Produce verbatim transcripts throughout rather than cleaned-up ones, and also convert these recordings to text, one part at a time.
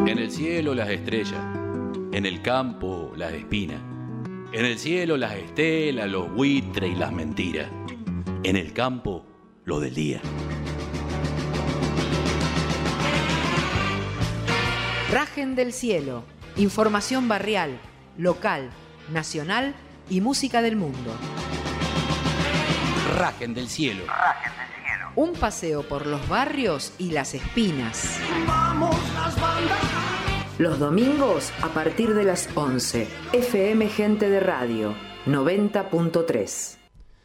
En el cielo las estrellas, en el campo las espinas, en el cielo las estelas, los buitres y las mentiras, en el campo lo del día. Rajen del cielo, información barrial, local, nacional y música del mundo. Rajen del cielo. Rajen del cielo. Un paseo por los barrios y las espinas. Vamos las bandas. Los domingos a partir de las once. F M Gente de Radio, noventa punto tres.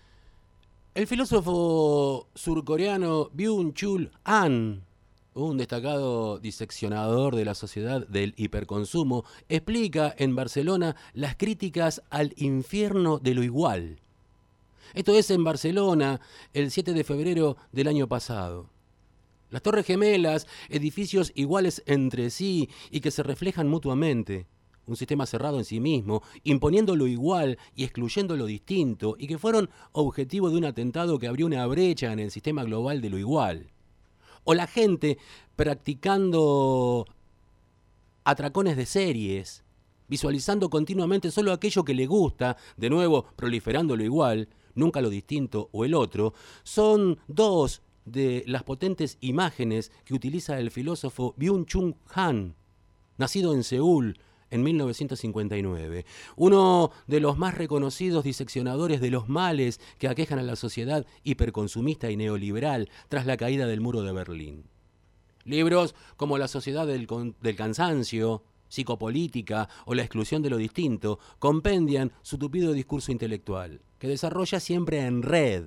El filósofo surcoreano Byung-Chul Han, un destacado diseccionador de la sociedad del hiperconsumo, explica en Barcelona las críticas al infierno de lo igual. Esto es en Barcelona el siete de febrero del año pasado. Las Torres Gemelas, edificios iguales entre sí y que se reflejan mutuamente. Un sistema cerrado en sí mismo, imponiendo lo igual y excluyendo lo distinto, y que fueron objetivo de un atentado que abrió una brecha en el sistema global de lo igual. O la gente practicando atracones de series, visualizando continuamente solo aquello que le gusta, de nuevo proliferando lo igual, nunca lo distinto o el otro, son dos de las potentes imágenes que utiliza el filósofo Byung-Chul Han, nacido en Seúl en mil novecientos cincuenta y nueve, uno de los más reconocidos diseccionadores de los males que aquejan a la sociedad hiperconsumista y neoliberal tras la caída del muro de Berlín. Libros como La sociedad del, con- del cansancio, Psicopolítica o La exclusión de lo distinto compendian su tupido discurso intelectual, que desarrolla siempre en red.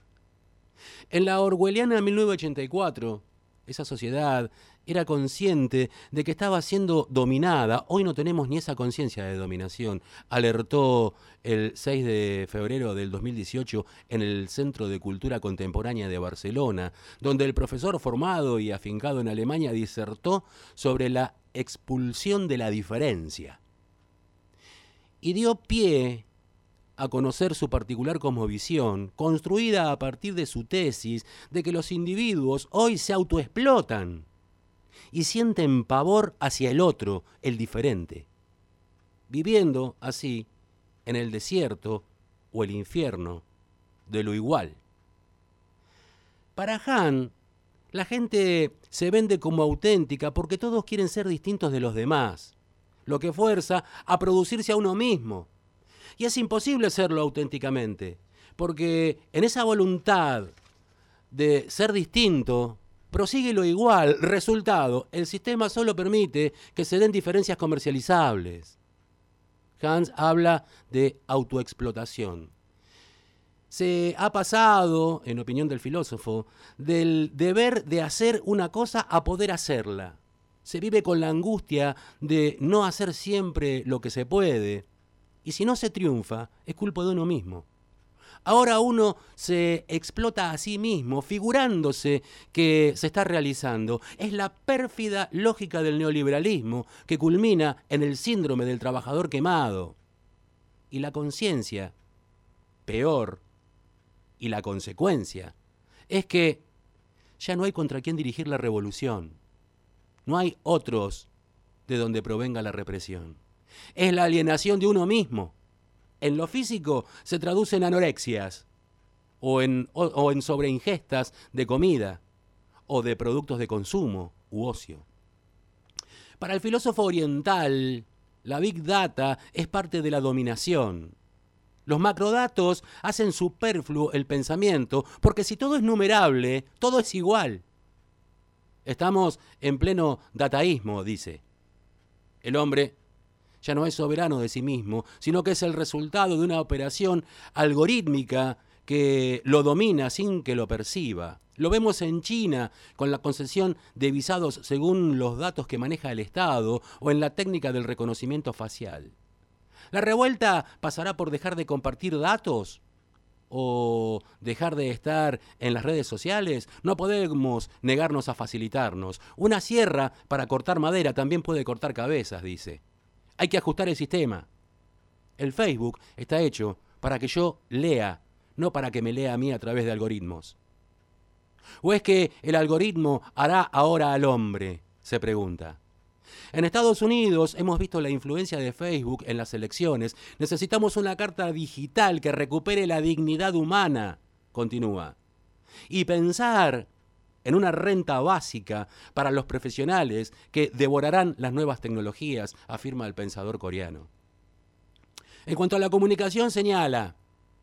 En la orwelliana mil novecientos ochenta y cuatro, esa sociedad era consciente de que estaba siendo dominada. Hoy no tenemos ni esa conciencia de dominación, alertó el seis de febrero del dos mil dieciocho en el Centro de Cultura Contemporánea de Barcelona, donde el profesor formado y afincado en Alemania disertó sobre la expulsión de la diferencia. Y dio pie a conocer su particular cosmovisión, construida a partir de su tesis de que los individuos hoy se autoexplotan y sienten pavor hacia el otro, el diferente, viviendo así en el desierto o el infierno de lo igual. Para Han, la gente se vende como auténtica porque todos quieren ser distintos de los demás, lo que fuerza a producirse a uno mismo. Y es imposible serlo auténticamente, porque en esa voluntad de ser distinto, prosigue lo igual. Resultado, el sistema solo permite que se den diferencias comercializables. Hans habla de autoexplotación. Se ha pasado, en opinión del filósofo, del deber de hacer una cosa a poder hacerla. Se vive con la angustia de no hacer siempre lo que se puede. Y si no se triunfa, es culpa de uno mismo. Ahora uno se explota a sí mismo, figurándose que se está realizando. Es la pérfida lógica del neoliberalismo que culmina en el síndrome del trabajador quemado. Y la conciencia, peor, y la consecuencia, es que ya no hay contra quién dirigir la revolución. No hay otros de donde provenga la represión. Es la alienación de uno mismo. En lo físico se traduce en anorexias o en, o, o en sobreingestas de comida o de productos de consumo u ocio. Para el filósofo oriental, la Big Data es parte de la dominación. Los macrodatos hacen superfluo el pensamiento porque si todo es numerable, todo es igual. Estamos en pleno dataísmo, dice. El hombre ya no es soberano de sí mismo, sino que es el resultado de una operación algorítmica que lo domina sin que lo perciba. Lo vemos en China con la concesión de visados según los datos que maneja el Estado o en la técnica del reconocimiento facial. ¿La revuelta pasará por dejar de compartir datos o dejar de estar en las redes sociales? No podemos negarnos a facilitarnos. Una sierra para cortar madera también puede cortar cabezas, dice. Hay que ajustar el sistema. El Facebook está hecho para que yo lea, no para que me lea a mí a través de algoritmos. ¿O es que el algoritmo hará ahora al hombre?, se pregunta. En Estados Unidos hemos visto la influencia de Facebook en las elecciones. Necesitamos una carta digital que recupere la dignidad humana, continúa. Y pensar en una renta básica para los profesionales que devorarán las nuevas tecnologías, afirma el pensador coreano. En cuanto a la comunicación, señala: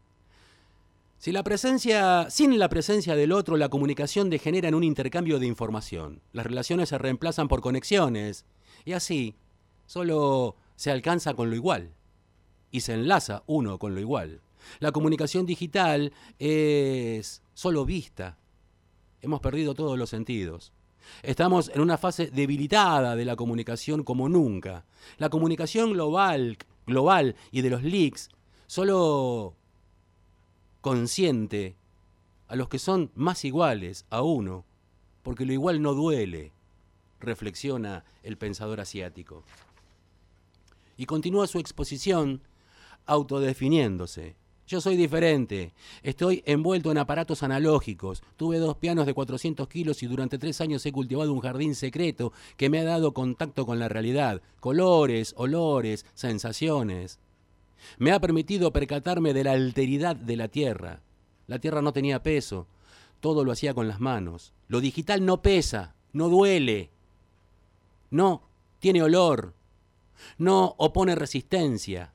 si la presencia, sin la presencia del otro, la comunicación degenera en un intercambio de información. Las relaciones se reemplazan por conexiones y así solo se alcanza con lo igual y se enlaza uno con lo igual. La comunicación digital es solo vista. Hemos perdido todos los sentidos. Estamos en una fase debilitada de la comunicación como nunca. La comunicación global, global y de los leaks solo consciente a los que son más iguales a uno, porque lo igual no duele, reflexiona el pensador asiático. Y continúa su exposición autodefiniéndose. Yo soy diferente, estoy envuelto en aparatos analógicos, tuve dos pianos de cuatrocientos kilos y durante tres años he cultivado un jardín secreto que me ha dado contacto con la realidad, colores, olores, sensaciones. Me ha permitido percatarme de la alteridad de la tierra. La tierra no tenía peso, todo lo hacía con las manos. Lo digital no pesa, no duele, no tiene olor, no opone resistencia.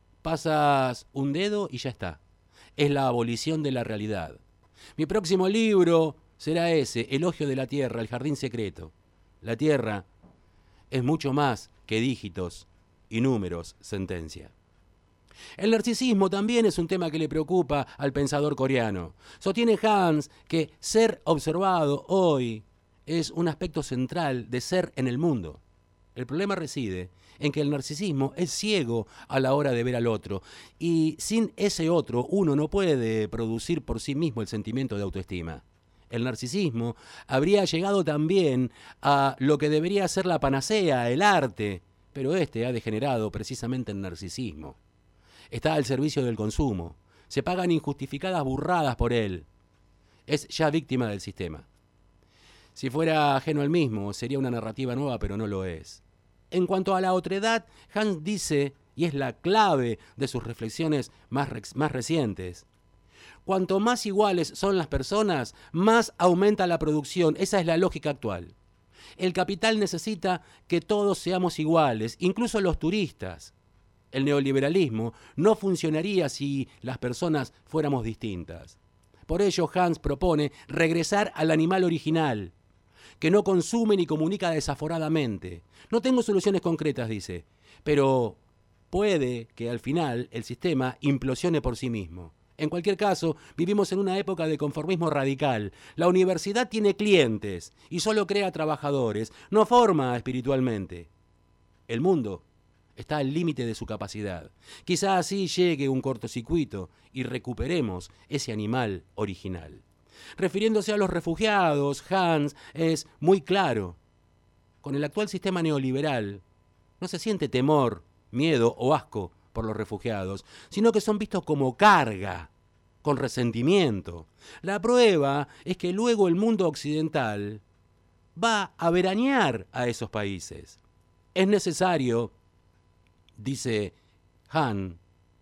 Pasas un dedo y ya está. Es la abolición de la realidad. Mi próximo libro será ese, Elogio de la Tierra, el jardín secreto. La Tierra es mucho más que dígitos y números, sentencia. El narcisismo también es un tema que le preocupa al pensador coreano. Sostiene Hans que ser observado hoy es un aspecto central de ser en el mundo. El problema reside en que el narcisismo es ciego a la hora de ver al otro, y sin ese otro uno no puede producir por sí mismo el sentimiento de autoestima. El narcisismo habría llegado también a lo que debería ser la panacea, el arte, pero este ha degenerado precisamente en narcisismo. Está al servicio del consumo, se pagan injustificadas burradas por él. Es ya víctima del sistema. Si fuera ajeno al mismo, sería una narrativa nueva, pero no lo es. En cuanto a la otredad, Hans dice, y es la clave de sus reflexiones más, más recientes, cuanto más iguales son las personas, más aumenta la producción. Esa es la lógica actual. El capital necesita que todos seamos iguales, incluso los turistas. El neoliberalismo no funcionaría si las personas fuéramos distintas. Por ello, Hans propone regresar al animal original, que no consume ni comunica desaforadamente. No tengo soluciones concretas, dice, pero puede que al final el sistema implosione por sí mismo. En cualquier caso, vivimos en una época de conformismo radical. La universidad tiene clientes y solo crea trabajadores, no forma espiritualmente. El mundo está al límite de su capacidad. Quizá así llegue un cortocircuito y recuperemos ese animal original. Refiriéndose a los refugiados, Hans es muy claro. Con el actual sistema neoliberal no se siente temor, miedo o asco por los refugiados, sino que son vistos como carga, con resentimiento. La prueba es que luego el mundo occidental va a veranear a esos países. Es necesario, dice Han,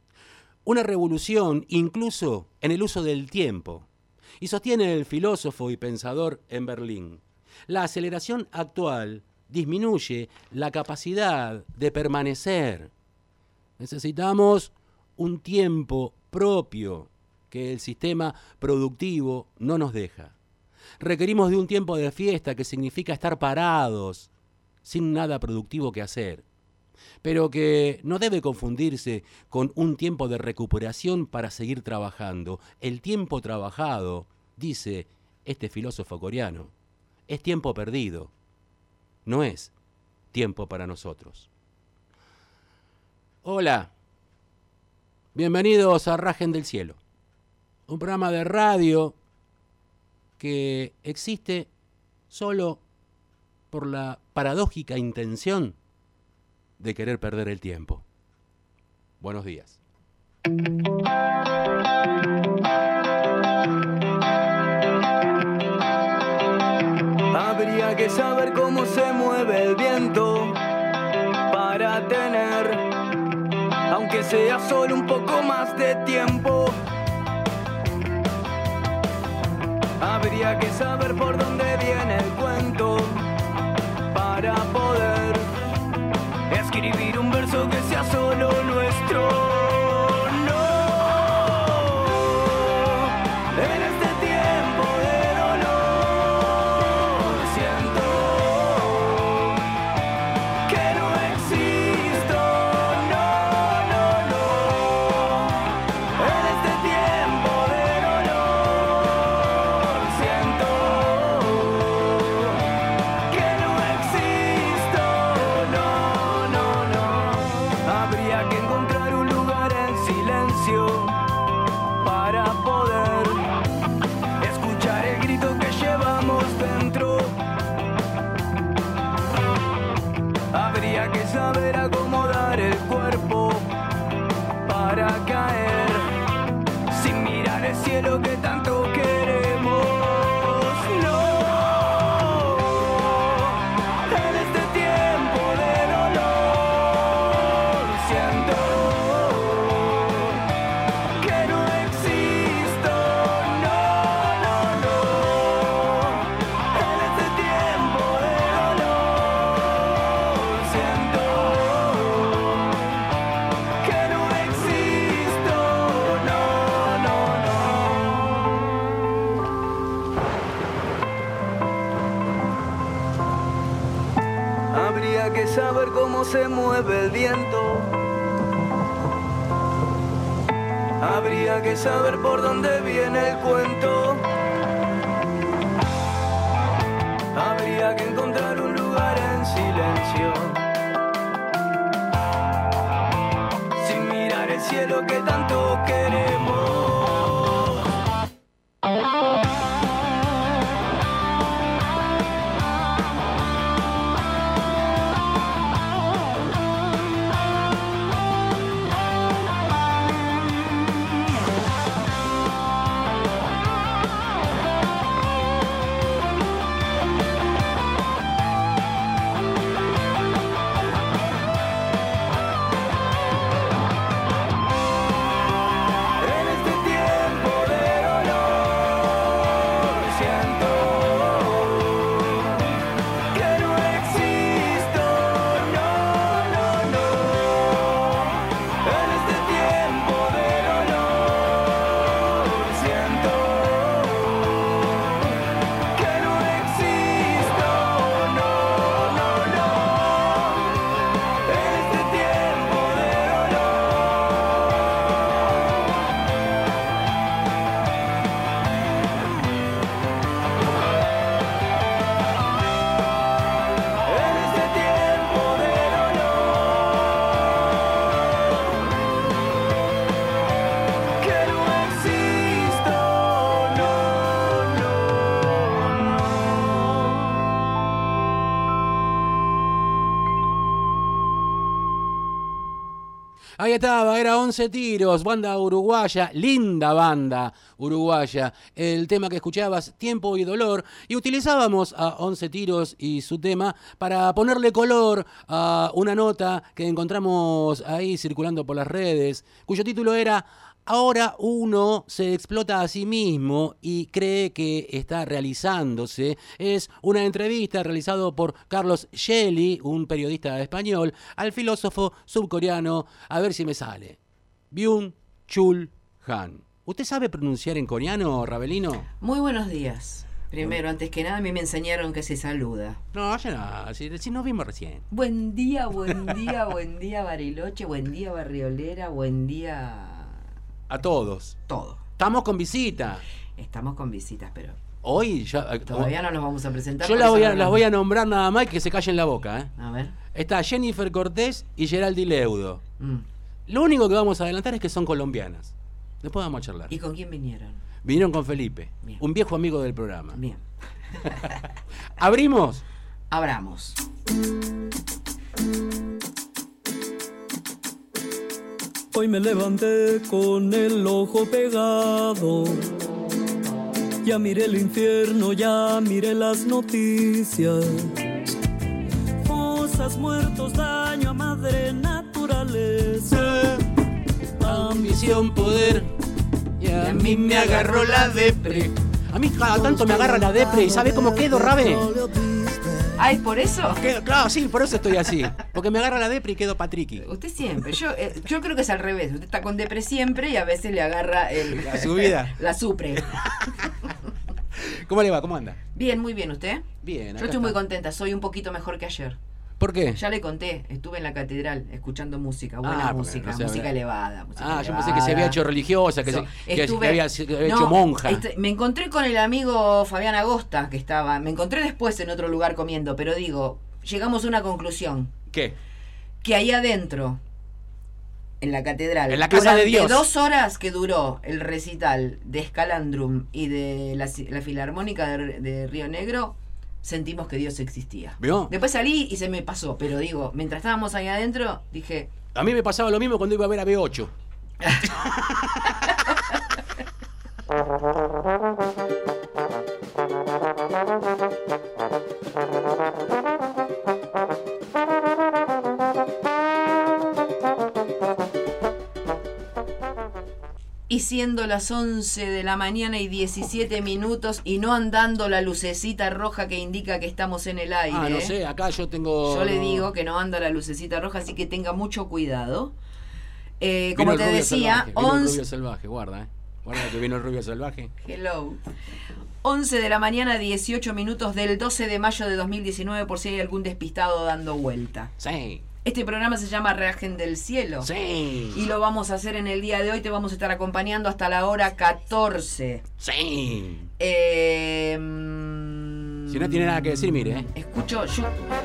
una revolución incluso en el uso del tiempo. Y sostiene el filósofo y pensador en Berlín, la aceleración actual disminuye la capacidad de permanecer. Necesitamos un tiempo propio que el sistema productivo no nos deja. Requerimos de un tiempo de fiesta que significa estar parados, sin nada productivo que hacer, pero que no debe confundirse con un tiempo de recuperación para seguir trabajando. El tiempo trabajado, dice este filósofo coreano, es tiempo perdido, no es tiempo para nosotros. Hola, bienvenidos a Rajen del Cielo, un programa de radio que existe solo por la paradójica intención de querer perder el tiempo. Buenos días. Habría que saber cómo se mueve el viento sea solo un poco más de tiempo. Habría que saber por dónde viene el cuento para poder escribir un verso que sea solo nuestro. No, en este tiempo de dolor siento que no existo. No, no, no. En este tiempo de dolor siento que no existo. No, no, no. Habría que encontrar un lugar en silencio para poder escuchar el grito que llevamos dentro. Habría que saber acomodar el cuerpo para caer sin mirar el cielo que tanto queremos. No, en este tiempo de dolor siento que no existo. No, no, no. En este tiempo de dolor siento que no existo. No, no, no. Habría que saber cómo se mueve el viento. Habría que saber por dónde viene el cuento. Habría que encontrar un lugar en silencio sin mirar el cielo que tanto queremos. En este tiempo de dolor siento que no existo. No, no, no. En este tiempo de dolor siento que no existo. No, no, no. En este tiempo de En este tiempo de dolor que no existo. No, no, no. Ahí estaba, era once tiros, banda uruguaya, linda banda uruguaya. El tema que escuchabas, Tiempo y Dolor, y utilizábamos a once tiros y su tema para ponerle color a una nota que encontramos ahí circulando por las redes, cuyo título era Ahora uno se explota a sí mismo y cree que está realizándose. Es una entrevista realizada por Carlos Shelley, un periodista español, al filósofo subcoreano, a ver si me sale, Byung-Chul Han. ¿Usted sabe pronunciar en coreano, Ravelino? Muy buenos días. Primero, antes que nada, a mí me enseñaron que se saluda. No, ya no, si, si nos vimos recién. Buen día, buen día, buen día Bariloche, buen día Barriolera, buen día... A todos. Todo. Estamos con visita. Estamos con visitas, pero Hoy ya... todavía no nos vamos a presentar. Yo por las eso voy, a, no las nos- voy a nombrar nada más y que se callen la boca, ¿eh? A ver. Está Jennifer Cortés y Geraldi Leudo. Mm. Lo único que vamos a adelantar es que son colombianas. Después vamos a charlar. ¿Y con quién vinieron? Vinieron con Felipe, Bien. un viejo amigo del programa. Bien. ¿Abrimos? Abramos. Hoy me levanté con el ojo pegado. Ya miré el infierno, ya miré las noticias. Fosas, muertos, daño a madre naturaleza. ambición poder. Y a mí me agarró la depre. A mí cada tanto me agarra la depre y ¿sabe cómo quedo, Rabe? Ay, ¿por eso? Quedo, claro, sí, por eso estoy así. Porque me agarra la depre y quedo patriqui. Usted siempre, yo eh, yo creo que es al revés. Usted está con depre siempre y a veces le agarra el, La subida. La supre. ¿Cómo le va? ¿Cómo anda? Bien, muy bien, ¿usted? Bien, acá Yo estoy muy está. contenta, soy un poquito mejor que ayer. ¿Por qué? Ya le conté, estuve en la catedral escuchando música, buena Ah, porque música, no se música habla- elevada. Música Ah, yo elevada. pensé que se había hecho religiosa, que, So, se, que- que estuve- había se- había no, hecho monja. este, me encontré con el amigo Fabián Agosta, que estaba, me encontré después en otro lugar comiendo, pero digo, llegamos a una conclusión, ¿Qué? que ahí adentro, en la catedral, En la casa de durante Dios. dos horas que duró el recital de Scalandrum y de la, la Filarmónica de, de Río Negro, sentimos que Dios existía. ¿Vio? Después salí y se me pasó, pero digo, mientras estábamos ahí adentro, dije, A mí me pasaba lo mismo cuando iba a ver a B ocho. y siendo las once de la mañana y diecisiete minutos y no andando la lucecita roja que indica que estamos en el aire. Ah, no sé, acá yo tengo... Yo le no- digo que no anda la lucecita roja, así que tenga mucho cuidado. Eh, Vino como el te rubio decía, salvaje, vino el once... rubio salvaje, guarda, eh. Guarda que vino el rubio salvaje. Hello. once de la mañana, dieciocho minutos del doce de mayo de dos mil diecinueve, por si hay algún despistado dando vuelta. Sí, Este programa se llama Reajen del Cielo. sí, Y lo vamos a hacer en el día de hoy. Te vamos a estar acompañando hasta la hora catorce. sí. Eh, mm, Si no tiene nada que decir, mire, eh. Escucho, yo.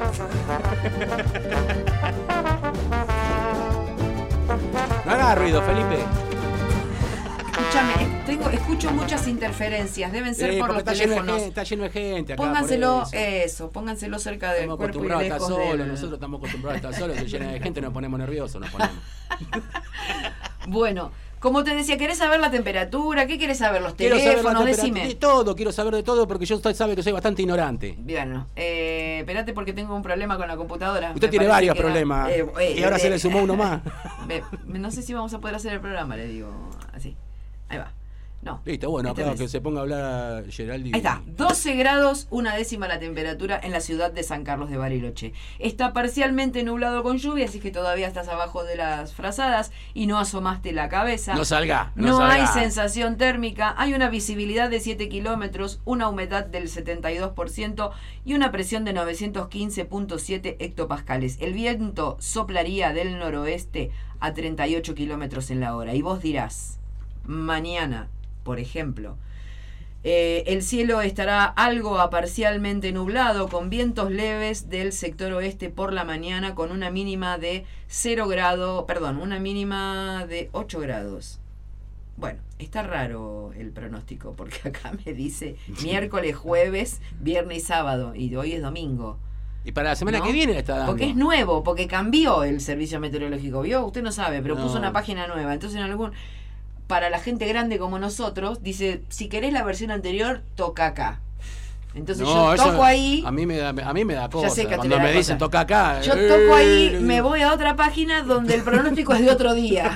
No haga ruido, Felipe. Escúchame, es- tengo, escucho muchas interferencias. Deben ser Eh, por porque los está lleno, de teléfonos. gente, está lleno de gente acá. por Pónganselo, eso. eso, pónganselo cerca del Estamos cuerpo y acostumbrados a estar lejos solos, del... nosotros estamos acostumbrados a estar solos, se llena de gente, nos ponemos nerviosos, nos ponemos. Bueno, como te decía, ¿querés saber la temperatura? ¿Qué querés saber? Los Quiero saber la teléfonos, temperatura, decime. de todo, quiero saber de todo porque yo usted sabe que soy bastante ignorante. Bueno, eh, espérate porque tengo un problema con la computadora. Usted Me tiene parece varios que era- problemas eh, eh, y ahora eh, se le sumó uno más. me- me- no sé si vamos a poder hacer el programa, le digo así. Ahí va. No. Listo, bueno, Este acá mes. que se ponga a hablar Geraldi. Ahí está, doce grados, una décima la temperatura en la ciudad de San Carlos de Bariloche. Está parcialmente nublado con lluvia, así que todavía estás abajo de las frazadas y no asomaste la cabeza. No salga, no, No salga. hay sensación térmica, hay una visibilidad de siete kilómetros, una humedad del setenta y dos por ciento y una presión de novecientos quince punto siete hectopascales. El viento soplaría del noroeste a treinta y ocho kilómetros en la hora. Y vos dirás, mañana, por ejemplo, eh, el cielo estará algo a parcialmente nublado con vientos leves del sector oeste por la mañana con una mínima de cero grado, perdón, una mínima de ocho grados. Bueno, está raro el pronóstico porque acá me dice miércoles, jueves, viernes y sábado y hoy es domingo. Y para la semana ¿no? que viene le está dando. Porque es nuevo, porque cambió el servicio meteorológico, ¿vio? Usted no sabe, pero No. puso una página nueva. Entonces en algún... Para la gente grande como nosotros, dice, si querés la versión anterior, toca acá. Entonces No, yo eso toco ahí, A mí me da, a mí me da cosa. sé que a ti Cuando te da me dicen cosa. toca acá. yo eh, toco ahí, le me digo, voy a otra página donde el pronóstico es de otro día.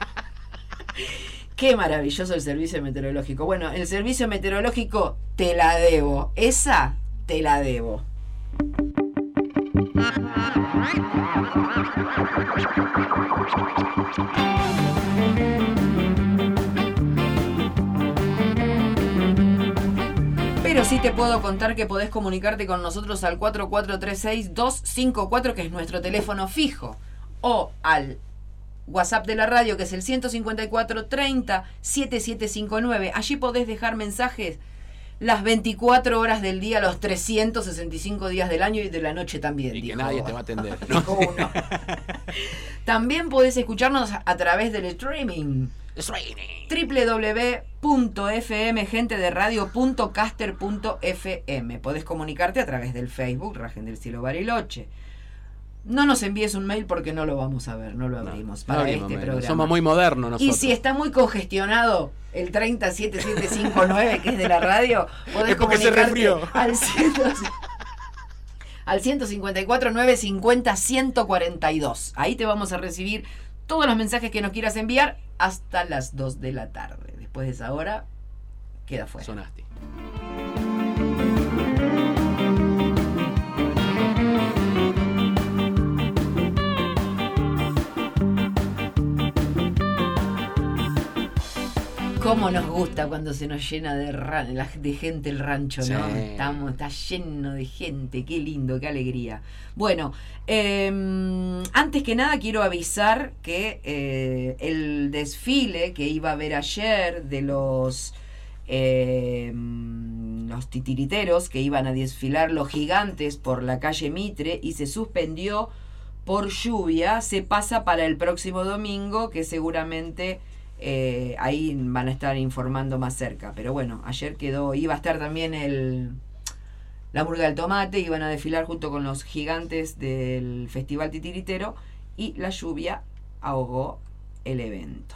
Qué maravilloso el servicio meteorológico. Bueno, el servicio meteorológico te la debo. Esa te la debo. Pero sí te puedo contar que podés comunicarte con nosotros al cuatro cuatro tres seis dos cinco cuatro, que es nuestro teléfono fijo, o al WhatsApp de la radio, que es el ciento cincuenta y cuatro treinta setenta y siete cincuenta y nueve. Allí podés dejar mensajes las veinticuatro horas del día, los trescientos sesenta y cinco días del año y de la noche también. Y que dijo- nadie te va a atender. ¿no? dijo uno. También podés escucharnos a través del streaming. doble u doble u doble u punto f m gente de radio punto caster punto f m. Podés comunicarte a través del Facebook Reajen del Cielo Bariloche. No nos envíes un mail porque no lo vamos a ver, no lo abrimos No para abrimos este mail. programa. Somos muy modernos nosotros. Y si está muy congestionado el treinta siete siete cinco nueve, que es de la radio, podés Es porque se comunicarte resfrió. al ciento al ciento cincuenta y cuatro nueve cincuenta ciento cuarenta y dos. Ahí te vamos a recibir todos los mensajes que nos quieras enviar hasta las dos de la tarde. Después de esa hora, queda fuera. Sonaste. Cómo nos gusta cuando se nos llena de, ran- de gente el rancho, ¿no? Sí. Estamos, está lleno de gente, qué lindo, qué alegría. Bueno, eh, antes que nada quiero avisar que eh, el desfile que iba a haber ayer de los, eh, los titiriteros que iban a desfilar los gigantes por la calle Mitre y se suspendió por lluvia, se pasa para el próximo domingo, que seguramente... Eh, ahí van a estar informando más cerca, pero bueno, ayer quedó, iba a estar también el la Murga del Tomate, iban a desfilar junto con los gigantes del Festival Titiritero y la lluvia ahogó el evento.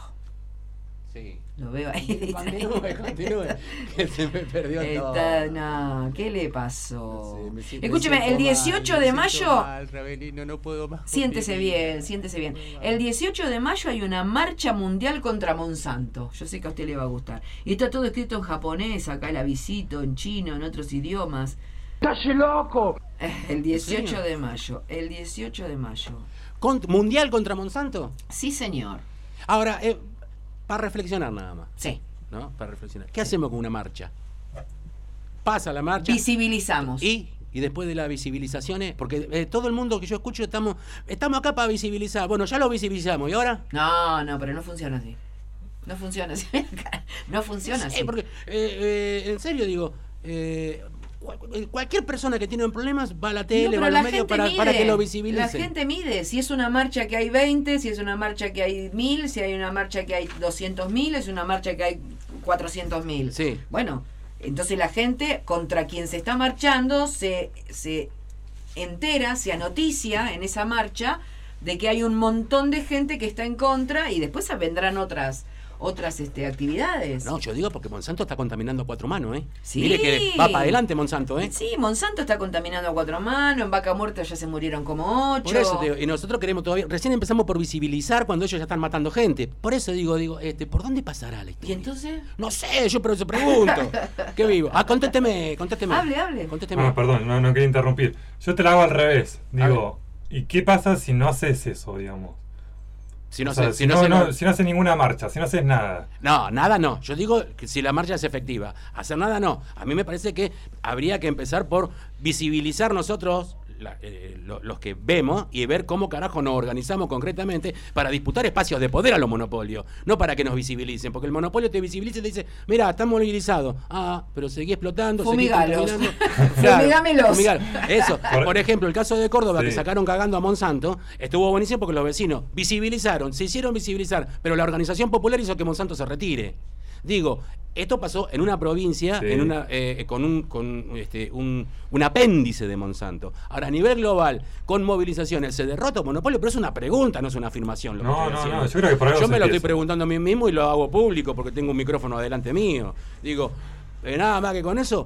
Sí. Lo veo ahí. Continúe, continúe, que se me perdió Está, todo. no, ¿qué le pasó? No sé, me siento- Escúcheme, me el siento dieciocho mal, de me siento mayo... mal, Ravelino, no puedo más. Siéntese con mi vida. bien, siéntese bien. El dieciocho de mayo hay una marcha mundial contra Monsanto. Yo sé que a usted le va a gustar. Y está todo escrito en japonés, acá el avisito, en chino, en otros idiomas. ¡Estás loco! Eh, El dieciocho serio? de mayo. El dieciocho de mayo. Cont- ¿Mundial contra Monsanto? Sí, señor. Ahora, eh, para reflexionar nada más, Sí. ¿no? Para reflexionar. ¿Qué hacemos con una marcha? Pasa la marcha Visibilizamos. y, y después de las visibilizaciones, porque eh, todo el mundo que yo escucho estamos, estamos acá para visibilizar. Bueno, ya lo visibilizamos, ¿y ahora? No, no, pero no funciona así. No funciona así. No funciona Sí, así. porque, eh, eh, en serio digo, eh, cual- cualquier persona que tiene problemas va a la No, tele, pero va a la los medios gente para, mide, para que lo La visibilicen. gente mide. Si es una marcha que hay veinte, si es una marcha que hay mil, si hay una marcha que hay doscientos mil, es una marcha que hay cuatrocientos mil. Sí. Bueno, entonces la gente contra quien se está marchando se, se entera, se anoticia en esa marcha de que hay un montón de gente que está en contra y después vendrán otras otras este, actividades. No, yo digo porque Monsanto está contaminando a cuatro manos, ¿eh? Sí. Mire que va para adelante Monsanto, ¿eh? Sí, Monsanto está contaminando a cuatro manos, en Vaca Muerta ya se murieron como ocho. Por eso te digo, y nosotros queremos todavía, recién empezamos por visibilizar cuando ellos ya están matando gente. Por eso digo, digo, este, ¿por dónde pasará la ¿Y historia? entonces? No sé, yo por eso pregunto. ¿Qué vivo? Ah, contésteme, contésteme. Hable, hable. Contésteme. Ah, perdón, no, no quería interrumpir. Yo te la hago al revés. Digo, ¿y qué pasa si no haces eso, digamos? Si no O sea, sé, si, si no no, sé, no- no- si no haces ninguna marcha, si no haces nada. No, nada no. Yo digo que si la marcha es efectiva. Hacer nada no. A mí me parece que habría que empezar por visibilizar nosotros, la- eh, lo- los que vemos, y ver cómo carajo nos organizamos concretamente para disputar espacios de poder a los monopolios. No para que nos visibilicen. Porque el monopolio te visibiliza y te dice, mira, estamos movilizados. Ah, pero seguí explotando, seguí Fumigalos. contaminando. Fumigámelos. fumigar. Eso. Por- Por ejemplo, el caso de Córdoba, Sí. que sacaron cagando a Monsanto, estuvo buenísimo porque los vecinos visibilizaron, se hicieron visibilizar, pero la organización popular hizo que Monsanto se retire. Digo, esto pasó en una provincia, Sí. en una, eh, con, un, con este, un, un apéndice de Monsanto. Ahora, a nivel global, con movilizaciones, ¿se derrota un monopolio? Pero es una pregunta, no es una afirmación. Lo que No, estoy no, haciendo. no, yo creo que por algo Yo se me lo estoy empieza. preguntando a mí mismo y lo hago público porque tengo un micrófono delante mío. Digo, eh, nada más que con eso,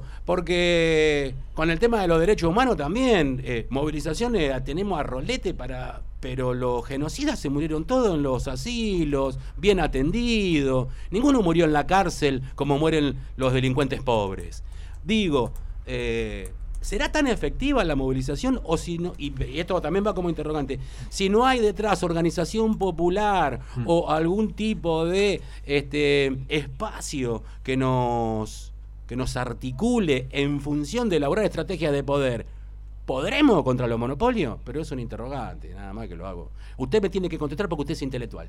porque con el tema de los derechos humanos también, eh, movilizaciones la tenemos a rolete para... Pero los genocidas se murieron todos en los asilos, bien atendidos. Ninguno murió en la cárcel como mueren los delincuentes pobres. Digo, eh, ¿será tan efectiva la movilización o si no? Y esto también va como interrogante. Si no hay detrás organización popular Mm. o algún tipo de este espacio que nos que nos articule en función de elaborar estrategias de poder, ¿podremos contra los monopolios? Pero es un interrogante, nada más que lo hago. Usted me tiene que contestar porque usted es intelectual.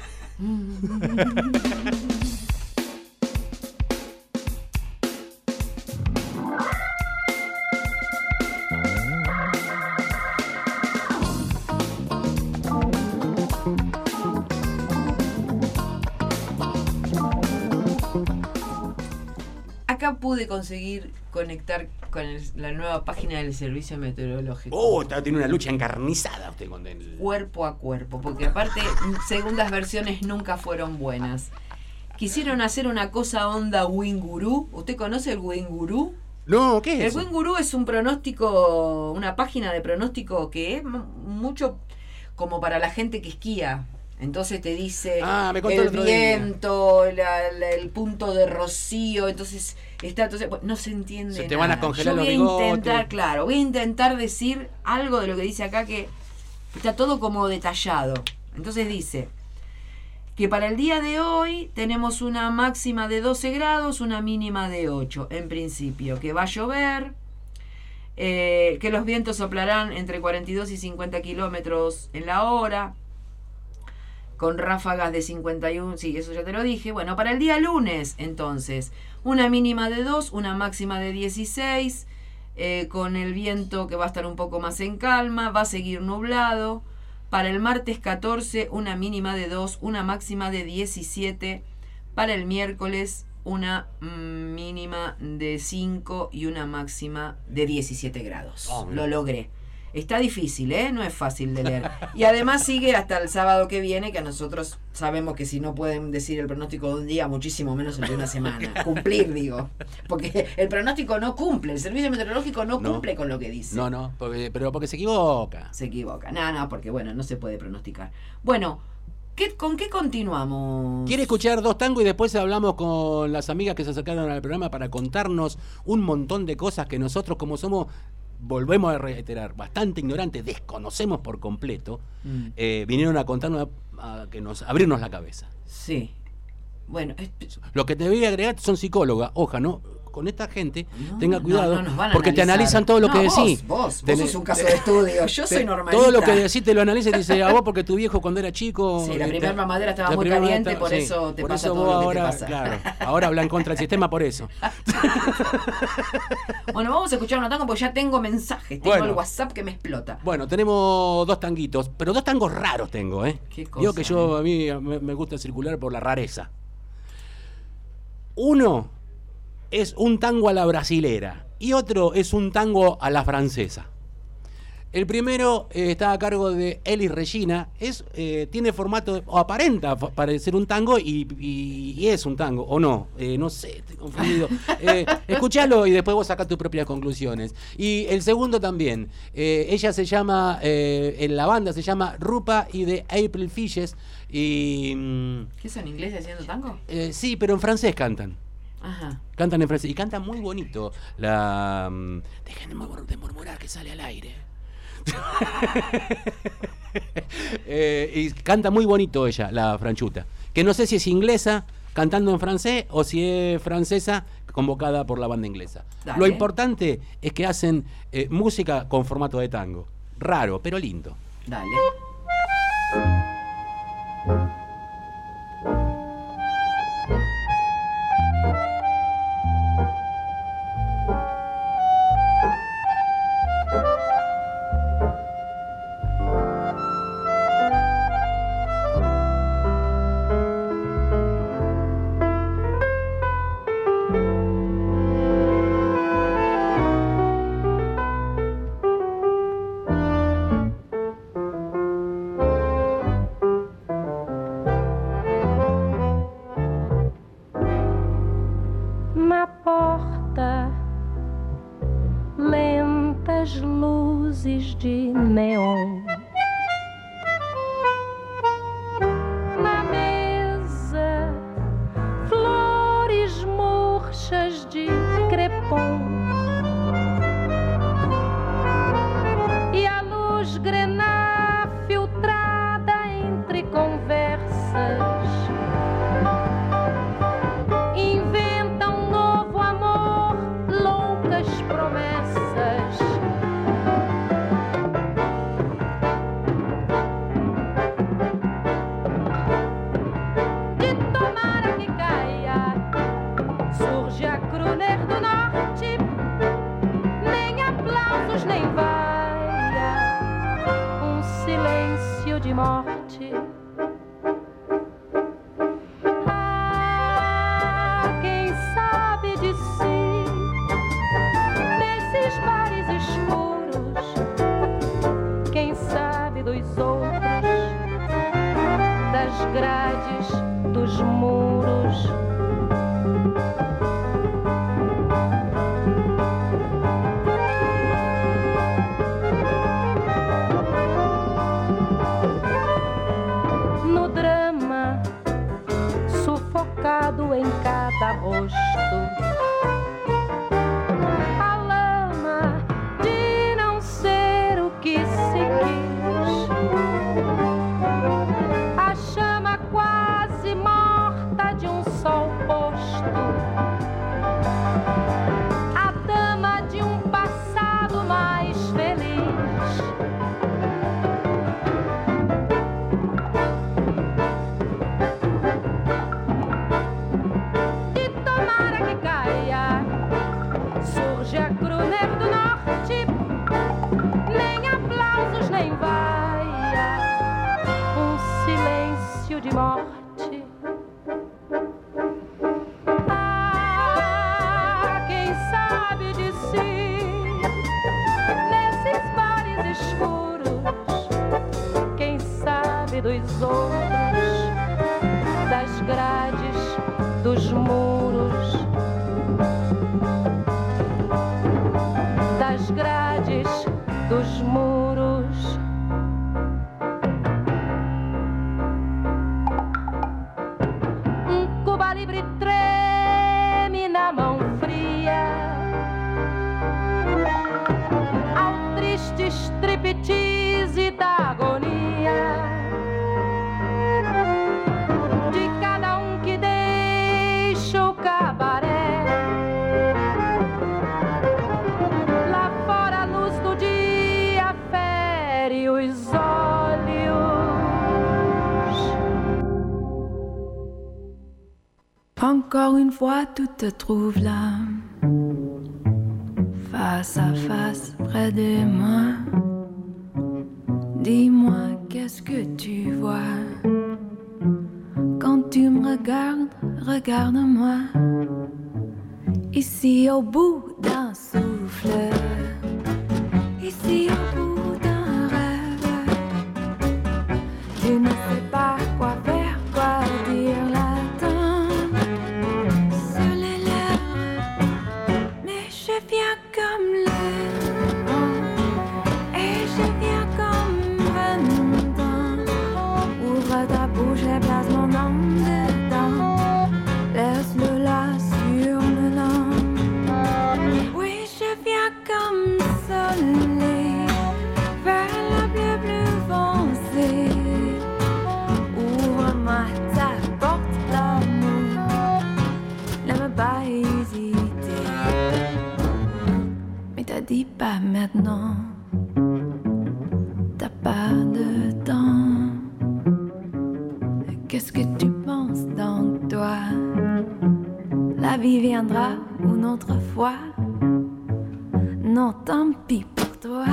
Acá pude conseguir conectar con el- la nueva página del Servicio Meteorológico. Oh, está- tiene una lucha encarnizada usted con el... Cuerpo a cuerpo, porque aparte segundas versiones nunca fueron buenas. Quisieron hacer una cosa onda Winguru. ¿Usted conoce el Winguru? No, ¿qué es El eso? Winguru es un pronóstico, una página de pronóstico que es m- mucho como para la gente que esquía. Entonces te dice ah, me contó el, el otro viento, la, la, el punto de rocío, entonces está, entonces bueno, no se entiende. Se te nada. van a congelar Yo voy los bigotes. a intentar, claro, voy a intentar decir algo de lo que dice acá que está todo como detallado. Entonces dice que para el día de hoy tenemos una máxima de doce grados, una mínima de ocho, en principio, que va a llover, eh, que los vientos soplarán entre cuarenta y dos y cincuenta kilómetros en la hora, con ráfagas de cincuenta y uno, sí, eso ya te lo dije. Bueno, para el día lunes, entonces, una mínima de dos, una máxima de dieciséis, eh, con el viento que va a estar un poco más en calma, va a seguir nublado. Para el martes catorce, una mínima de dos, una máxima de diecisiete. Para el miércoles, una mínima de cinco y una máxima de diecisiete grados. Oh, lo logré. Está difícil, ¿eh? No es fácil de leer. Y además sigue hasta el sábado que viene, que a nosotros sabemos que si no pueden decir el pronóstico de un día, muchísimo menos el de una semana. Cumplir, digo. Porque el pronóstico no cumple, el servicio meteorológico no, no cumple con lo que dice. No, no, porque, pero porque se equivoca. Se equivoca. No, no, porque bueno, no se puede pronosticar. Bueno, ¿qué, ¿con qué continuamos? ¿Quiere escuchar dos tangos y después hablamos con las amigas que se acercaron al programa para contarnos un montón de cosas que nosotros, como somos... volvemos a reiterar, bastante ignorantes, desconocemos por completo, mm. eh, vinieron a contarnos, a, a que nos abrirnos la cabeza. Sí. Bueno, es... lo que te voy a agregar son psicólogas, oja, ¿no? Con esta gente, no, tenga cuidado, no, no porque te analizan todo lo no, que vos, decís. Vos, vos sos un caso de estudio, yo soy normalista. Todo lo que decís te lo analiza y te dice, a vos porque tu viejo cuando era chico... Sí, la primera mamadera estaba muy caliente, está, por sí, eso te por pasa eso todo lo ahora, que te pasa. Claro, ahora hablan contra el sistema por eso. Bueno, vamos a escuchar una tango porque ya tengo mensajes, tengo bueno, el WhatsApp que me explota. Bueno, tenemos dos tanguitos, pero dos tangos raros tengo, ¿eh? ¿Qué cosa, Digo que yo, eh? a mí me, me gusta circular por la rareza. Uno es un tango a la brasilera y otro es un tango a la francesa. El primero eh, está a cargo de Elis Regina, es, eh, tiene formato, o aparenta parecer un tango y, y, y es un tango, o no, eh, no sé, estoy confundido. Eh, escuchalo y después vos sacás tus propias conclusiones. Y el segundo también, eh, ella se llama, eh, en la banda se llama Rupa y The April Fishes. Y, ¿qué son ingleses haciendo tango? Eh, sí, pero en francés cantan. Ajá. Cantan en francés y cantan muy bonito. La um, dejen de murmurar que sale al aire. eh, y canta muy bonito ella, la franchuta. Que no sé si es inglesa cantando en francés o si es francesa convocada por la banda inglesa. Dale. Lo importante es que hacen eh, música con formato de tango. Raro, pero lindo. Dale. No pintado em cada rosto. A lama de não ser o que se quis, a chama quase morta de um sol posto, a dama de um passado mais feliz. E tomara que caia, surge a Gruner do Norte, nem aplausos nem vaia, um silêncio de morte. Ah, quem sabe de si nesses bares escuros, quem sabe dos outros, das grades, dos muros, das grades, dos muros. Um Cuba Libre treme na mão fria ao triste striptease da agonia de cada um que deixa o cabaré. Lá fora a luz do dia fere os olhos. Encore une fois, tout te trouve là, face à face, près de moi. Dis-moi, qu'est-ce que tu vois quand tu me regardes, regarde-moi. Ici au bout d'un souffle, ici au bout d'un rêve, je ne sais pas quoi faire, quoi dire là-dedans sur les lèvres, mais je viens comme le vent et je viens comme printemps. Ouvre ta bouche et place mon nom dedans, laisse-le là sur le long. Oui, je viens comme soleil vers la bleu bleu foncé. Ouvre-moi ta porte d'amour, n'aime pas hésiter. Mais t'as dit pas maintenant, t'as pas de temps. Qu'est-ce que tu penses donc toi? La vie viendra une autre fois. Non, tant pis pour toi.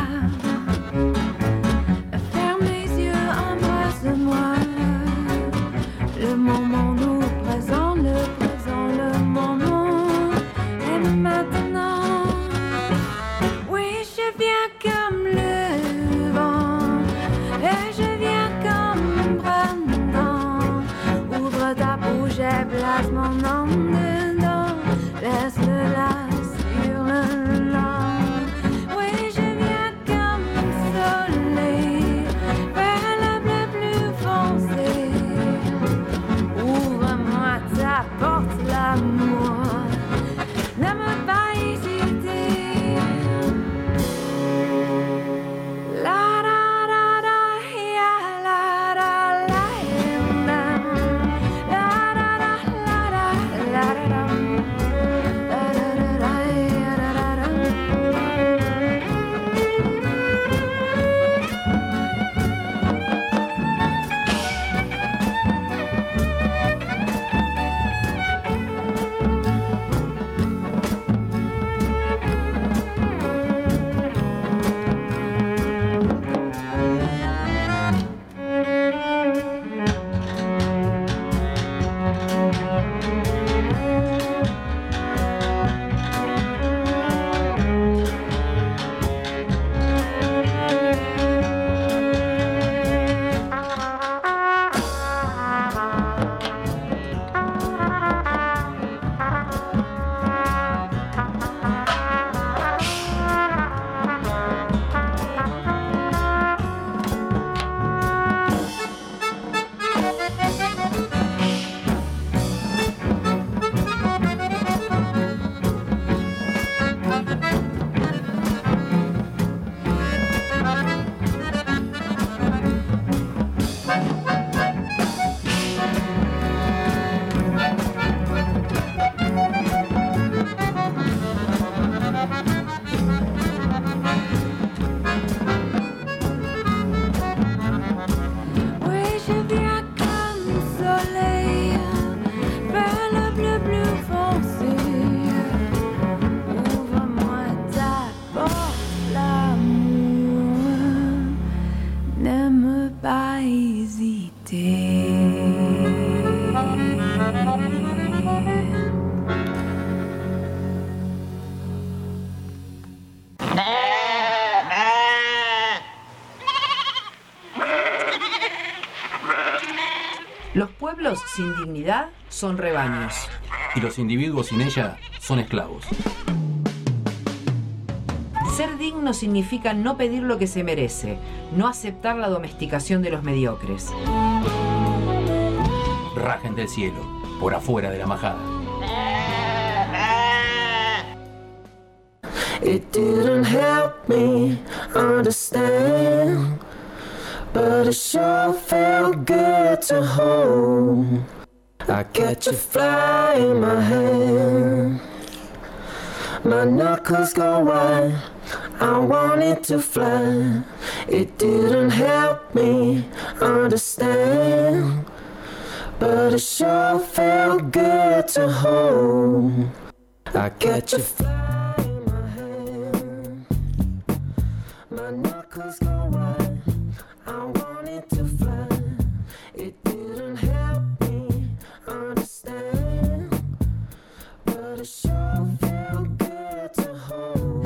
Ferme les yeux, embrasse-moi. Le moment nous présent, le présent, le moment est maintenant. Oui, je viens comme le vent et je viens comme printemps. Ouvre ta bouche et place mon nom dedans, laisse-le là sur le long. Oui, je viens comme ne pas hésiter. Los pueblos sin dignidad son rebaños. Y los individuos sin ella son esclavos. Ser digno significa no pedir lo que se merece, no aceptar la domesticación de los mediocres. Rajen del cielo, por afuera de la majada. It didn't help me understand, but it sure felt good to hold. I catch a fly in my hand, my knuckles go white, I wanted to fly. It didn't help me understand, but it sure felt good to hold. I catch a fly in my hand, my knuckles go white, I wanted to fly. It didn't help me understand, but it sure felt good to hold.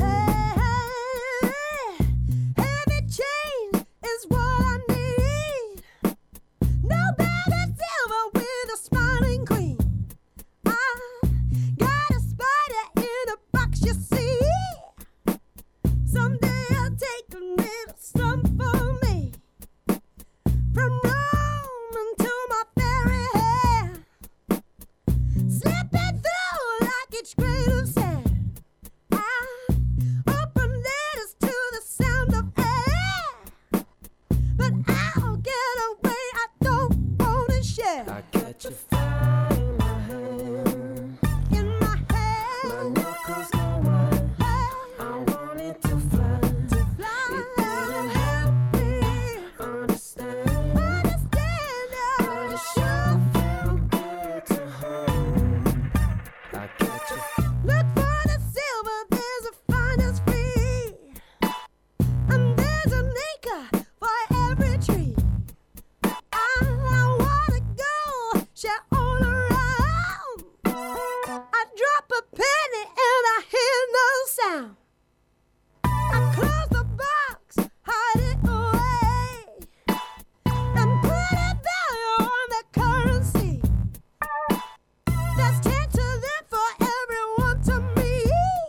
Heavy chain is what I need. No bag of silver with a smiling queen. I got a spider in a box, you see. Someday I'll take a little something for me. From Rome until my very hair, slipping through like each grain of sand. I open letters to the sound of air, but I'll get away, I don't wanna share. I catch a fly in my hand, In my hand, my knuckles go white, I wanted to fly. It didn't help me understand, understand but it sure felt good to hold. I catch a Look for the silver, there's a finest free, and there's an acre for every tree. I, I wanna go, share all around. I drop a penny and I hear no sound. I close the box, hide it away, and put a value on the currency. There's ten to them for everyone to me.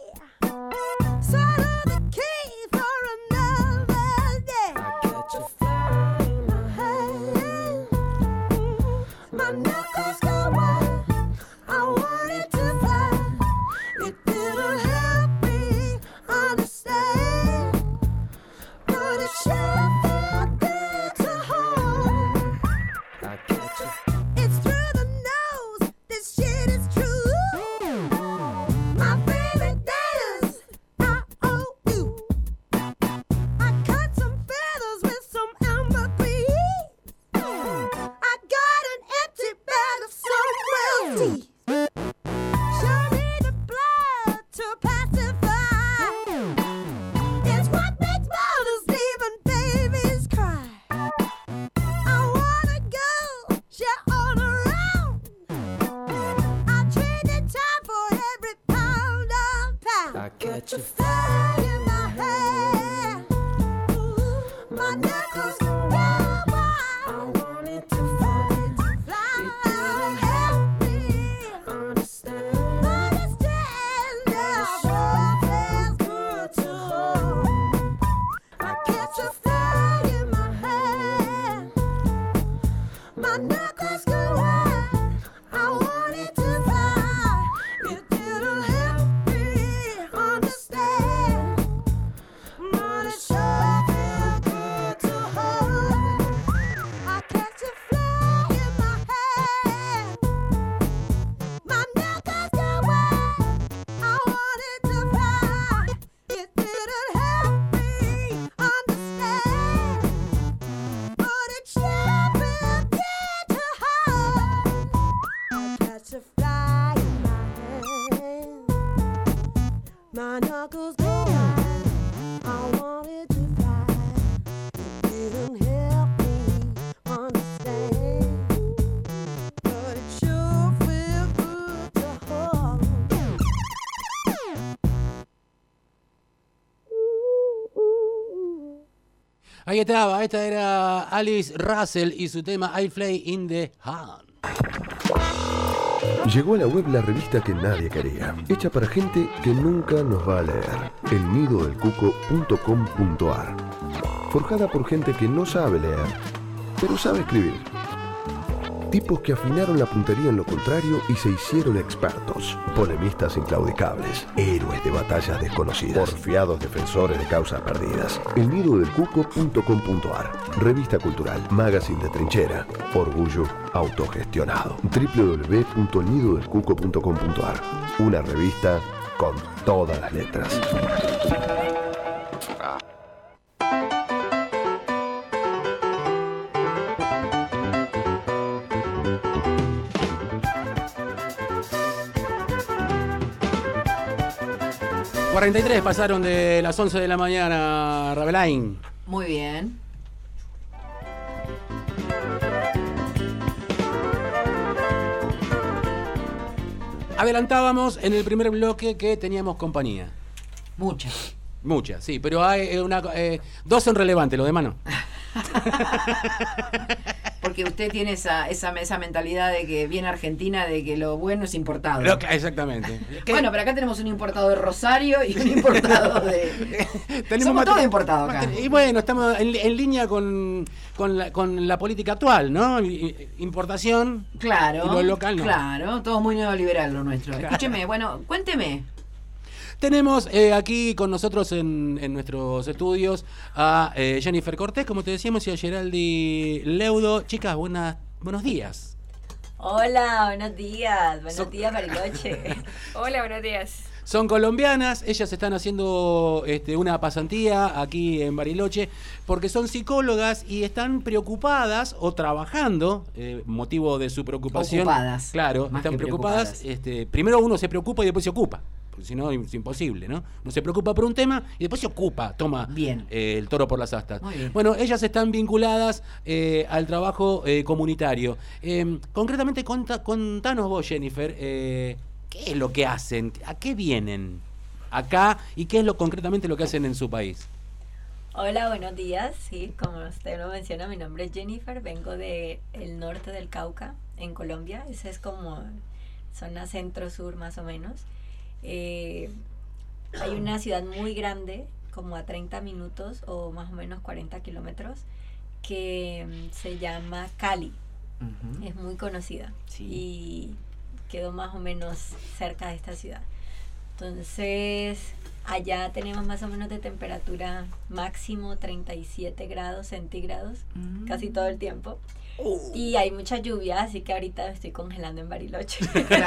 Sort of the key for another day. I catch a fly in my hand, My knuckles go white, I wanted to fly. It didn't help me understand, but it sure felt good to hold. I catch a It's through the nose, this shit is true. My favorite dance, I owe you. I cut some feathers with some ambergris. I got an empty bag of some tea. Show me the blood to pacify. It's what makes mothers leave and babies cry. I wanna go, share all around. I traded time for every pound of pound. I catch a Fly in my hand, my knuckles go white. I wanted to fly. Fly, help me Understand, understand that sure feels good to hold. I catch a fly in my hand, my knuckles go white. I wanted to fly, it didn't help me understand, but it sure feels good to hold. I catch a fly in my hand, my knuckles go white. I wanted to fly, it didn't help me understand, but it sure felt good to Ahí estaba, esta era Alice Russell y su tema I Fly in the Hand. Llegó a la web la revista que nadie quería, hecha para gente que nunca nos va a leer, el nido del cuco punto com punto a r. Forjada por gente que no sabe leer, pero sabe escribir. Tipos que afinaron la puntería en lo contrario y se hicieron expertos. Polemistas inclaudicables, héroes de batallas desconocidas, porfiados defensores de causas perdidas. El nido del cuco punto com punto a r. Revista cultural, magazine de trinchera, orgullo autogestionado. doble u doble u doble u punto el nido del cuco punto com punto a r. Una revista con todas las letras. cuarenta y tres pasaron de las once de la mañana, Rabelain. Muy bien. Adelantábamos en el primer bloque que teníamos compañía. Mucha. Mucha, sí, pero hay eh, una, eh, dos son relevantes, lo demás no. Porque usted tiene esa, esa, esa mentalidad de que viene Argentina, de que lo bueno es importado. Lo, exactamente. Bueno, pero acá tenemos un importado de Rosario y un importado de... Somos todos importados acá. Y bueno, estamos en, en línea con, con, la, con la política actual, ¿no? Importación. Claro. Y lo local no. Claro, todo muy neoliberal lo nuestro. Claro. Escúcheme, bueno, cuénteme. Tenemos eh, aquí con nosotros en, en nuestros estudios a eh, Jennifer Cortés, como te decíamos, y a Geraldi Leudo. Chicas, buenas, buenos días. Hola, buenos días. Buenos Son... días, Bariloche. Hola, buenos días. Son colombianas, ellas están haciendo este, una pasantía aquí en Bariloche porque son psicólogas y están preocupadas o trabajando, eh, motivo de su preocupación. Ocupadas. Claro, están preocupadas. preocupadas. Este, primero uno se preocupa y después se ocupa. Si no, es imposible, ¿no? Uno se preocupa por un tema y después se ocupa, toma Bien. Eh, el toro por las astas. Bueno, ellas están vinculadas eh, al trabajo eh, comunitario. Eh, concretamente, conta, contanos vos, Jennifer, eh, ¿qué es lo que hacen? ¿A qué vienen acá? ¿Y qué es lo concretamente lo que hacen en su país? Hola, buenos días. Sí, como usted lo menciona, mi nombre es Jennifer. Vengo del norte del Cauca, en Colombia. Esa es como zona centro-sur, más o menos. Eh, hay una ciudad muy grande, como a treinta minutos o más o menos cuarenta kilómetros, que um, se llama Cali. Uh-huh. Es muy conocida, sí. Y quedó más o menos cerca de esta ciudad. Entonces, allá tenemos más o menos de temperatura máximo treinta y siete grados centígrados, uh-huh. casi todo el tiempo. Uh. Y hay mucha lluvia, así que ahorita me estoy congelando en Bariloche.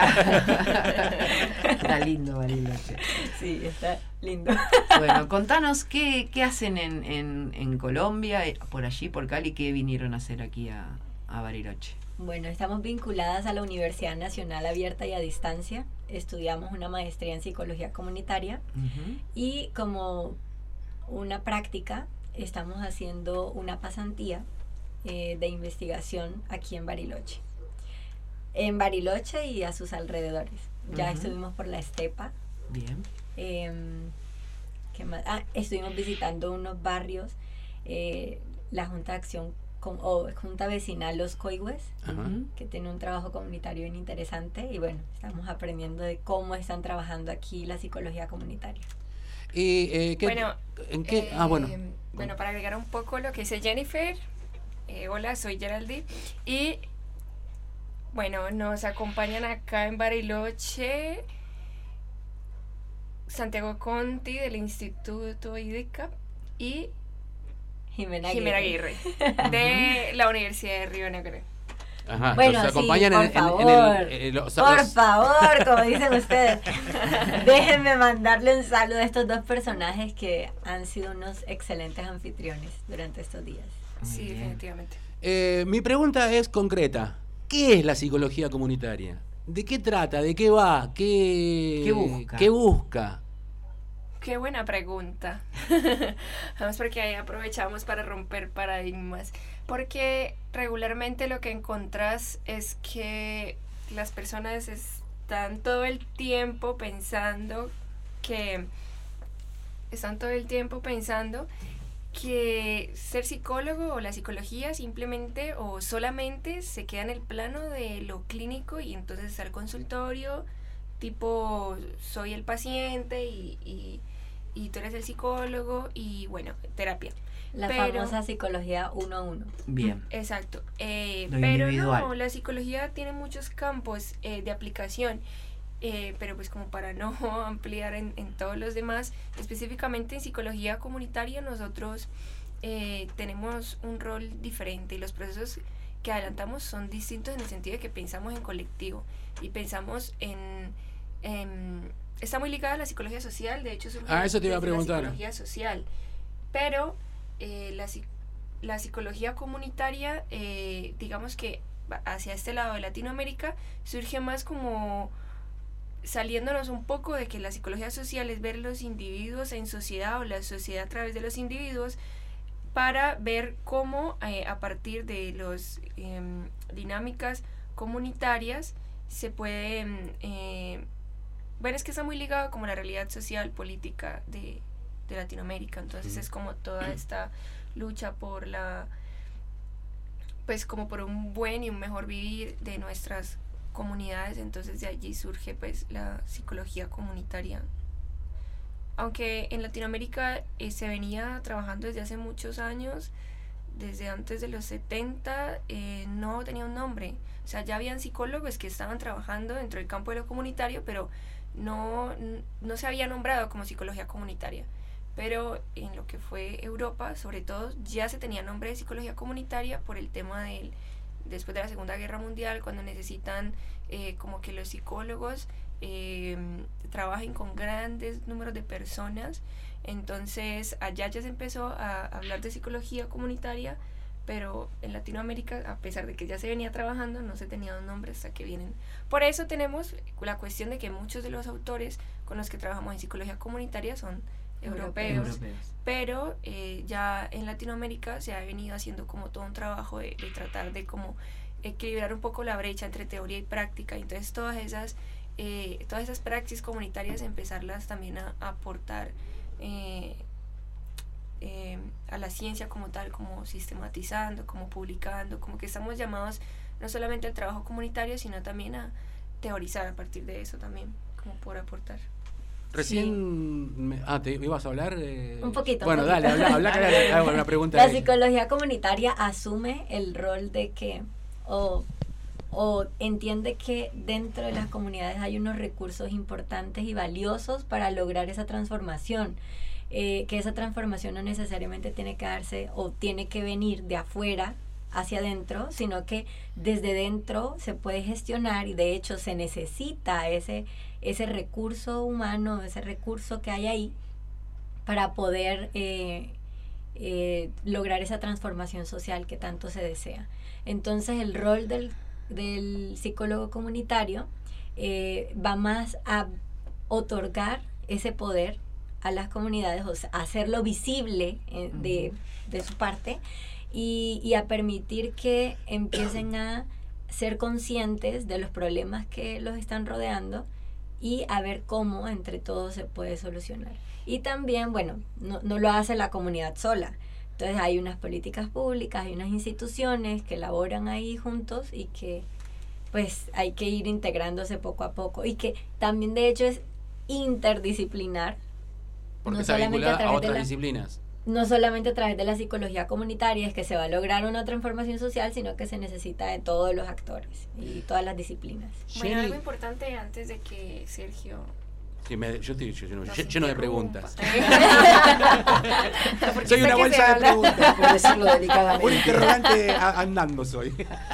Está lindo Bariloche. Sí, está lindo. Bueno, contanos qué, qué hacen en, en, en Colombia, por allí, por Cali, qué vinieron a hacer aquí a, a Bariloche. Bueno, estamos vinculadas a la Universidad Nacional Abierta y a Distancia. Estudiamos una maestría en Psicología Comunitaria. Uh-huh. Y como una práctica, estamos haciendo una pasantía Eh, de investigación aquí en Bariloche en Bariloche y a sus alrededores. Ya uh-huh. estuvimos por la estepa. Bien. Eh, ¿qué más? Ah, estuvimos visitando unos barrios, eh, la Junta de Acción con, o Junta Vecinal Los Coigües, uh-huh. que tiene un trabajo comunitario bien interesante, y bueno, estamos aprendiendo de cómo están trabajando aquí la psicología comunitaria. Y eh, ¿qué, bueno, ¿en qué? Eh, ah, bueno. Bueno, para agregar un poco lo que dice Jennifer. Eh, hola, soy Geraldi y bueno, nos acompañan acá en Bariloche Santiago Conti del Instituto IDECA y Jimena, Jimena Aguirre, Aguirre de la Universidad de Río Negro. Ajá, bueno, nos acompañan sí, por en, favor, en, en el, eh, los, por los... favor, como dicen ustedes. Déjenme mandarle un saludo a estos dos personajes que han sido unos excelentes anfitriones durante estos días. Sí, definitivamente. Eh, mi pregunta es concreta. ¿Qué es la psicología comunitaria? ¿De qué trata? ¿De qué va? ¿Qué, ¿Qué busca? ¿Qué busca? Qué buena pregunta. Vamos, porque ahí aprovechamos para romper paradigmas. Porque regularmente lo que encontrás es que las personas están todo el tiempo pensando que... Están todo el tiempo pensando que ser psicólogo o la psicología simplemente o solamente se queda en el plano de lo clínico y entonces está el consultorio, tipo soy el paciente y, y, y tú eres el psicólogo y bueno, terapia. La Pero- famosa psicología uno a uno. Bien. Exacto. Eh, Lo pero individual. no, la psicología tiene muchos campos eh, de aplicación, eh, pero pues como para no ampliar en, en todos los demás, específicamente en psicología comunitaria nosotros eh, tenemos un rol diferente y los procesos que adelantamos son distintos en el sentido de que pensamos en colectivo y pensamos en... en- está muy ligada a la psicología social, de hecho surge Ah, eso te iba a desde la preguntar. psicología social, pero eh, la, psi- la psicología comunitaria, eh, digamos que va hacia este lado de Latinoamérica, surge más como saliéndonos un poco de que la psicología social es ver los individuos en sociedad o la sociedad a través de los individuos para ver cómo eh, a partir de las dinámicas comunitarias se puede, em, eh, bueno, es que está muy ligado como la realidad social, política de, de Latinoamérica, entonces es como toda esta lucha por la, pues como por un buen y un mejor vivir de nuestras comunidades, entonces de allí surge pues la psicología comunitaria. Aunque en Latinoamérica eh, se venía trabajando desde hace muchos años, desde antes de los setenta, eh, no tenía un nombre. O sea, ya habían psicólogos que estaban trabajando dentro del campo de lo comunitario, pero no, n- no se había nombrado como psicología comunitaria. Pero en lo que fue Europa, sobre todo, ya se tenía nombre de psicología comunitaria por el tema del, después de la Segunda Guerra Mundial, cuando necesitan eh, como que los psicólogos eh, trabajen con grandes números de personas. Entonces allá ya se empezó a hablar de psicología comunitaria, pero en Latinoamérica, a pesar de que ya se venía trabajando, no se tenía un nombre hasta que vienen. Por eso tenemos la cuestión de que muchos de los autores con los que trabajamos en psicología comunitaria son europeos, Europeos. pero eh, ya en Latinoamérica se ha venido haciendo como todo un trabajo de, de tratar de como equilibrar un poco la brecha entre teoría y práctica. Entonces todas esas eh, todas esas praxis comunitarias empezarlas también a, a aportar eh, eh, a la ciencia como tal, como sistematizando, como publicando, como que estamos llamados no solamente al trabajo comunitario, sino también a teorizar a partir de eso también, como por aportar. Recién... me- ah, ¿te ibas a hablar? Eh, Un poquito. Bueno, un dale, poquito. habla, habla, que le hago una pregunta. La a ella. psicología comunitaria asume el rol de que, o, o entiende que dentro de las comunidades hay unos recursos importantes y valiosos para lograr esa transformación. Eh, que esa transformación no necesariamente tiene que darse o tiene que venir de afuera hacia adentro, sino que desde dentro se puede gestionar y de hecho se necesita ese, ese recurso humano, ese recurso que hay ahí para poder eh, eh, lograr esa transformación social que tanto se desea. Entonces el rol del, del psicólogo comunitario eh, va más a otorgar ese poder a las comunidades, o sea, hacerlo visible eh, de, de su parte y, y a permitir que empiecen a ser conscientes de los problemas que los están rodeando y a ver cómo entre todos se puede solucionar. Y también, bueno, no, no lo hace la comunidad sola. Entonces hay unas políticas públicas, hay unas instituciones que elaboran ahí juntos y que pues hay que ir integrándose poco a poco y que también de hecho es interdisciplinar. Porque no está solamente vinculada a a través de otras la- disciplinas. No solamente a través de la psicología comunitaria es que se va a lograr una transformación social, sino que se necesita de todos los actores y todas las disciplinas. Bueno, Jenny- algo importante antes de que Sergio... Sí, me- yo estoy lleno, Nos lleno de interrumpa. preguntas. Porque Soy sé una que bolsa se de habla. preguntas, por decirlo delicadamente. Un interrogante a- andando soy.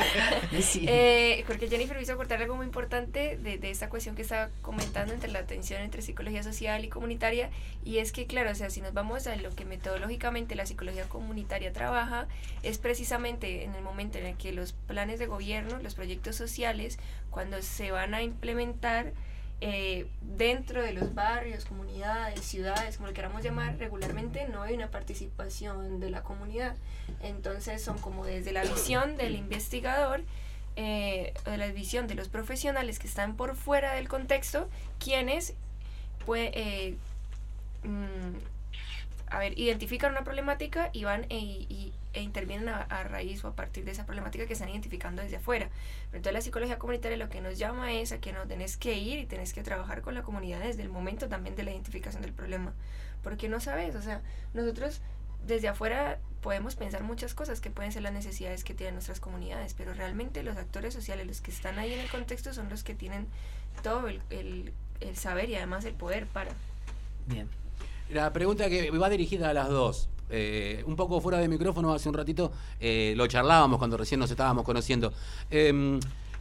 Eh, porque Jennifer me hizo aportar algo muy importante de, de esta cuestión que estaba comentando entre la tensión entre psicología social y comunitaria, y es que claro, o sea, si nos vamos a lo que metodológicamente la psicología comunitaria trabaja, es precisamente en el momento en el que los planes de gobierno, los proyectos sociales, cuando se van a implementar eh, dentro de los barrios, comunidades, ciudades, como lo queramos llamar, regularmente no hay una participación de la comunidad. Entonces son como desde la visión del investigador, eh, o de la visión de los profesionales que están por fuera del contexto, quienes pues, eh, mm, a ver, identifican una problemática y van e, y, e intervienen a, a raíz o a partir de esa problemática que están identificando desde afuera. Pero entonces la psicología comunitaria lo que nos llama es a que no tenés que ir y tenés que trabajar con la comunidad desde el momento también de la identificación del problema. Porque no sabes, o sea, nosotros desde afuera podemos pensar muchas cosas que pueden ser las necesidades que tienen nuestras comunidades, pero realmente los actores sociales, los que están ahí en el contexto, son los que tienen todo el, el, el saber y además el poder para... Bien. La pregunta que va dirigida a las dos. Eh, un poco fuera de micrófono, hace un ratito eh, lo charlábamos cuando recién nos estábamos conociendo. Eh,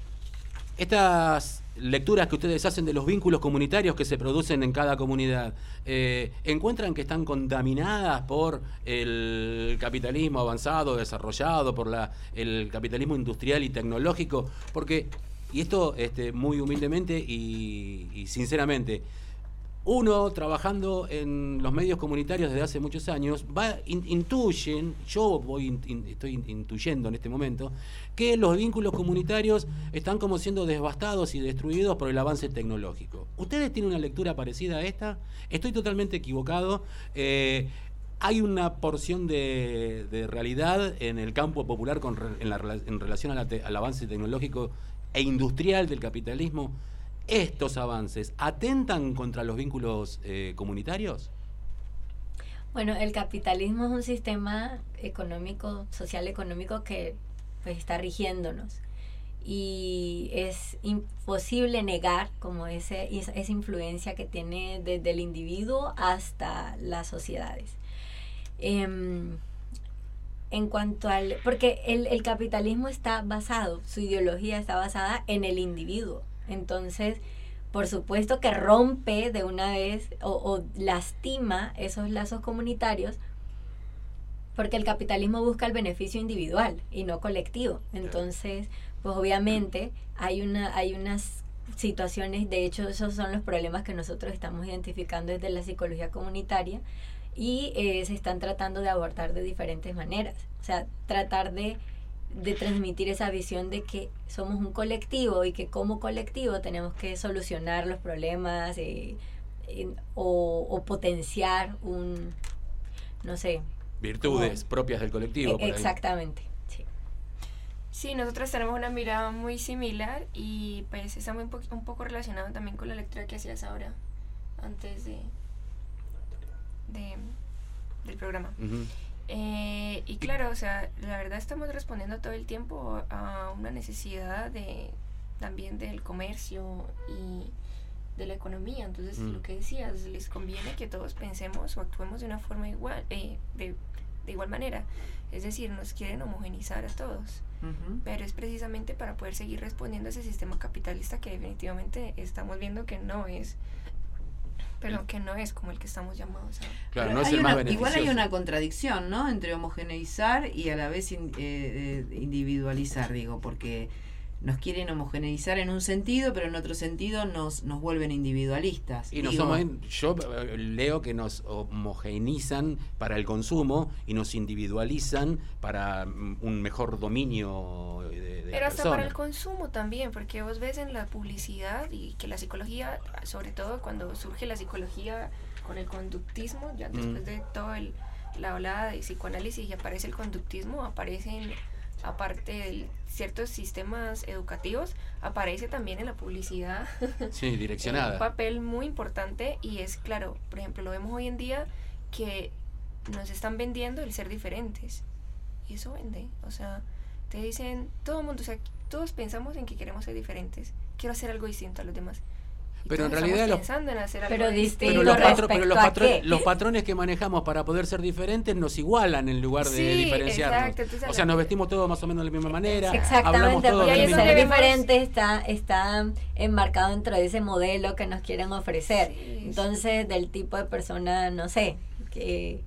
estas lecturas que ustedes hacen de los vínculos comunitarios que se producen en cada comunidad, eh, ¿encuentran que están contaminadas por el capitalismo avanzado, desarrollado, por la, el capitalismo industrial y tecnológico? Porque, y esto este, muy humildemente y, y sinceramente, uno trabajando en los medios comunitarios desde hace muchos años, va in, intuyen, yo voy in, in, estoy in, intuyendo en este momento, que los vínculos comunitarios están como siendo devastados y destruidos por el avance tecnológico. ¿Ustedes tienen una lectura parecida a esta? Estoy totalmente equivocado. Eh, ¿Hay una porción de, de realidad en el campo popular con, en, la, en relación a la te, al avance tecnológico e industrial del capitalismo? ¿Estos avances atentan contra los vínculos eh, comunitarios? Bueno, el capitalismo es un sistema económico, social económico que pues, está rigiéndonos. Y es imposible negar como ese, esa influencia que tiene desde el individuo hasta las sociedades. Eh, en cuanto al... Porque el, el capitalismo está basado, su ideología está basada en el individuo. Entonces, por supuesto que rompe de una vez o, o lastima esos lazos comunitarios, porque el capitalismo busca el beneficio individual y no colectivo. Entonces, pues obviamente hay una hay unas situaciones, de hecho esos son los problemas que nosotros estamos identificando desde la psicología comunitaria y eh, se están tratando de abordar de diferentes maneras. O sea, tratar de de transmitir esa visión de que somos un colectivo y que como colectivo tenemos que solucionar los problemas eh, eh, o, o potenciar un, no sé... Virtudes como, propias del colectivo. Eh, exactamente, sí. Sí, nosotros tenemos una mirada muy similar y pues está muy un, po un poco relacionado también con la lectura que hacías ahora, antes de, de del programa. Uh-huh. Eh, y claro, o sea, la verdad estamos respondiendo todo el tiempo a una necesidad de también del comercio y de la economía. Entonces, mm. lo que decías, les conviene que todos pensemos o actuemos de una forma igual, eh, de, de igual manera. Es decir, nos quieren homogenizar a todos. Uh-huh. Pero es precisamente para poder seguir respondiendo a ese sistema capitalista que definitivamente estamos viendo que no es... pero que no es como el que estamos llamados a... Claro, no es el más beneficioso. Igual hay una contradicción, ¿no? Entre homogeneizar y a la vez in, eh, individualizar, digo, porque nos quieren homogeneizar en un sentido, pero en otro sentido nos, nos vuelven individualistas. Y nos somos, yo leo que nos homogeneizan para el consumo y nos individualizan para un mejor dominio de, de Pero la hasta persona. para el consumo también, porque vos ves en la publicidad y que la psicología, sobre todo cuando surge la psicología con el conductismo, ya después mm. de toda la ola de psicoanálisis y aparece el conductismo, aparecen... aparte de ciertos sistemas educativos, aparece también en la publicidad sí, direccionada. un papel muy importante y es claro, por ejemplo, lo vemos hoy en día que nos están vendiendo el ser diferentes y eso vende, o sea, te dicen, todo el mundo, o sea, todos pensamos en que queremos ser diferentes, quiero hacer algo distinto a los demás. Pero en realidad los, pensando en hacer pero algo distinto pero los, patro, pero los, patro, qué? los patrones que manejamos para poder ser diferentes nos igualan en lugar de sí, diferenciarnos. Exacto, entonces, o sea, nos vestimos todos más o menos de la misma manera. Exactamente, todos porque el mismo... ser diferente está, está enmarcado dentro de ese modelo que nos quieren ofrecer. Sí, entonces, sí. Del tipo de persona, no sé, que...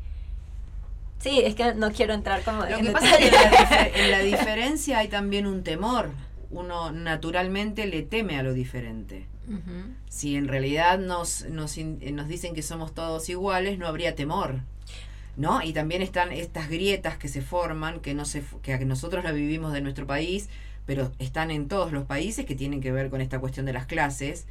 Sí, es que no quiero entrar como... Lo que pasa es que en la, en la diferencia hay también un temor. Uno naturalmente le teme a lo diferente. Uh-huh. Si en realidad nos, nos, nos dicen que somos todos iguales, no habría temor, ¿no? Y también están estas grietas que se forman, que no se, que nosotros la vivimos de nuestro país, pero están en todos los países, que tienen que ver con esta cuestión de las clases,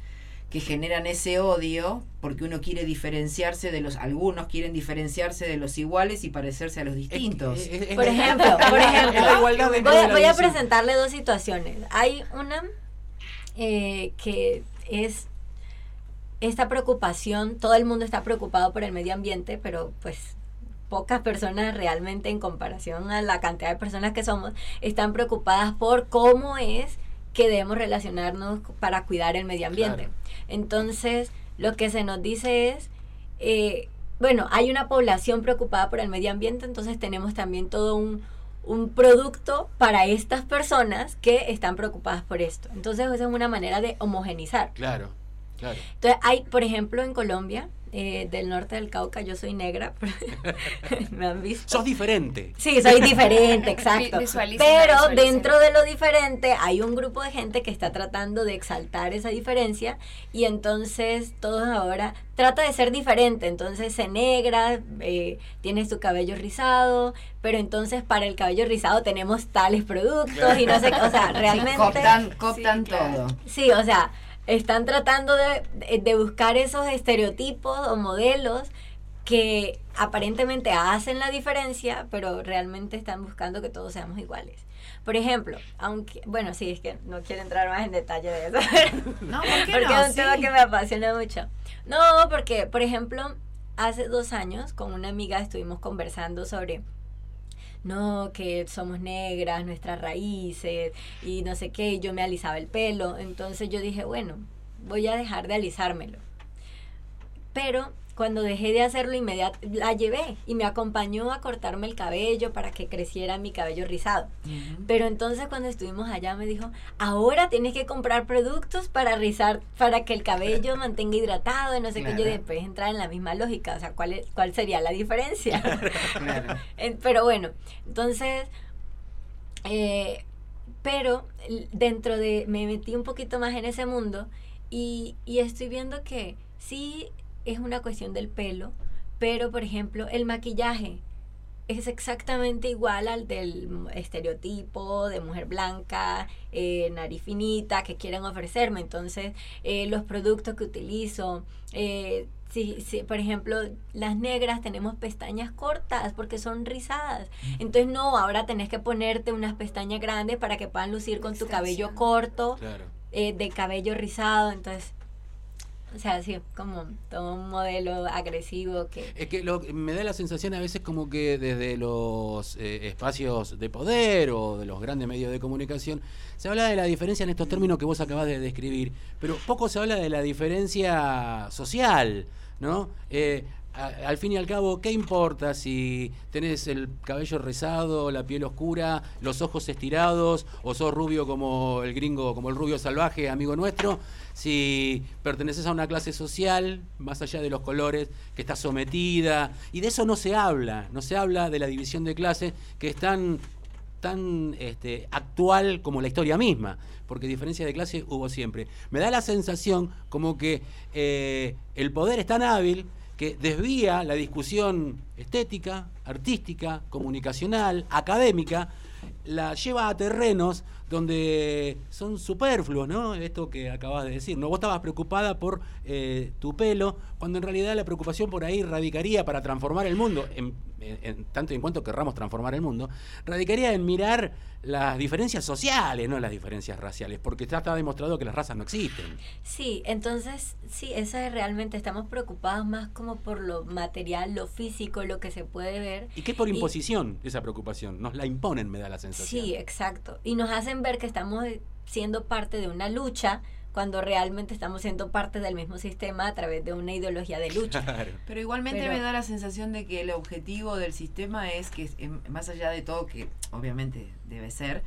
que generan ese odio porque uno quiere diferenciarse de los, algunos quieren diferenciarse de los iguales y parecerse a los distintos. Por ejemplo, por ejemplo, la igualdad dentro voy, de la voy a división. presentarle dos situaciones. Hay una eh, que es esta preocupación, todo el mundo está preocupado por el medio ambiente, pero pues pocas personas realmente en comparación a la cantidad de personas que somos están preocupadas por cómo es que debemos relacionarnos para cuidar el medio ambiente. Claro. Entonces, lo que se nos dice es, eh, bueno, hay una población preocupada por el medio ambiente, entonces tenemos también todo un, un producto para estas personas que están preocupadas por esto. Entonces, esa es una manera de homogenizar. Claro, claro. Entonces, hay, por ejemplo, en Colombia, eh, del norte del Cauca, yo soy negra, ¿me han visto? Sos diferente. Sí, soy diferente, exacto. Visualiza, Pero visualiza. dentro de lo diferente hay un grupo de gente que está tratando de exaltar esa diferencia y entonces todos ahora trata de ser diferente, entonces se negra, eh, tienes tu cabello rizado, pero entonces para el cabello rizado tenemos tales productos y no sé, o sea, realmente... Sí, cooptan, cooptan Sí, claro. todo. Sí, o sea, están tratando de, de buscar esos estereotipos o modelos que aparentemente hacen la diferencia, pero realmente están buscando que todos seamos iguales. Por ejemplo, aunque, bueno, sí, es que no quiero entrar más en detalle de eso, No, ¿por qué porque no? es un tema Sí. que me apasiona mucho. No, porque, por ejemplo, hace dos años con una amiga estuvimos conversando sobre no, que somos negras, nuestras raíces y no sé qué, y yo me alisaba el pelo, entonces yo dije, bueno, voy a dejar de alisármelo. Pero cuando dejé de hacerlo inmediato, la llevé y me acompañó a cortarme el cabello para que creciera mi cabello rizado. Ujú. Pero entonces cuando estuvimos allá me dijo, ahora tienes que comprar productos para rizar, para que el cabello mantenga hidratado y no sé Claro. qué. Yo después entrar en la misma lógica, o sea, ¿cuál, es- cuál sería la diferencia? Claro. Eh, Pero bueno, entonces, eh, pero l- dentro de, me metí un poquito más en ese mundo y, y estoy viendo que sí es una cuestión del pelo, pero por ejemplo el maquillaje es exactamente igual al del estereotipo de mujer blanca, eh, nariz finita, que quieren ofrecerme. Entonces, eh, los productos que utilizo, eh, si, si, por ejemplo, las negras tenemos pestañas cortas porque son rizadas. Entonces, no, ahora tenés que ponerte unas pestañas grandes para que puedan lucir con tu cabello corto, Claro. eh, de cabello rizado. Entonces, o sea, sí, como todo un modelo agresivo que... Es que lo, me da la sensación a veces como que desde los eh, espacios de poder o de los grandes medios de comunicación se habla de la diferencia en estos términos que vos acabás de describir, pero poco se habla de la diferencia social, ¿no? Eh, a- al fin y al cabo, ¿qué importa si tenés el cabello rizado, la piel oscura, los ojos estirados, o sos rubio como el gringo, como el rubio salvaje, amigo nuestro? Si perteneces a una clase social, más allá de los colores, que está sometida, y de eso no se habla, no se habla de la división de clases que es tan, tan este, actual como la historia misma, porque diferencia de clase hubo siempre. Me da la sensación como que eh, el poder es tan hábil que desvía la discusión estética, artística, comunicacional, académica, la lleva a terrenos donde son superfluos, ¿no? Esto que acabas de decir, ¿no? Vos estabas preocupada por eh, tu pelo, cuando en realidad la preocupación por ahí radicaría para transformar el mundo, en, en- en tanto y en cuanto querramos transformar el mundo, radicaría en mirar las diferencias sociales, no las diferencias raciales, porque ya está demostrado que las razas no existen. Sí, entonces, sí, eso es realmente, estamos preocupados más como por lo material, lo físico, lo que se puede ver. Y que es por imposición esa preocupación, nos la imponen, me da la sensación. Sí, exacto. Y nos hacen ver que estamos siendo parte de una lucha cuando realmente estamos siendo parte del mismo sistema a través de una ideología de lucha. Claro. Pero igualmente Pero- me da la sensación de que el objetivo del sistema es que, em, más allá de todo, que obviamente debe ser,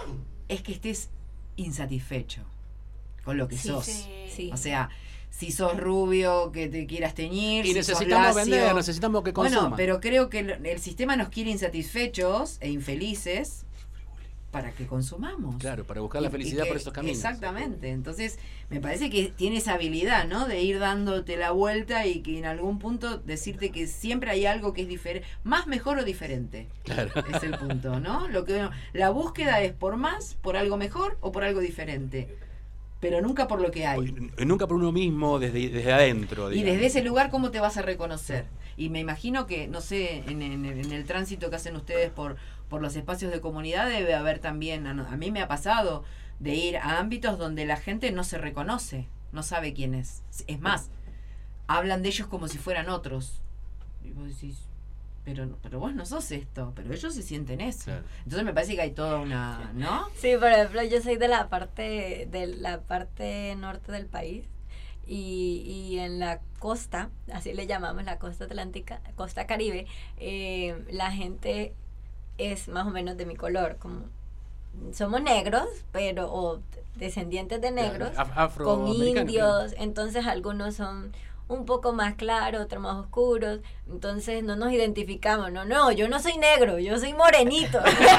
es que estés insatisfecho con lo que Sí, sos. sí, sí. O sea, si sos rubio, que te quieras teñir. Y si sos necesitamos lacio. vender, necesitamos que consuma. Bueno, pero creo que el, el sistema nos quiere insatisfechos e infelices para que consumamos. Claro, para buscar la Y- y felicidad que- por esos caminos. Exactamente. Entonces, me parece que tiene esa habilidad, ¿no? De ir dándote la vuelta y que en algún punto decirte que siempre hay algo que es diferente, más, mejor o diferente. Claro. Es el punto, ¿no? Lo que la búsqueda es por más, por algo mejor o por algo diferente. pero nunca por lo que hay. Nunca por uno mismo, desde, desde adentro. Y digamos. desde ese lugar, ¿cómo te vas a reconocer? Y me imagino que, no sé, en, en, en el tránsito que hacen ustedes por, por los espacios de comunidad debe haber también, a, a mí me ha pasado de ir a ámbitos donde la gente no se reconoce, no sabe quién es. Es más, hablan de ellos como si fueran otros. Y vos decís, pero, pero vos no sos esto, pero ellos se sienten eso. Claro. Entonces me parece que hay toda una, ¿no? Sí, por ejemplo, yo soy de la parte de la parte norte del país y, y en la costa, así le llamamos la costa atlántica, costa caribe, eh, la gente es más o menos de mi color, como somos negros, pero o descendientes de negros, Af- con indios, claro. Entonces algunos son un poco más claros, otros más oscuros, entonces no nos identificamos, no, no, yo no soy negro, yo soy morenito.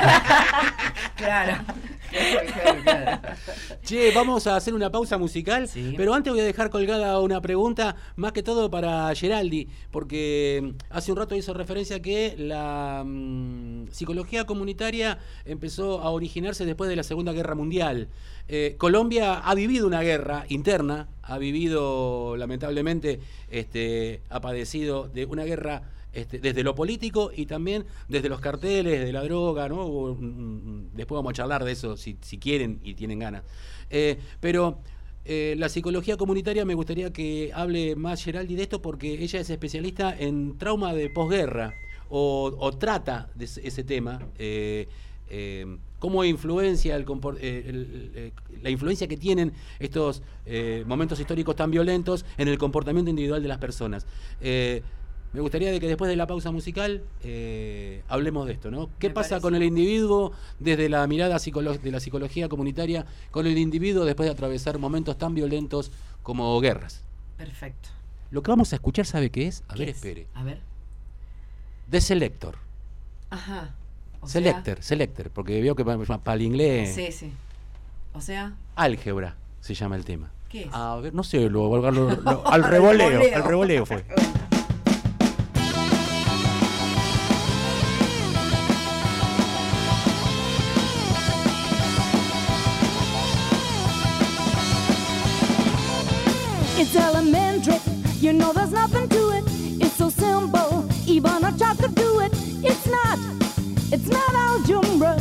Claro. Claro, claro. Che, vamos a hacer una pausa musical, sí. Pero antes voy a dejar colgada una pregunta, más que todo para Geraldi, porque hace un rato hizo referencia que la mmm, psicología comunitaria empezó a originarse después de la Segunda Guerra Mundial. Eh, Colombia ha vivido una guerra interna, ha vivido, lamentablemente, este, ha padecido de una guerra Este, desde lo político y también desde los carteles de la droga, ¿no? Hubo un, un, después vamos a charlar de eso si, si quieren y tienen ganas. Eh, pero eh, la psicología comunitaria me gustaría que hable más Geraldi de esto porque ella es especialista en trauma de posguerra o, o trata de ese tema. Eh, eh, cómo influencia el, el, el, el, la influencia que tienen estos eh, momentos históricos tan violentos en el comportamiento individual de las personas. Eh, Me gustaría de que después de la pausa musical eh, hablemos de esto, ¿no? ¿Qué Me pasa parece. con el individuo desde la mirada psicolo- de la psicología comunitaria, con el individuo después de atravesar momentos tan violentos como guerras? Perfecto. Lo que vamos a escuchar, ¿sabe qué es? A ¿Qué ver, es? espere. A ver. The Selector. Ajá. O Selector, Selector, porque veo que para, para el inglés... Sí, sí. O sea... Álgebra se llama el tema. ¿Qué es? A ver, no sé, lo, lo, lo, lo, al revoleo, revoleo. al revoleo fue. It's elementary, you know there's nothing to it. It's so simple, even a child could do it. It's not, it's not algebra.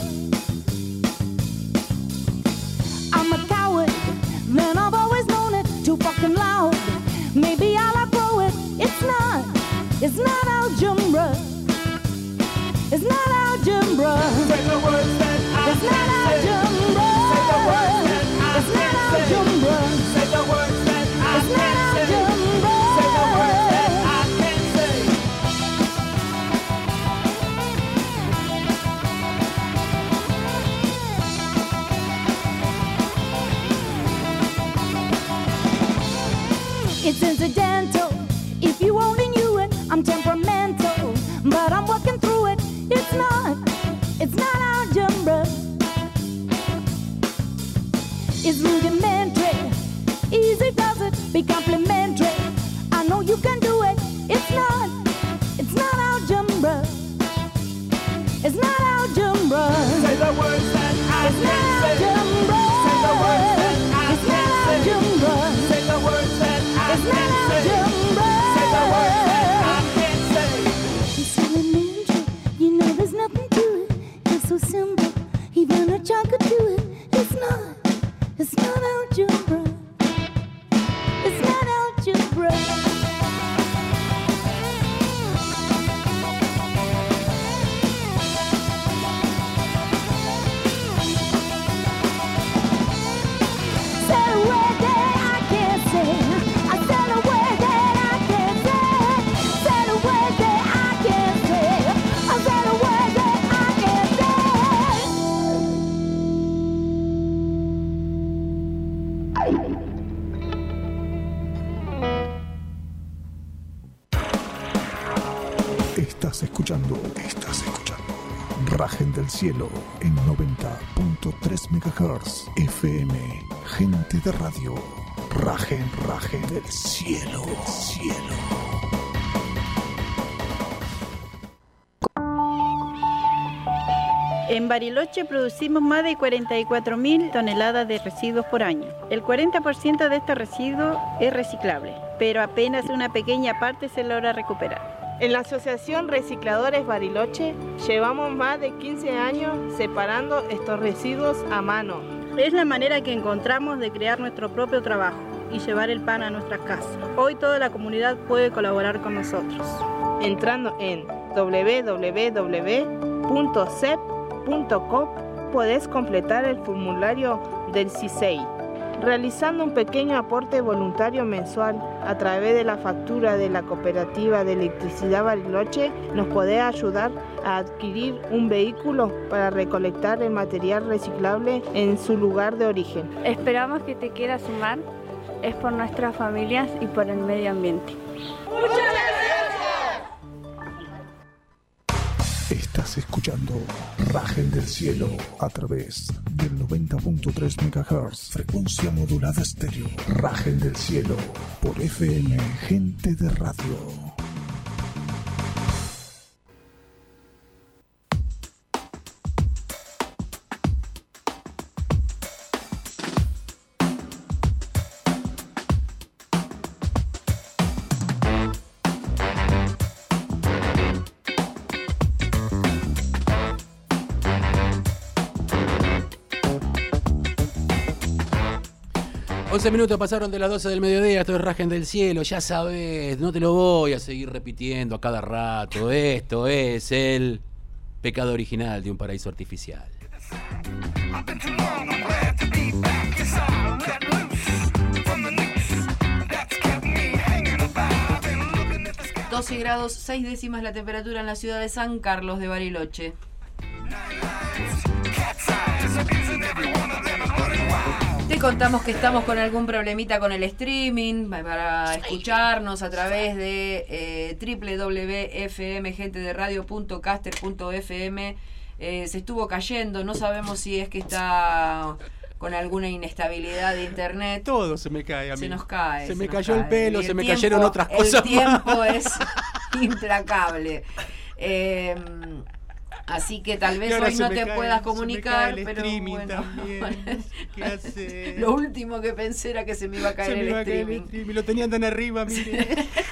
I'm a coward, then I've always known it. Too fucking loud, maybe I'll outgrow it. It's not, it's not algebra. It's not algebra. Say the words that I It's not can't say. algebra. Say the words that I It's not can't say. algebra. Say the words that I It's not can't say. algebra. Say the words that I can't say. It's incidental, if you only knew it. I'm temperamental, but I'm working through it. It's not, it's not algebra. It's rudimentary, easy does it, be complimentary. I know you can do it. It's not, it's not algebra. It's not algebra. Say the words that I It's not can't say. algebra. Say the words that I It's not can't say. algebra. Say the words that I It's not can't say. algebra. Say the words that I can't say. It's elementary, you know there's nothing to it. It's so simple, even a child could do it. It's not, it's not algebra. It's not algebra. Said a word that I can't say. I said a word that I can't say. Said a word that I can't say. I said a word that I can't Estás escuchando, estás escuchando Rajen del Cielo en noventa punto tres megahertz F M. Gente de radio. Rajen, Rajen del Cielo, del Cielo. En Bariloche producimos más de cuarenta y cuatro mil toneladas de residuos por año. El cuarenta por ciento de estos residuos es reciclable, pero apenas una pequeña parte se logra recuperar. En la Asociación Recicladores Bariloche llevamos más de quince años separando estos residuos a mano. Es la manera que encontramos de crear nuestro propio trabajo y llevar el pan a nuestras casas. Hoy toda la comunidad puede colaborar con nosotros. Entrando en doble u doble u doble u punto c e p punto com podés completar el formulario del C I S E I. Realizando un pequeño aporte voluntario mensual a través de la factura de la Cooperativa de Electricidad Bariloche, nos podés ayudar a adquirir un vehículo para recolectar el material reciclable en su lugar de origen. Esperamos que te quieras sumar, es por nuestras familias y por el medio ambiente. ¡Muchas gracias! Estás escuchando Rajen del Cielo a través del noventa punto tres megahertz, frecuencia modulada estéreo. Rajen del Cielo por F M Gente de Radio. once minutos pasaron de las doce del mediodía, esto es Rajen del Cielo, ya sabes, no te lo voy a seguir repitiendo a cada rato, esto es el pecado original de un paraíso artificial. doce grados seis décimas la temperatura en la ciudad de San Carlos de Bariloche. Te contamos que estamos con algún problemita con el streaming para escucharnos a través de eh, doble u doble u doble u punto f m gente de radio punto caster punto f m. Eh, se estuvo cayendo, no sabemos si es que está con alguna inestabilidad de internet. Todo se me cae a mí. Se nos cae. Se, se me nos cayó cae. el pelo, el se me tiempo, cayeron otras cosas. El tiempo más. es implacable. Eh, Así que tal vez hoy no te cae, puedas comunicar, pero bueno, ¿qué hace? Lo último que pensé era que se me iba a caer, se el, me iba streaming. A caer el streaming. Lo tenían tan arriba, mire.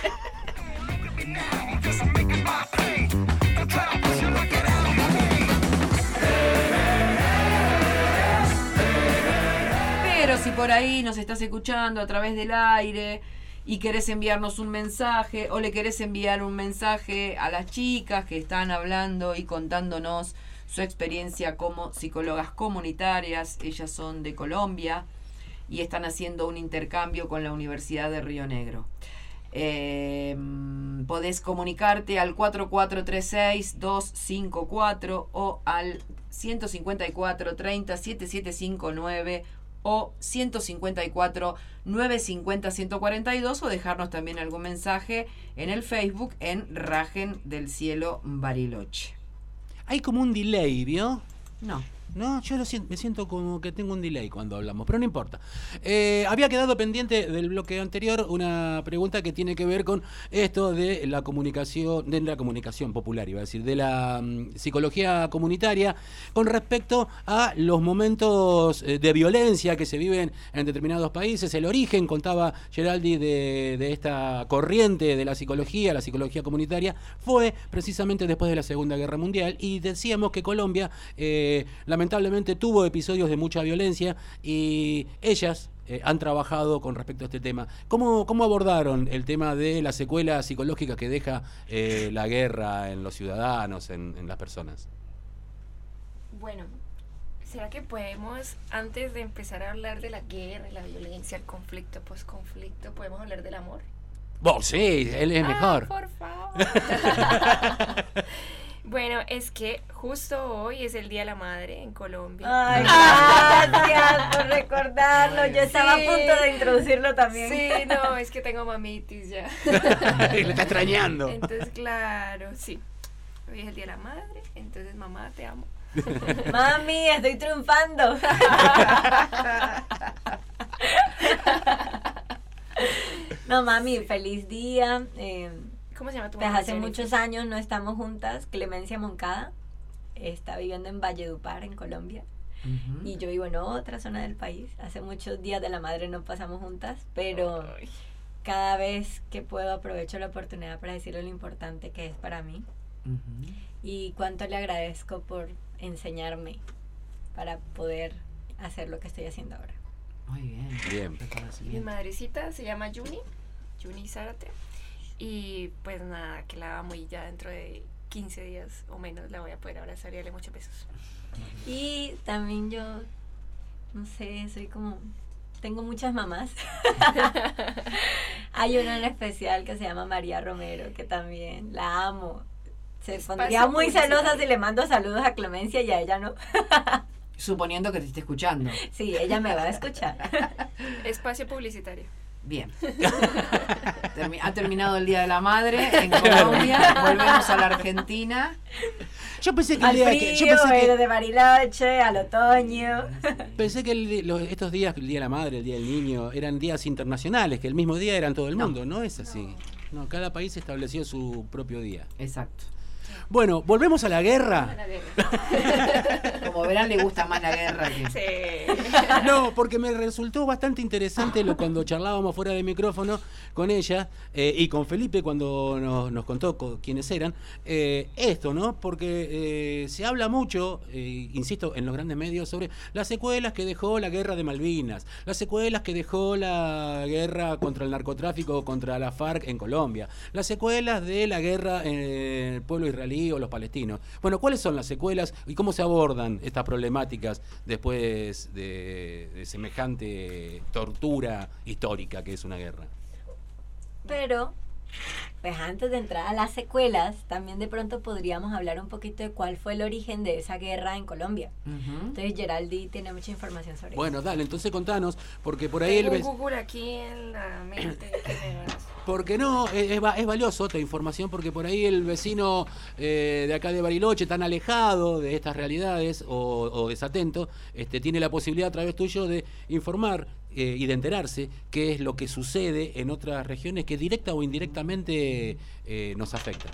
Pero si por ahí nos estás escuchando a través del aire y querés enviarnos un mensaje o le querés enviar un mensaje a las chicas que están hablando y contándonos su experiencia como psicólogas comunitarias, ellas son de Colombia y están haciendo un intercambio con la Universidad de Río Negro. Eh, podés comunicarte al cuatro cuatro tres seis dos cinco cuatro o al ciento cincuenta y cuatro treinta setenta y siete cincuenta y nueve o ciento cincuenta y cuatro novecientos cincuenta ciento cuarenta y dos o dejarnos también algún mensaje en el Facebook en Rajen del Cielo Bariloche. Hay como un delay, ¿vio? No. No, yo lo siento, me siento como que tengo un delay cuando hablamos, pero no importa. Eh, había quedado pendiente del bloque anterior una pregunta que tiene que ver con esto de la comunicación, de la comunicación popular, iba a decir, de la um, psicología comunitaria, con respecto a los momentos eh, de violencia que se viven en determinados países. El origen, contaba Geraldi, de, de esta corriente de la psicología, la psicología comunitaria, fue precisamente después de la Segunda Guerra Mundial, y decíamos que Colombia, eh, lamentablemente, lamentablemente tuvo episodios de mucha violencia y ellas eh, han trabajado con respecto a este tema. ¿Cómo, cómo abordaron el tema de la secuela psicológica que deja eh, la guerra en los ciudadanos, en, en las personas? Bueno, ¿será que podemos, antes de empezar a hablar de la guerra, la violencia, el conflicto, posconflicto, podemos hablar del amor? Oh, sí, él es ah, mejor. Por favor. Bueno, es que justo hoy es el Día de la Madre en Colombia. Ay, gracias por recordarlo. Yo estaba Sí. a punto de introducirlo también. Sí, no, es que tengo mamitis ya. Y le está extrañando. Entonces, claro, sí. Hoy es el Día de la Madre, entonces mamá, te amo. Mami, estoy triunfando. No, mami, feliz día. Eh, ¿Cómo se llama tu Pues mamá? hace Jennifer? muchos años no estamos juntas, Clemencia Moncada. está viviendo en Valledupar, en Colombia. Ujú. Y yo vivo en otra zona del país. Hace muchos días de la madre no pasamos juntas, pero cada vez que puedo aprovecho la oportunidad para decirle lo importante que es para mí Ujú. y cuánto le agradezco por enseñarme para poder hacer lo que estoy haciendo ahora. Muy bien. Bien. Mi madrecita se llama Juni, Juni Zárate. Y pues nada, que la amo y ya dentro de quince días o menos la voy a poder abrazar y darle muchos besos. Y también yo, no sé, soy como, tengo muchas mamás. Hay una en especial que se llama María Romero, que también la amo. Se Espacio pondría muy publicitario. celosa si le mando saludos a Clemencia y a ella no. Suponiendo que te esté escuchando. Sí, ella me va a escuchar. Espacio publicitario. Bien. Termi- ha terminado el Día de la Madre en Colombia. Volvemos a la Argentina. Yo pensé que, Al el día frío, que- yo pensé que- de Bariloche, al otoño. Pensé que el- los- estos días, el Día de la Madre, el Día del Niño, eran días internacionales, que el mismo día eran todo el mundo. No, es así. No, cada país estableció su propio día. Exacto. Bueno, volvemos a la guerra. Como verán, le gusta más la guerra que... Sí. No, porque me resultó bastante interesante lo cuando charlábamos fuera de micrófono con ella eh, y con Felipe cuando nos, nos contó co- quiénes eran. eh, esto, ¿no? Porque eh, se habla mucho, eh, insisto, en los grandes medios sobre las secuelas que dejó la guerra de Malvinas, las secuelas que dejó la guerra contra el narcotráfico, contra la FARC en Colombia, las secuelas de la guerra en el pueblo israelí o los palestinos. Bueno, ¿cuáles son las secuelas y cómo se abordan estas problemáticas después de, de semejante tortura histórica que es una guerra? Pero, pues antes de entrar a las secuelas, también de pronto podríamos hablar un poquito de cuál fue el origen de esa guerra en Colombia. Entonces Geraldi tiene mucha información sobre Bueno, dale, entonces contanos, porque por ahí Tengo el un ves- Google aquí en la mente. que me vas- porque no, es, es va- es valioso esta información, porque por ahí el vecino eh, de acá de Bariloche, tan alejado de estas realidades o, o desatento, este, tiene la posibilidad a través tuyo de informar eh, y de enterarse qué es lo que sucede en otras regiones que directa o indirectamente eh, nos afectan.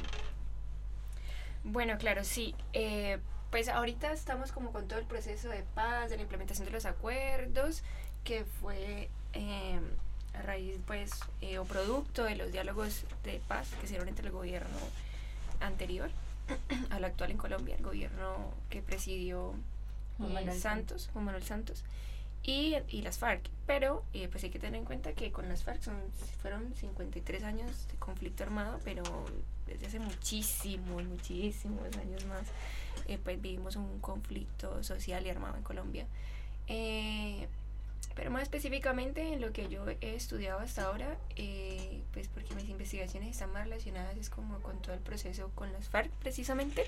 Bueno, claro, sí. Eh, pues ahorita estamos como con todo el proceso de paz, de la implementación de los acuerdos, que fue eh, a raíz, pues, eh, o producto de los diálogos de paz que se dieron entre el gobierno anterior al actual en Colombia, el gobierno que presidió Juan eh, Manuel Santos, Juan Manuel Santos, y, y las FARC. Pero eh, pues hay que tener en cuenta que con las FARC son, fueron cincuenta y tres años de conflicto armado, pero desde hace muchísimos, muchísimos años más, eh, pues vivimos un conflicto social y armado en Colombia. Eh, pero más específicamente en lo que yo he estudiado hasta ahora, eh, pues porque mis investigaciones están más relacionadas es como con todo el proceso con las FARC precisamente.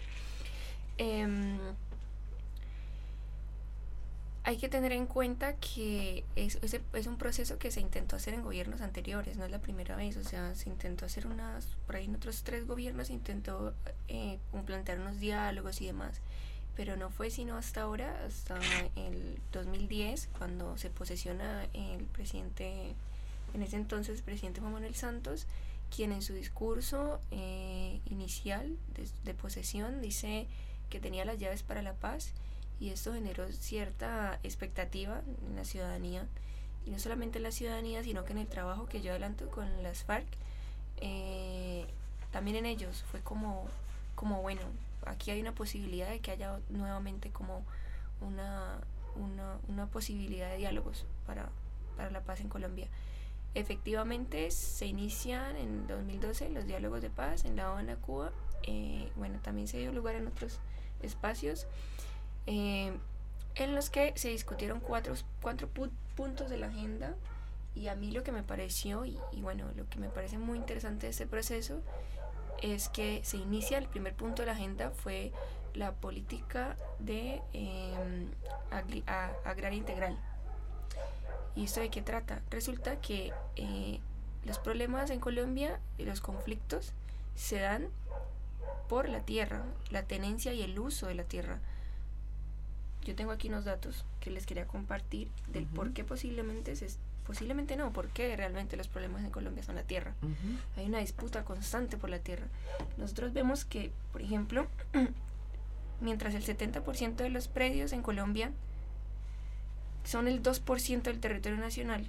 Em, hay que tener en cuenta que es, es, es un proceso que se intentó hacer en gobiernos anteriores, no es la primera vez, o sea, se intentó hacer unas, por ahí en otros tres gobiernos se intentó eh, como plantear unos diálogos y demás, pero no fue sino hasta ahora, hasta el dos mil diez, cuando se posesiona el presidente, en ese entonces presidente Juan Manuel Santos, quien en su discurso eh, inicial de, de posesión dice que tenía las llaves para la paz, y esto generó cierta expectativa en la ciudadanía, y no solamente en la ciudadanía, sino que en el trabajo que yo adelanto con las FARC, eh, también en ellos fue como, como bueno, aquí hay una posibilidad de que haya nuevamente como una, una, una posibilidad de diálogos para, para la paz en Colombia. Efectivamente se inician en dos mil doce los diálogos de paz en La Habana, Cuba. Eh, bueno, también se dio lugar en otros espacios eh, en los que se discutieron cuatro, cuatro pu- puntos de la agenda, y a mí lo que me pareció y, y bueno, lo que me parece muy interesante de este proceso es que se inicia, el primer punto de la agenda fue la política de eh, agri- a- agraria integral. ¿Y esto de qué trata? Resulta que eh, los problemas en Colombia y los conflictos se dan por la tierra, la tenencia y el uso de la tierra. Yo tengo aquí unos datos que les quería compartir del Ujú. por qué posiblemente, se, posiblemente no, por qué realmente los problemas en Colombia son la tierra. Ujú. Hay una disputa constante por la tierra. Nosotros vemos que, por ejemplo, mientras el setenta por ciento de los predios en Colombia son el dos por ciento del territorio nacional.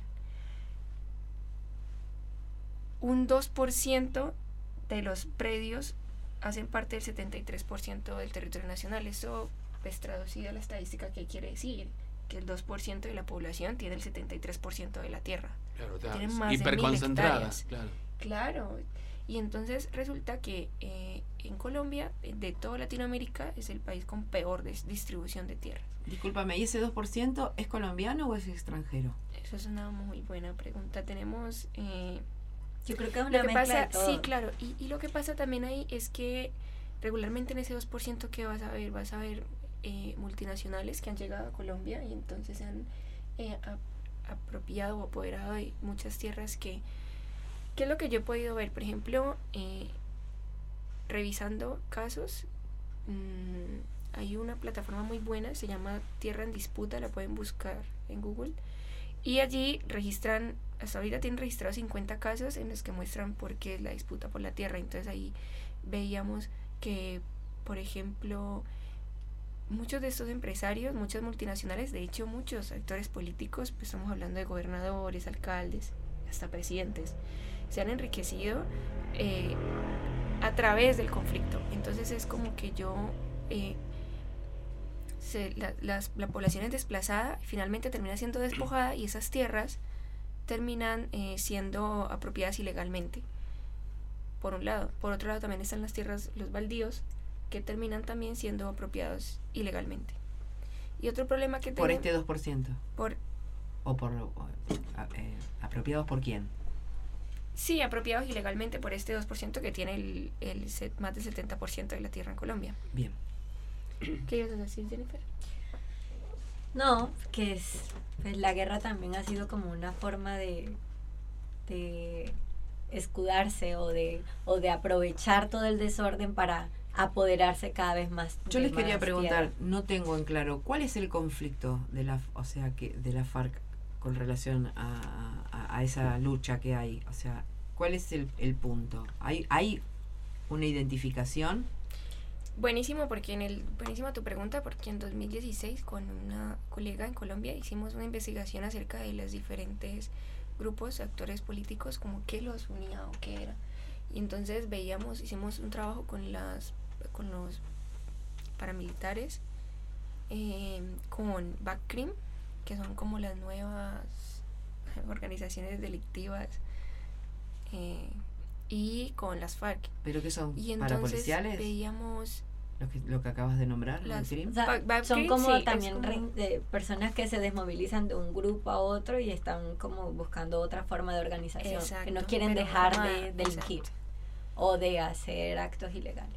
Un dos por ciento de los predios hacen parte del setenta y tres por ciento del territorio nacional. Eso, pues traducido a la estadística, ¿qué quiere decir? Que el dos por ciento de la población tiene el setenta y tres por ciento de la tierra. Claro, claro. Tienen más de mil Hiperconcentradas, hectáreas. claro. Claro. Y entonces resulta que eh, en Colombia, de toda Latinoamérica, es el país con peor des- distribución de tierras. Discúlpame, ¿y ese dos por ciento es colombiano o es extranjero? Eso es una muy buena pregunta. Tenemos... Eh, Yo creo que es lo una que mezcla pasa, de todo. sí, claro. Y, y lo que pasa también ahí es que regularmente en ese dos por ciento que vas a ver, vas a ver eh, multinacionales que han llegado a Colombia y entonces se han eh, a- apropiado o apoderado de muchas tierras que... ¿Qué es lo que yo he podido ver? Por ejemplo, eh, revisando casos, mmm, hay una plataforma muy buena, se llama Tierra en Disputa, la pueden buscar en Google, y allí registran, hasta ahorita tienen registrados cincuenta casos en los que muestran por qué es la disputa por la tierra. Entonces ahí veíamos que, por ejemplo, muchos de estos empresarios, muchas multinacionales, de hecho muchos actores políticos, pues estamos hablando de gobernadores, alcaldes, hasta presidentes, se han enriquecido eh, a través del conflicto. Entonces es como que yo eh, se, la, las, la población es desplazada, finalmente termina siendo despojada y esas tierras terminan eh, siendo apropiadas ilegalmente, por un lado. Por otro lado también están las tierras, los baldíos, que terminan también siendo apropiados ilegalmente. Y otro problema que Por tenemos... este dos por ciento. Por, ¿O por o, a- eh, apropiados por quién? sí, apropiados ilegalmente por este dos por ciento que tiene el, el set- más del setenta por ciento de la tierra en Colombia. Bien. ¿Qué ibas a decir, Jennifer? No, que es, pues la guerra también ha sido como una forma de, de escudarse o de, o de aprovechar todo el desorden para apoderarse cada vez más. Yo de les quería más preguntar, tierra. no tengo en claro, ¿cuál es el conflicto de la, o sea, que de la FARC con relación a, a, a esa lucha que hay? O sea, ¿cuál es el, el punto? ¿Hay, hay una identificación? Buenísimo, porque en el buenísima tu pregunta, porque en dos mil dieciséis con una colega en Colombia hicimos una investigación acerca de los diferentes grupos, actores políticos, como qué los unía o qué era. Y entonces veíamos, hicimos un trabajo con las con los paramilitares, eh, con Backcrim, que son como las nuevas organizaciones delictivas, eh, y con las FARC. ¿Pero qué son? Y entonces ¿Parapoliciales? veíamos Lo que, lo que acabas de nombrar, Las- Backcrim. O sea, Back- back son cream, como sí, es también como- re- de personas que se desmovilizan de un grupo a otro y están como buscando otra forma de organización, que Exacto, no quieren pero dejar armada, de delinquir o de hacer actos ilegales.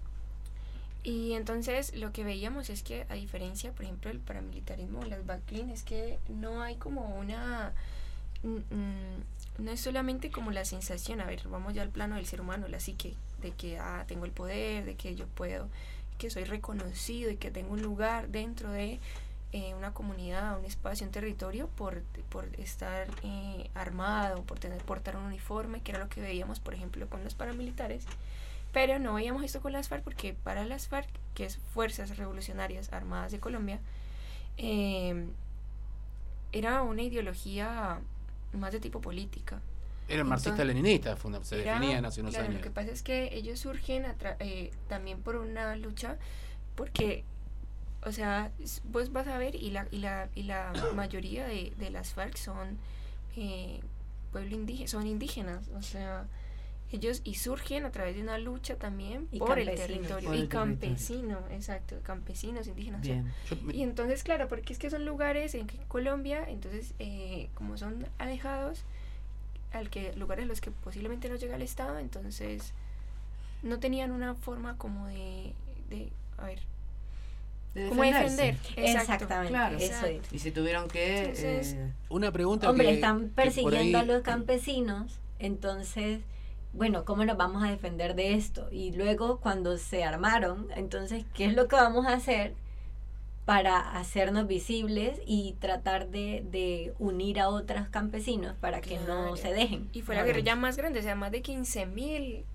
Y entonces lo que veíamos es que, a diferencia, por ejemplo, del paramilitarismo o las Backcrim, es que no hay como una... mm, mm, no es solamente como la sensación, a ver, vamos ya al plano del ser humano, la psique, de que ah, tengo el poder, de que yo puedo, que soy reconocido y que tengo un lugar dentro de eh, una comunidad, un espacio, un territorio, por, por estar eh, armado, por tener portar un uniforme, que era lo que veíamos, por ejemplo, con los paramilitares. Pero no veíamos esto con las FARC, porque para las FARC, que es Fuerzas Revolucionarias Armadas de Colombia, eh, era una ideología más de tipo política. Eran marxistas-leninistas, funda- se Era- definían hace unos claro, años. Lo que pasa es que ellos surgen a tra- eh, también por una lucha, porque, o sea, s- vos vas a ver, y la, y la, y la mayoría de, de las FARC son eh, pueblo indígena, son indígenas, o sea, ellos y surgen a través de una lucha también Y por el campesinos. territorio, Por el y campesino, exacto, campesinos, indígenas. o sea, Bien. y entonces, claro, porque es que son lugares en que Colombia, entonces, eh, como son alejados, al que lugares a los que posiblemente no llega el Estado, entonces no tenían una forma como de, de a ver, De como defenderse. defender. Exacto, Exactamente, Claro. eso es. Y se tuvieron que... Entonces, eh, Una pregunta Hombre, que, están que por persiguiendo ahí- a los campesinos, entonces, bueno, ¿cómo nos vamos a defender de esto? Y luego, cuando se armaron, entonces, ¿qué es lo que vamos a hacer para hacernos visibles y tratar de, de unir a otros campesinos para que Claro. no se dejen? y fue la Bueno, guerrilla más grande, o sea, más de quince mil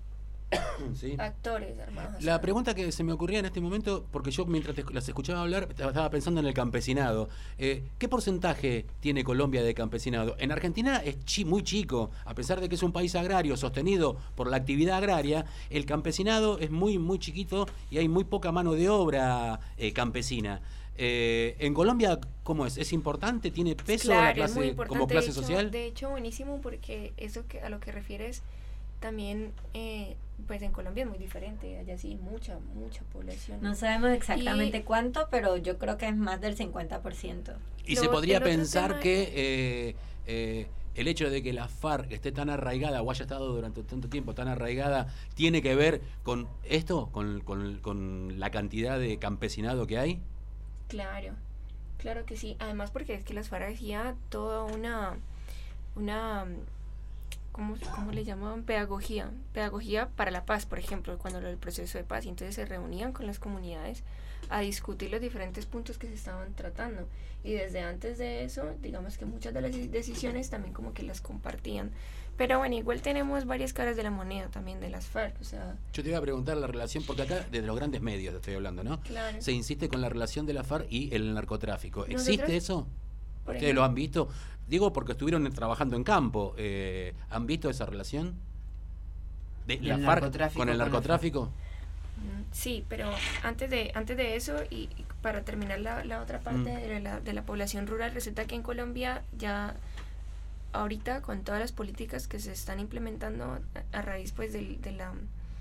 Sí. actores armados. La pregunta que se me ocurría en este momento, porque yo mientras te- las escuchaba hablar, estaba pensando en el campesinado. Eh, ¿Qué porcentaje tiene Colombia de campesinado? En Argentina es chi- muy chico, a pesar de que es un país agrario sostenido por la actividad agraria, el campesinado es muy, muy chiquito y hay muy poca mano de obra eh, campesina. Eh, en Colombia, ¿cómo es? ¿Es importante? ¿Tiene peso la Claro, es muy clase, importante. como clase de hecho, social? De hecho, buenísimo, porque eso que a lo que refieres también, eh, pues en Colombia es muy diferente. Allá sí, mucha, mucha población. No sabemos exactamente Y- cuánto, pero yo creo que es más del cincuenta por ciento. Y Lo- se podría el otro pensar tema- que eh, eh, el hecho de que la FARC esté tan arraigada o haya estado durante tanto tiempo tan arraigada tiene que ver con esto, con, con- con la cantidad de campesinado que hay. Claro, claro que sí. Además, porque es que las FARC hacía toda una, una, ¿cómo, cómo le llamaban? Pedagogía. Pedagogía para la paz, por ejemplo, cuando lo del proceso de paz. Y entonces se reunían con las comunidades a discutir los diferentes puntos que se estaban tratando. Y desde antes de eso, digamos que muchas de las decisiones también como que las compartían. Pero bueno, igual tenemos varias caras de la moneda también de las FARC, o sea... Yo te iba a preguntar la relación, porque acá desde los grandes medios te estoy hablando, ¿no? Claro. Se insiste con la relación de la FARC y el narcotráfico. Nosotros, ¿Existe eso? por ¿Ustedes ejemplo- lo han visto? Digo porque estuvieron trabajando en campo. Eh, ¿Han visto esa relación? ¿De ¿Del la FARC narcotráfico con el con la narcotráfico? Mm, Sí, pero antes de antes de eso y, y para terminar la, la otra parte Mm. de, la, de la población rural, resulta que en Colombia ya ahorita con todas las políticas que se están implementando a, a raíz pues del, de la,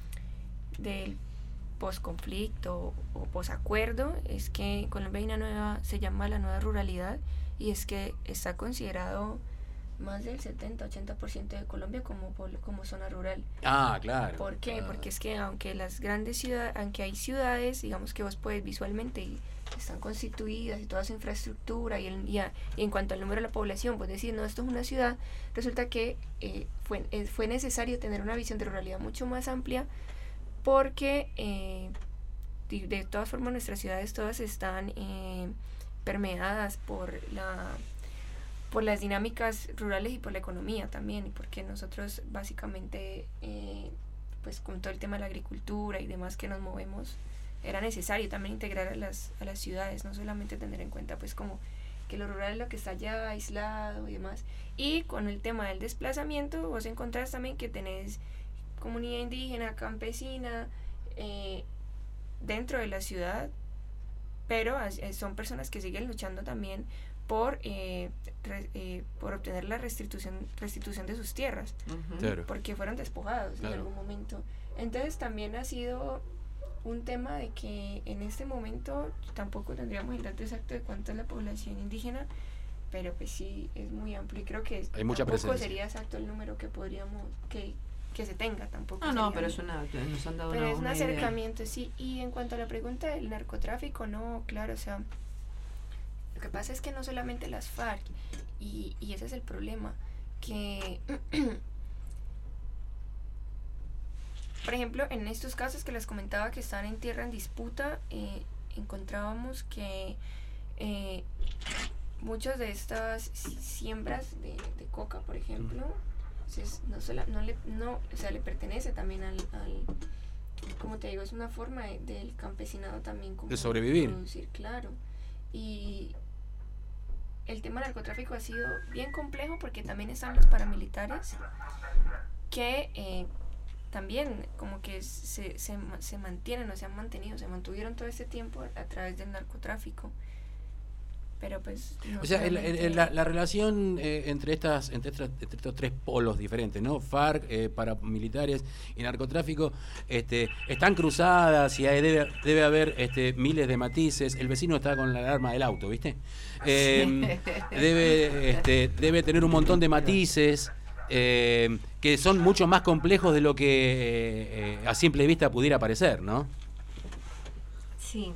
del posconflicto o posacuerdo, es que en Colombia hay una nueva, se llama la nueva ruralidad, y es que está considerado más del setenta ochenta por ciento de Colombia como, pol- como zona rural. Ah, claro. ¿Por qué? Porque es que aunque las grandes ciudades, aunque hay ciudades, digamos que vos puedes visualmente y están constituidas y toda su infraestructura y, el, y, a- y en cuanto al número de la población, pues decir, no, esto es una ciudad, resulta que eh, fue, eh, fue necesario tener una visión de ruralidad mucho más amplia porque eh, de, de todas formas nuestras ciudades todas están eh, permeadas por la por las dinámicas rurales y por la economía también, y porque nosotros básicamente, eh, pues con todo el tema de la agricultura y demás que nos movemos, era necesario también integrar a las, a las ciudades, no solamente tener en cuenta pues como que lo rural es lo que está allá aislado y demás. Y con el tema del desplazamiento, vos encontrás también que tenés comunidad indígena, campesina, eh, dentro de la ciudad, pero as- eh, son personas que siguen luchando también por eh, re- eh, por obtener la restitución restitución de sus tierras. Ujú. Claro. Porque fueron despojados Claro. en algún momento. Entonces también ha sido un tema de que en este momento tampoco tendríamos el dato exacto de cuánto es la población indígena, pero pues sí es muy amplio y creo que Hay mucha tampoco presencia. sería exacto el número que podríamos que que se tenga tampoco. No, no, sería- pero es una, nos han dado pero una, es un una idea. acercamiento, sí. Y en cuanto a la pregunta del narcotráfico, no, claro, o sea, lo que pasa es que no solamente las FARC, y, y ese es el problema, que, por ejemplo, en estos casos que les comentaba que están en tierra en disputa, eh, encontrábamos que eh, muchas de estas si- siembras de, de coca, por ejemplo, entonces, no, sola- no, le, no, o sea, le pertenece también al, al como te digo, es una forma de- del campesinado también como De sobrevivir. producir, claro. Y el tema del narcotráfico ha sido bien complejo porque también están los paramilitares que eh, también como que se, se, ma- se mantienen o se han mantenido, se mantuvieron todo este tiempo a través del narcotráfico. Pero pues... no O sea, el- el- solamente- el- la, la relación eh, entre estas entre, estas- entre estos tres polos diferentes, ¿no? FARC, eh, paramilitares y narcotráfico, este, están cruzadas y hay- debe, debe haber este, miles de matices. El vecino está con la alarma del auto, ¿viste? Eh, debe, este, debe tener un montón de matices eh, que son mucho más complejos de lo que eh, eh, a simple vista pudiera parecer, ¿no? Sí.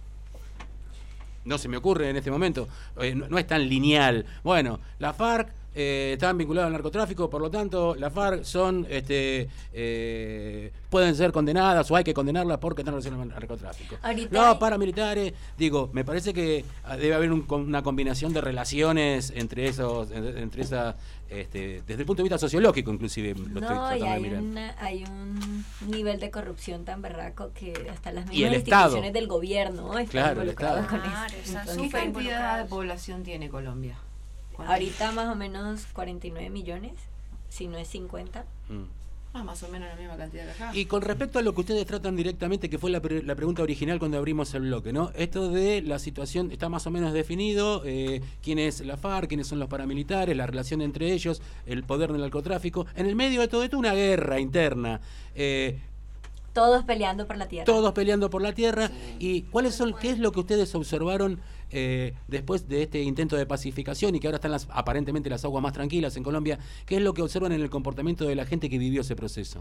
No se me ocurre en este momento, eh, no, no es tan lineal. Bueno, la FARC eh, estaban vinculados al narcotráfico, por lo tanto, las FARC son, este, eh, pueden ser condenadas o hay que condenarlas porque están relacionadas al narcotráfico. Ahorita Los paramilitares, digo, me parece que debe haber un, una combinación de relaciones entre esos, entre esas, este, desde el punto de vista sociológico, inclusive. Lo estoy No, tratando y de hay, mirar. una, hay un nivel de corrupción tan berraco que hasta las Y el mismas Estado. instituciones del gobierno están Claro, el involucradas Estado. con Claro, eso. esa- Entonces, ¿Qué cantidad de población tiene Colombia? ¿Cuánto? ahorita más o menos cuarenta y nueve millones, si no es cincuenta. Ah, más o menos la misma cantidad que acá. Y con respecto a lo que ustedes tratan directamente, que fue la, pre- la pregunta original cuando abrimos el bloque, ¿no? Esto de la situación está más o menos definido, eh, quién es la FARC, quiénes son los paramilitares, la relación entre ellos, el poder del narcotráfico. En el medio de todo esto, una guerra interna. Eh, Todos peleando por la tierra. todos peleando por la tierra. ¿Y cuáles son, qué es lo que ustedes observaron eh, después de este intento de pacificación y que ahora están las, aparentemente las aguas más tranquilas en Colombia? ¿Qué es lo que observan en el comportamiento de la gente que vivió ese proceso?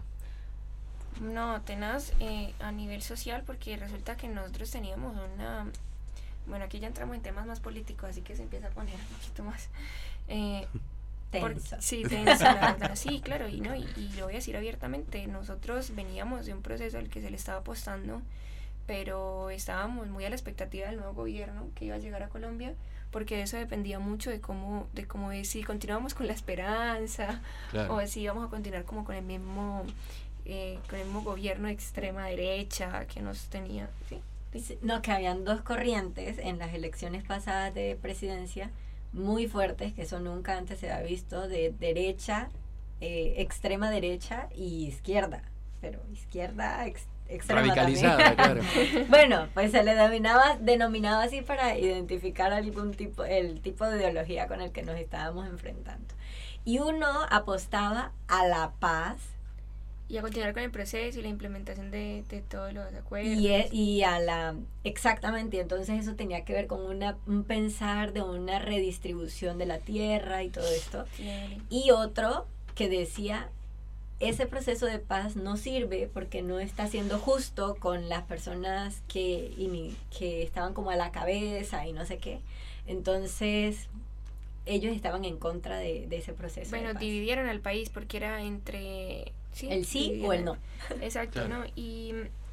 No, tenaz eh, a nivel social, porque resulta que nosotros teníamos una... Bueno, aquí ya entramos en temas más políticos, así que se empieza a poner un poquito más... Eh, por- Tenso. sí, tenso, la verdad. Sí, claro, y, no, y, y lo voy a decir abiertamente. Nosotros veníamos de un proceso al que se le estaba apostando, pero estábamos muy a la expectativa del nuevo gobierno que iba a llegar a Colombia, porque eso dependía mucho de cómo, de cómo es, si continuábamos con la esperanza, Claro. o si íbamos a continuar como con el mismo... Eh, con el mismo gobierno de extrema derecha que nos tenía, ¿sí? Sí, no, que habían dos corrientes en las elecciones pasadas de presidencia muy fuertes, que eso nunca antes se había visto, de derecha, eh, extrema derecha y izquierda, pero izquierda ex, extrema Radicalizada, también. claro. Bueno, pues se le denominaba, denominaba así para identificar algún tipo, el tipo de ideología con el que nos estábamos enfrentando. Y uno apostaba a la paz, Y a continuar con el proceso y la implementación de, de todos los acuerdos. Y, e- y a la exactamente, entonces eso tenía que ver con una, un pensar de una redistribución de la tierra y todo esto. Claro. Y otro que decía, ese proceso de paz no sirve porque no está siendo justo con las personas que, ini- que estaban como a la cabeza y no sé qué. Entonces ellos estaban en contra de, de ese proceso. Bueno, de paz. dividieron al país porque era entre... ¿sí? El sí dividieron. o el no. Exacto, Claro. ¿no? Y,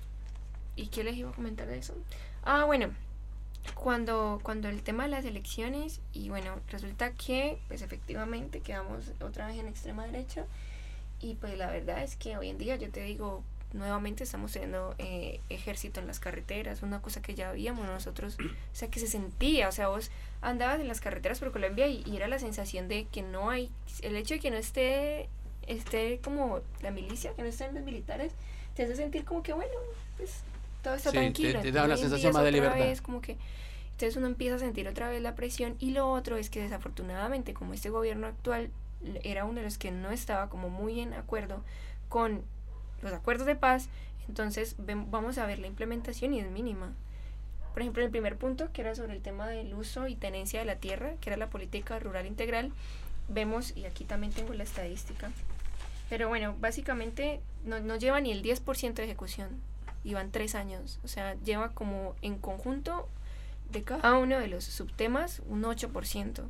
¿y qué les iba a comentar de eso? Ah, bueno, cuando, cuando el tema de las elecciones, y bueno, resulta que, pues efectivamente, quedamos otra vez en extrema derecha, y pues la verdad es que hoy en día, yo te digo, nuevamente estamos teniendo eh, ejército en las carreteras, una cosa que ya habíamos nosotros, o sea, que se sentía, o sea, vos andabas en las carreteras por Colombia y, y era la sensación de que no hay, el hecho de que no esté, esté como la milicia, que no estén los militares, te hace sentir como que, bueno, pues todo está Sí, tranquilo. te- te da una Hoy en sensación día más es de otra libertad. vez como que, entonces uno empieza a sentir otra vez la presión, y lo otro es que desafortunadamente, como este gobierno actual era uno de los que no estaba como muy en acuerdo con los acuerdos de paz, entonces ven- vamos a ver la implementación y es mínima. Por ejemplo, en el primer punto, que era sobre el tema del uso y tenencia de la tierra, que era la política rural integral, vemos, y aquí también tengo la estadística, pero bueno, básicamente no, no lleva ni el diez por ciento de ejecución, y van tres años, o sea, lleva como en conjunto de cada uno de los subtemas un ocho por ciento.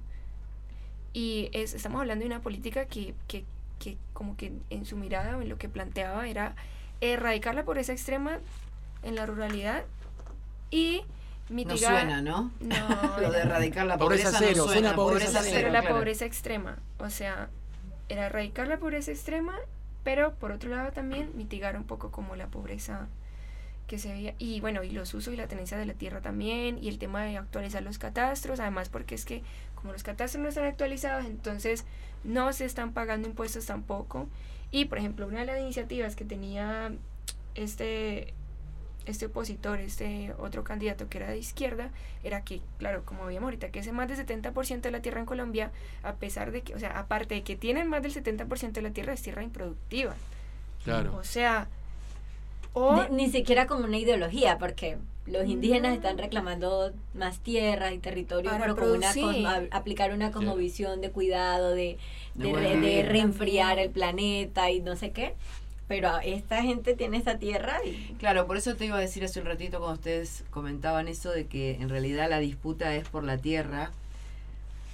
Y es, estamos hablando de una política que, que, que como que en su mirada o en lo que planteaba era erradicar la pobreza extrema en la ruralidad y No mitigar... suena, ¿no? No, Lo de era- erradicar la Pobreza pobreza, cero, no suena suena. pobreza Pobreza cero, pero cero, la claro. pobreza extrema, o sea, era erradicar la pobreza extrema, pero por otro lado también mitigar un poco como la pobreza que se veía, y bueno, y los usos y la tenencia de la tierra también, y el tema de actualizar los catastros, además porque es que como los catastros no están actualizados, entonces no se están pagando impuestos tampoco. Y por ejemplo, una de las iniciativas que tenía este este opositor, este otro candidato que era de izquierda, era que, claro, como veíamos ahorita, que es más del setenta por ciento de la tierra en Colombia, a pesar de que, o sea, aparte de que tienen más del setenta por ciento de la tierra, es tierra improductiva. Claro. O sea, o... Ni, ni siquiera como una ideología, porque los indígenas están reclamando más tierras y territorio, Para pero con una producir. cosmo- aplicar una cosmovisión de cuidado, de, De de, buen re- de vivir. reenfriar el planeta y no sé qué. Pero esta gente tiene esta tierra y... Claro, por eso te iba a decir hace un ratito cuando ustedes comentaban eso de que en realidad la disputa es por la tierra.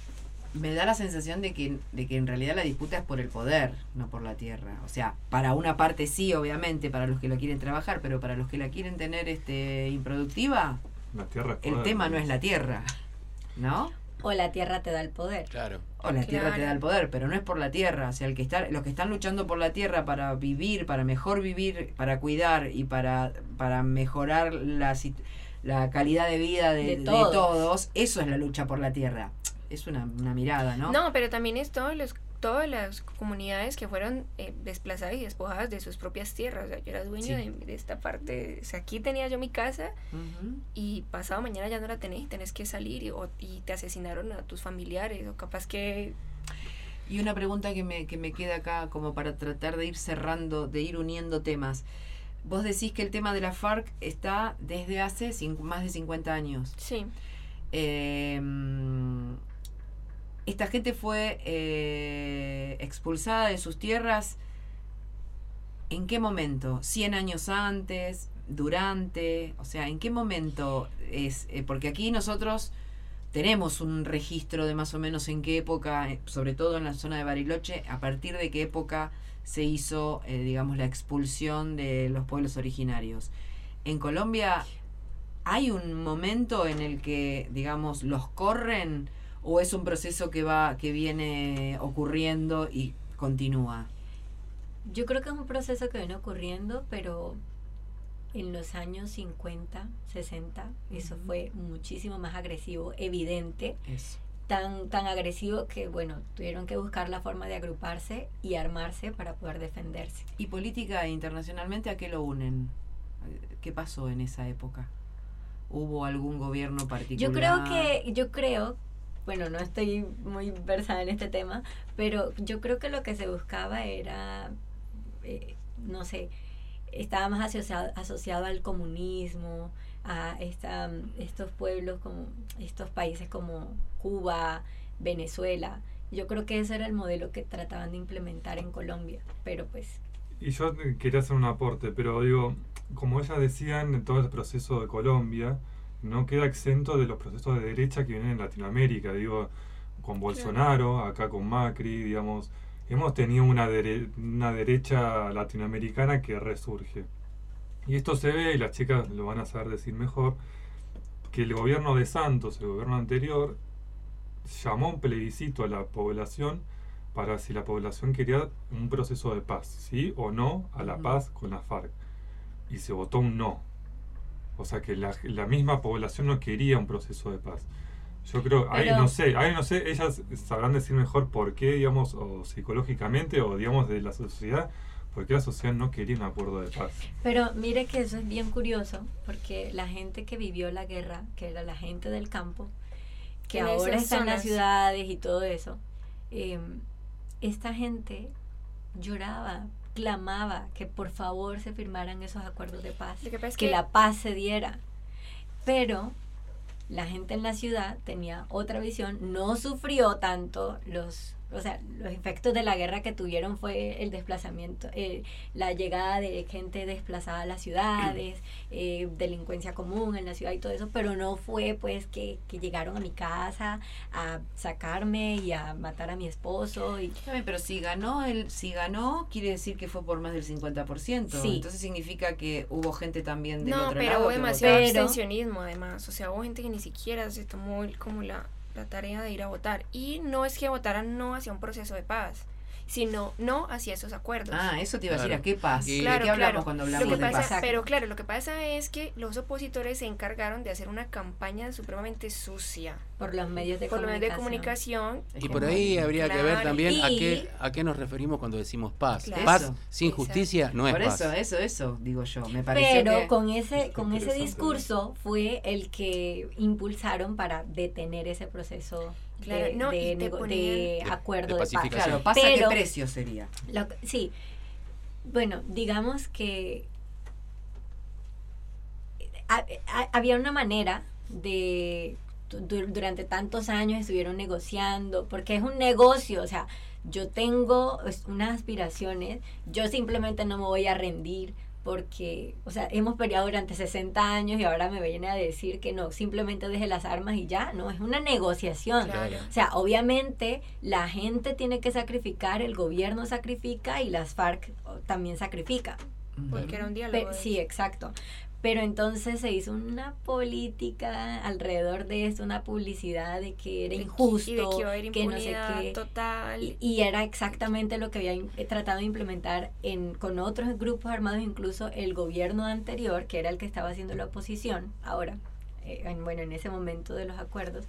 Me da la sensación de que, de que en realidad la disputa es por el poder, no por la tierra. O sea, para una parte sí, obviamente, para los que lo quieren trabajar, pero para los que la quieren tener este improductiva, La tierra es el poder, tema ¿no? no es la tierra, ¿no? O la tierra te da el poder. Claro. O la tierra Claro. te da el poder, pero no es por la tierra. O sea, el que está, los que están luchando por la tierra para vivir, para mejor vivir, para cuidar y para, para mejorar la, sit- la calidad de vida de, De de todos. todos, eso es la lucha por la tierra. Es una, una mirada, ¿no? No, pero también es todos los, todas las comunidades que fueron eh, desplazadas y despojadas de sus propias tierras. O sea, yo era dueño Sí. de, de esta parte. O sea, aquí tenía yo mi casa Ujú. y pasado mañana ya no la tenés y tenés que salir y, o, y te asesinaron a tus familiares o capaz que... Y una pregunta que me, que me queda acá como para tratar de ir cerrando, de ir uniendo temas. Vos decís que el tema de la FARC está desde hace cin- más de cincuenta años. Sí. Eh, esta gente fue eh, expulsada de sus tierras. ¿En qué momento? ¿Cien años antes? ¿Durante? O sea, ¿en qué momento es? Eh, porque aquí nosotros tenemos un registro de más o menos en qué época, eh, sobre todo en la zona de Bariloche, a partir de qué época se hizo, eh, digamos, la expulsión de los pueblos originarios. En Colombia, ¿hay un momento en el que, digamos, los corren o es un proceso que va, que viene ocurriendo y continúa? Yo creo que es un proceso que viene ocurriendo, pero en los años cincuenta, sesenta, eso Ujú. fue muchísimo más agresivo, evidente. Eso. Tan, tan agresivo que, bueno, tuvieron que buscar la forma de agruparse y armarse para poder defenderse. ¿Y política e internacionalmente a qué lo unen? ¿Qué pasó en esa época? ¿Hubo algún gobierno particular? Yo creo que, yo creo, bueno, no estoy muy versada en este tema, pero yo creo que lo que se buscaba era, eh, no sé, estaba más asociado, asociado al comunismo, a esta, estos pueblos, como estos países como Cuba, Venezuela. Yo creo que ese era el modelo que trataban de implementar en Colombia, pero pues... Y yo eh, quería hacer un aporte, pero digo, como ellas decían, todo el proceso de Colombia no queda exento de los procesos de derecha que vienen en Latinoamérica. Digo, con Bolsonaro, acá con Macri, digamos, hemos tenido una, dere- una derecha latinoamericana que resurge. Y esto se ve, y las chicas lo van a saber decir mejor, que el gobierno de Santos, el gobierno anterior, llamó a un plebiscito a la población para si la población quería un proceso de paz, sí o no a la Ujú. paz con la FARC. Y se votó un no. O sea que la, la misma población no quería un proceso de paz. Yo creo, ahí Pero- no sé, ahí no sé, ellas sabrán decir mejor por qué, digamos, o psicológicamente, o digamos de la sociedad, por qué la sociedad no quería un acuerdo de paz. Pero mire que eso es bien curioso, porque la gente que vivió la guerra, que era la gente del campo, que En ahora esas está en las zonas. ciudades y todo eso, eh, esta gente lloraba, clamaba que por favor se firmaran esos acuerdos de paz, Lo que pasa es que que- la paz se diera. Pero la gente en la ciudad tenía otra visión, no sufrió tanto los, o sea, los efectos de la guerra que tuvieron fue el desplazamiento, eh, la llegada de gente desplazada a las ciudades, eh, delincuencia común en la ciudad y todo eso, pero no fue pues que, que llegaron a mi casa a sacarme y a matar a mi esposo. Y Está bien, pero si ganó, el, si ganó, quiere decir que fue por más del cincuenta por ciento. Sí. Entonces significa que hubo gente también del No, otro pero lado. hubo que demasiado votó. abstencionismo además. O sea, hubo gente que ni siquiera se tomó el- como la, la tarea de ir a votar. Y no es que votaran no hacia un proceso de paz, sino no hacia esos acuerdos. Ah, eso te iba a decir, Claro. ¿a qué paz? Y- ¿De Claro, qué hablamos claro. cuando Lo hablamos que de pasa, paz? pero claro, lo que pasa es que los opositores se encargaron de hacer una campaña supremamente sucia por los medios de por los medios de comunicación. comunicación. Y por ahí habría que ver Claro, también a y- qué, a qué nos referimos cuando decimos paz. Claro. Paz Eso. sin Exacto. justicia no es Por paz. eso, eso, eso, digo yo. Me pareció Pero que... con ese, con ese interesante. discurso fue el que impulsaron para detener ese proceso Claro, de, no, de, y te nego- ponían- de De- acuerdo de de, paz. pacificación. Claro, ¿pasa Pero- qué precio sería? Lo que- sí, bueno, digamos que ha- ha- había una manera de du- durante tantos años estuvieron negociando, porque es un negocio, o sea, yo tengo es, unas aspiraciones, yo simplemente no me voy a rendir porque, o sea, hemos peleado durante sesenta años y ahora me viene a decir que no, simplemente deje las armas y ya, no, es una negociación. Claro. O sea, obviamente la gente tiene que sacrificar, el gobierno sacrifica y las FARC también sacrifican. Porque era un diálogo. Pe- sí, exacto. Pero entonces se hizo una política alrededor de esto, una publicidad de que era De que- injusto, y de que iba a haber que no sé impunidad qué. total. Y, y era exactamente lo que había in- eh, tratado de implementar en, con otros grupos armados, incluso el gobierno anterior, que era el que estaba haciendo la oposición, ahora, eh, en, bueno, en ese momento de los acuerdos.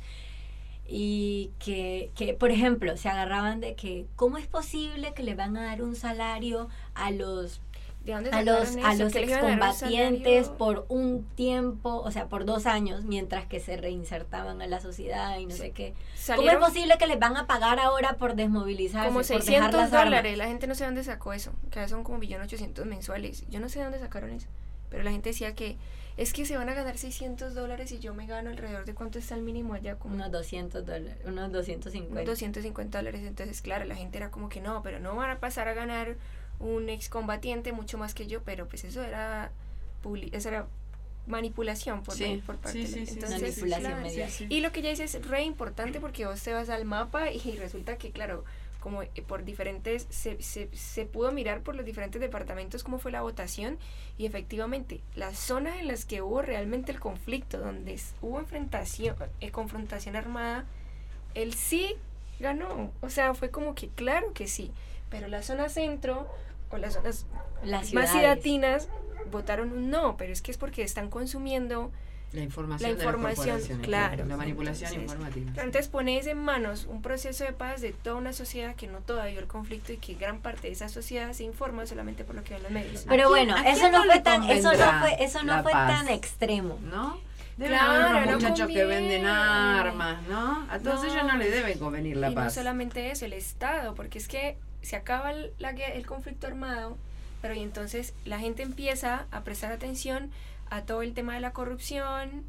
Y que, que, por ejemplo, se agarraban de que, ¿cómo es posible que le van a dar un salario a los ¿De dónde a los, sacaron a eso? los ¿Que le iban a dar un excombatientes salario? por un tiempo, o sea, por dos años, mientras que se reinsertaban a la sociedad y no sé qué? ¿Cómo es Salieron posible que les van a pagar ahora por desmovilizarse, como por dejar seiscientos las armas? dólares. La gente no sé de dónde sacó eso. Que son como un millón ochocientos mensuales. Yo no sé de dónde sacaron eso. Pero la gente decía que es que se van a ganar seiscientos dólares y yo me gano alrededor de cuánto está el mínimo allá. Como Unos doscientos dólares, unos doscientos cincuenta. unos doscientos cincuenta dólares. Entonces, claro, la gente era como que no, pero no van a pasar a ganar un excombatiente mucho más que yo. Pero pues eso era, publi- eso era manipulación por, Sí, por parte sí, de sí, la- sí, entonces, manipulación claro, mediática. sí, sí. Y lo que ella dice es re importante porque vos te vas al mapa y resulta que, claro, como por diferentes, se, se, se pudo mirar por los diferentes departamentos cómo fue la votación y efectivamente las zonas en las que hubo realmente el conflicto, donde s- hubo enfrentación, eh, confrontación armada, él sí ganó, o sea, fue como que claro que sí, pero la zona centro o las zonas Las más ciudades. ciudadanas votaron un no, pero es que es porque están consumiendo La información, la de las información, corporaciones, claro. La manipulación Entonces, informativa. Claro, entonces pones en manos un proceso de paz de toda una sociedad que no todavía vio el conflicto y que gran parte de esa sociedad se informa solamente por lo que ven los medios. Pero bueno, ¿a quién eso no no fue le tan, eso no convendrá fue, eso no la fue paz? tan extremo, ¿no? Deben Claro, haber unos no muchachos que conviene. venden armas, ¿no? A todos No. ellos no les debe convenir la y paz. no solamente eso, el Estado, porque es que se acaba el, la, gue- el conflicto armado, pero y entonces la gente empieza a prestar atención a todo el tema de la corrupción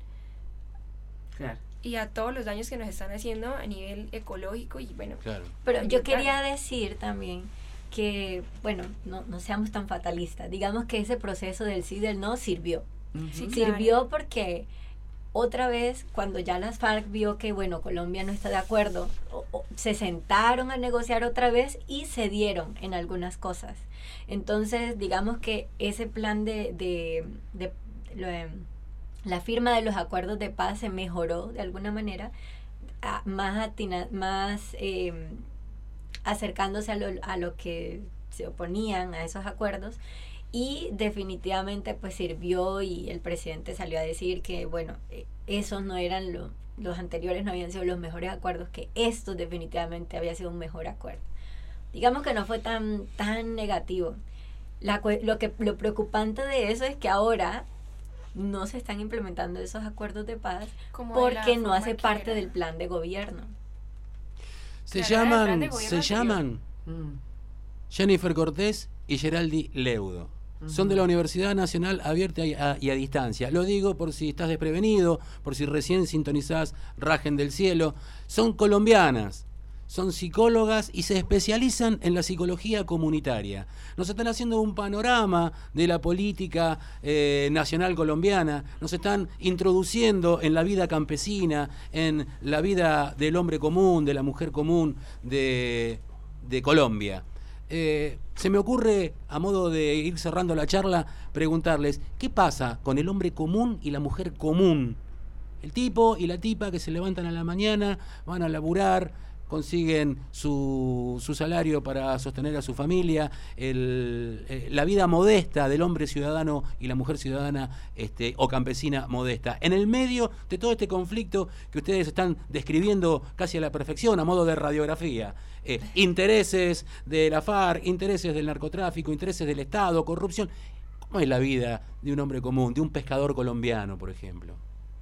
Claro. y a todos los daños que nos están haciendo a nivel ecológico y bueno. Claro. Pero yo ambiental. quería decir también que, bueno, no, no seamos tan fatalistas. Digamos que ese proceso del sí y del no sirvió. Sí, Sirvió porque otra vez, cuando ya las FARC vio que, bueno, Colombia no está de acuerdo, o- o- se sentaron a negociar otra vez y cedieron en algunas cosas. Entonces, digamos que ese plan de, de, de- lo, em, la firma de los acuerdos de paz se mejoró de alguna manera, a- más, atina- más em, acercándose a lo, a lo que se oponían a esos acuerdos. Y definitivamente pues sirvió y el presidente salió a decir que bueno, eh, esos no eran lo- los anteriores, no habían sido los mejores acuerdos, que estos definitivamente había sido un mejor acuerdo. Digamos que no fue tan, tan negativo. La, cue- lo, que, lo preocupante de eso es que ahora no se están implementando esos acuerdos de paz Como de la porque no forma hace que parte era. del plan de gobierno. Se Claro, era el plan llaman, de gobierno se anterior. llaman Mm. Jennifer Cortés y Geraldi Leudo. Son de la Universidad Nacional Abierta y a, y a Distancia. Lo digo por si estás desprevenido, por si recién sintonizás Rajen del Cielo. Son colombianas, son psicólogas y se especializan en la psicología comunitaria. Nos están haciendo un panorama de la política eh, nacional colombiana, nos están introduciendo en la vida campesina, en la vida del hombre común, de la mujer común de, de Colombia. Eh, se me ocurre, a modo de ir cerrando la charla, preguntarles, ¿qué pasa con el hombre común y la mujer común? El tipo y la tipa que se levantan a la mañana, van a laburar, consiguen su, su salario para sostener a su familia, el, eh, la vida modesta del hombre ciudadano y la mujer ciudadana este, o campesina modesta. En el medio de todo este conflicto que ustedes están describiendo casi a la perfección, a modo de radiografía, eh, intereses de la FARC, intereses del narcotráfico, intereses del Estado, corrupción. ¿Cómo es la vida de un hombre común, de un pescador colombiano, por ejemplo?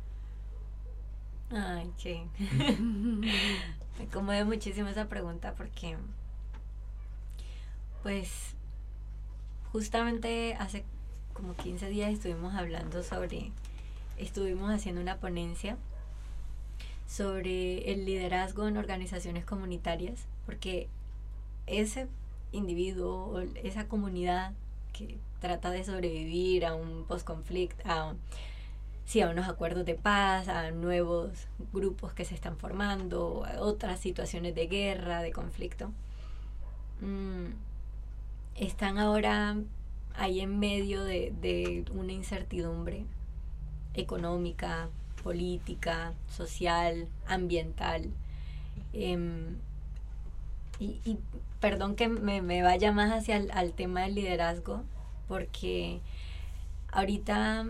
Ay, sí. Me conmueve muchísimo esa pregunta porque, pues, justamente hace como quince días estuvimos hablando sobre, estuvimos haciendo una ponencia sobre el liderazgo en organizaciones comunitarias, porque ese individuo, o esa comunidad que trata de sobrevivir a un post-conflicto, a, sí, a unos acuerdos de paz, a nuevos grupos que se están formando, a otras situaciones de guerra, de conflicto. Mm, están ahora ahí en medio de, de una incertidumbre económica, política, social, ambiental. Eh, y, y perdón que me, me vaya más hacia el al tema del liderazgo, porque ahorita,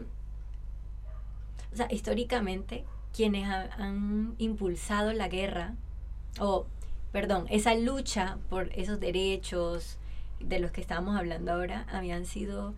o sea, históricamente, quienes ha, han impulsado la guerra, o, perdón, esa lucha por esos derechos de los que estábamos hablando ahora, habían sido,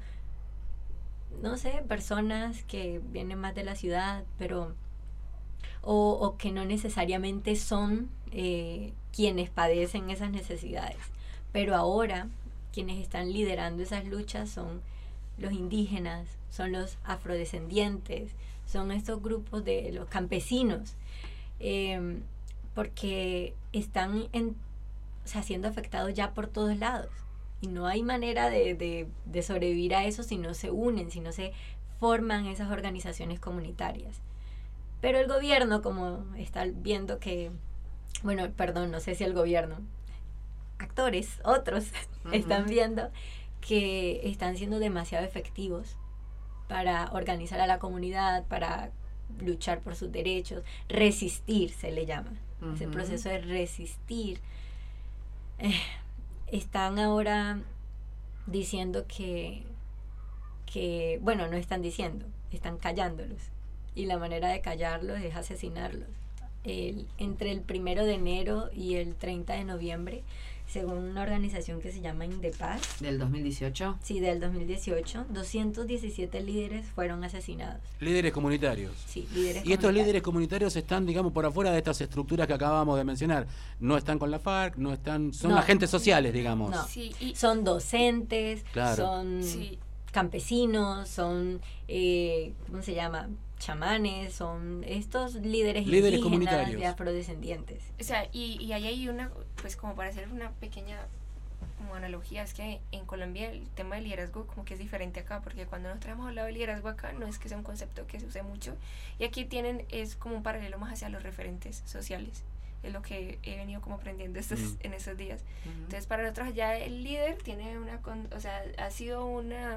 no sé, personas que vienen más de la ciudad, pero o, o que no necesariamente son eh, quienes padecen esas necesidades. Pero ahora quienes están liderando esas luchas son los indígenas, son los afrodescendientes, son estos grupos de los campesinos, eh, porque están en, o sea, siendo afectados ya por todos lados. Y no hay manera de, de, de sobrevivir a eso si no se unen, si no se forman esas organizaciones comunitarias. Pero el gobierno, como está viendo que, bueno, perdón, no sé si el gobierno, actores, otros, uh-huh. están viendo que están siendo demasiado efectivos para organizar a la comunidad, para luchar por sus derechos, resistir se le llama, uh-huh. ese proceso de resistir. Eh, están ahora diciendo que, que, bueno, no están diciendo, están callándolos. Y la manera de callarlos es asesinarlos. El, entre el primero de enero y el treinta de noviembre, según una organización que se llama Indepaz. ¿Del dos mil dieciocho? Sí, del dos mil dieciocho, doscientos diecisiete líderes fueron asesinados. Líderes comunitarios. Sí, líderes Y estos líderes comunitarios están, digamos, por afuera de estas estructuras que acabamos de mencionar. No están con la FARC, no están, son no. agentes sociales, digamos. No, sí, y son docentes, claro. son sí. campesinos, son, eh, ¿cómo se llama?, chamanes, son estos líderes, líderes indígenas comunitarios y afrodescendientes. O sea, y, y ahí hay una, pues como para hacer una pequeña como analogía, es que en Colombia el tema del liderazgo como que es diferente acá, porque cuando nosotros hemos hablado de liderazgo acá no es que sea un concepto que se use mucho, y aquí tienen, es como un paralelo más hacia los referentes sociales, es lo que he venido como aprendiendo estos, mm. en estos días. Uh-huh. Entonces para nosotros ya el líder tiene una, o sea, ha sido una,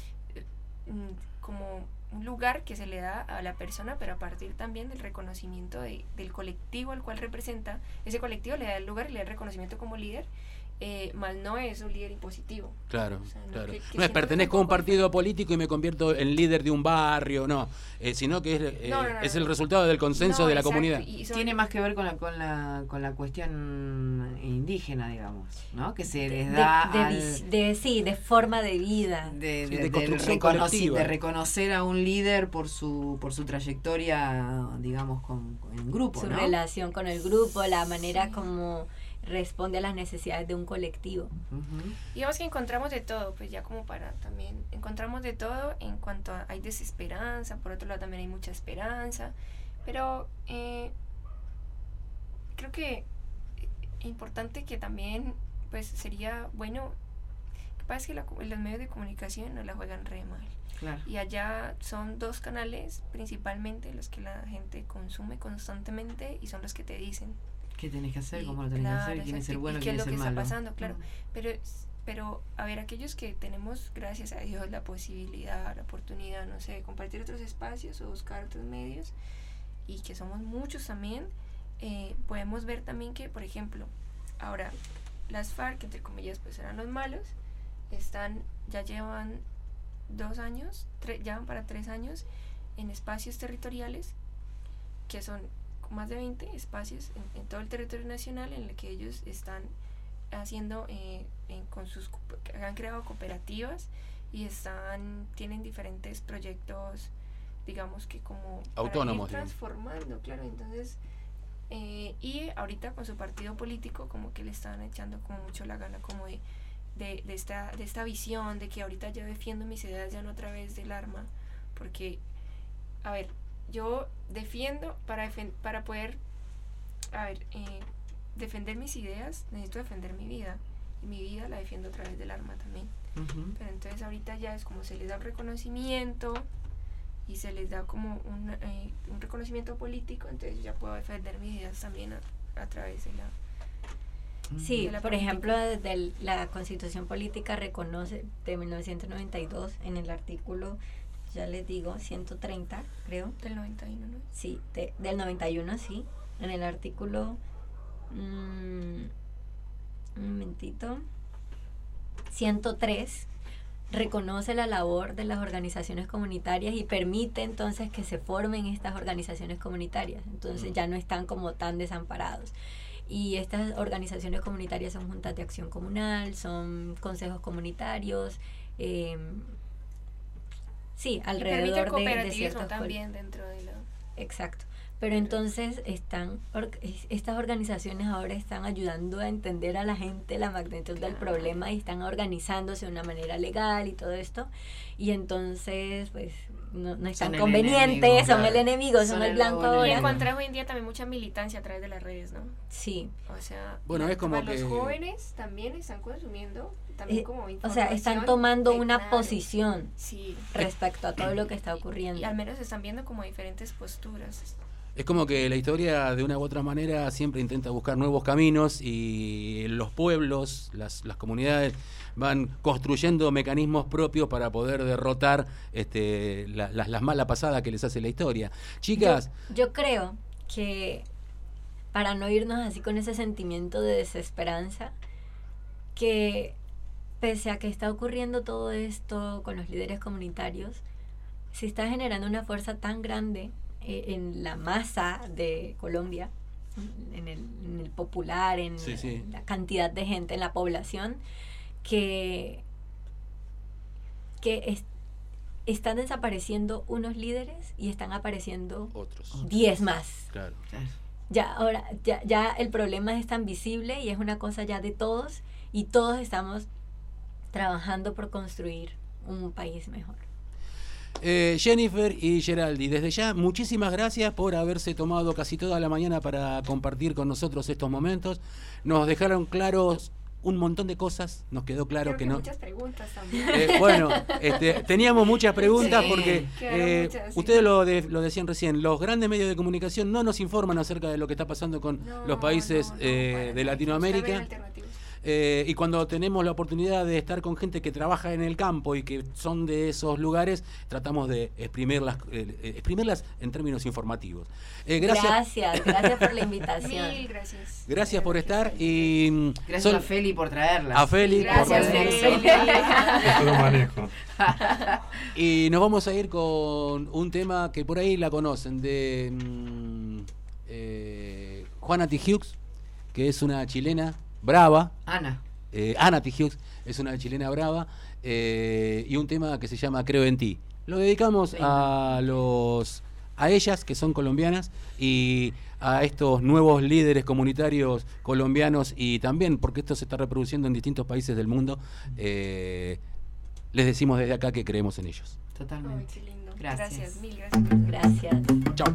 como un lugar que se le da a la persona, pero a partir también del reconocimiento de, del colectivo al cual representa. Ese colectivo le da el lugar y le da el reconocimiento como líder, eh, más no es un líder impositivo. Claro, o sea, no, claro. Que, que no es pertenezco a un partido político y me convierto en líder de un barrio, no, eh, sino que es, eh, no, no, no, es no. el resultado del consenso no, de la exacto. comunidad. Y son... Tiene más que ver con la, con la con la cuestión indígena, digamos, ¿no? Que se les da de, de, al... de, sí, de forma de vida, de, sí, de, de construcción de, colectiva. de reconocer a un líder por su por su trayectoria, digamos, con, con en grupo, su ¿no? relación con el grupo, la manera como responde a las necesidades de un colectivo. Uh-huh. Digamos que encontramos de todo, pues ya como para también, encontramos de todo en cuanto a, hay desesperanza, por otro lado también hay mucha esperanza, pero eh, creo que es importante que también, pues sería bueno, lo que pasa es que la, los medios de comunicación no la juegan re mal. Claro. Y allá son dos canales principalmente los que la gente consume constantemente y son los que te dicen qué tenés que hacer, y, cómo lo tenés claro, que hacer, quién es el bueno, y quién qué es es el lo malo. que está pasando, claro. Mm. Pero, pero, a ver, aquellos que tenemos, gracias a Dios, la posibilidad, la oportunidad, no sé, de compartir otros espacios o buscar otros medios, y que somos muchos también, eh, podemos ver también que, por ejemplo, ahora, las FARC, entre comillas, pues eran los malos, están, ya llevan dos años, tre- ya van para tres años, en espacios territoriales, que son más de veinte espacios en, en todo el territorio nacional en el que ellos están haciendo eh, en, con sus han creado cooperativas y están tienen diferentes proyectos, digamos que como autónomos, para ir transformando, claro, entonces eh, y ahorita con su partido político como que le están echando como mucho la gana como de, de, de esta de esta visión de que ahorita yo defiendo mis ideas ya no a través del arma, porque a ver, yo defiendo, para, defen- para poder, a ver, eh, defender mis ideas, necesito defender mi vida. y mi vida la defiendo a través del arma también. Ujú. Pero entonces ahorita ya es como se les da un reconocimiento y se les da como un, eh, un reconocimiento político, entonces ya puedo defender mis ideas también a, a través de la... Sí, de la por política. ejemplo, desde el- la Constitución Política reconoce de mil novecientos noventa y dos en el artículo, ya les digo, ciento treinta, creo. Del noventa y uno, ¿no? Sí, de- del noventa y uno, sí. En el artículo, mm, un momentito, ciento tres, reconoce la labor de las organizaciones comunitarias y permite entonces que se formen estas organizaciones comunitarias. Entonces ya no están como tan desamparados. Y estas organizaciones comunitarias son juntas de acción comunal, son consejos comunitarios, eh, sí, Y permite el alrededor de, de cooperativismo ciertos col- también dentro de la... Exacto. Pero entonces están or- es- estas organizaciones ahora están ayudando a entender a la gente la magnitud del problema y están organizándose de una manera legal y todo esto. Y entonces, pues, no, no están el convenientes, enemigo, son claro. el enemigo, son, Son el el blanco nuevo Y ahora. encontrar hoy en día también mucha militancia a través de las redes, ¿no? Sí. O sea, Bueno, la- es como los que- jóvenes también están consumiendo también Eh, como o sea, información. están tomando de- una claro, posición sí. respecto a todo lo que está ocurriendo. Y al menos están viendo como diferentes posturas. Es como que la historia de una u otra manera siempre intenta buscar nuevos caminos y los pueblos, las, las comunidades van construyendo mecanismos propios para poder derrotar este, la- las las malas pasadas que les hace la historia. Chicas, Yo creo que para no irnos así con ese sentimiento de desesperanza, que pese a que está ocurriendo todo esto con los líderes comunitarios, se está generando una fuerza tan grande eh, en la masa de Colombia, en el, en el popular, en Sí, sí. la cantidad de gente, en la población, que, que es- están desapareciendo unos líderes y están apareciendo otros. diez más. Claro. Ya ahora ya, ya el problema es tan visible y es una cosa ya de todos y todos estamos trabajando por construir un país mejor. Eh, Jennifer y Geraldi, desde ya, muchísimas gracias por haberse tomado casi toda la mañana para compartir con nosotros estos momentos. Nos dejaron claros un montón de cosas, nos quedó claro Creo que, que no. muchas preguntas también. Eh, bueno, este, teníamos muchas preguntas Sí, porque quedaron eh, muchas, sí. ustedes lo, de- lo decían recién, los grandes medios de comunicación no nos informan acerca de lo que está pasando con los países eh, de Latinoamérica. Eh, y cuando tenemos la oportunidad de estar con gente que trabaja en el campo y que son de esos lugares, tratamos de exprimirlas, eh, eh, exprimirlas en términos informativos. Eh, gracias. Gracias, gracias por la invitación. Mil gracias. Gracias por estar y mm, Gracias Sol- a Feli por traerla. a Feli por Gracias, traerla. Feli. Eso lo manejo. Y nos vamos a ir con un tema que por ahí la conocen, de mm, eh, Juana T. Hughes, que es una chilena brava. Ana. Eh, Ana T. Hughes es una chilena brava. eh, y un tema que se llama Creo en ti. Lo dedicamos a los a ellas, que son colombianas, y a estos nuevos líderes comunitarios colombianos, y también porque esto se está reproduciendo en distintos países del mundo. eh, les decimos desde acá que creemos en ellos. Totalmente. Ay, qué lindo. Gracias. Gracias, mil gracias. Gracias. Chao.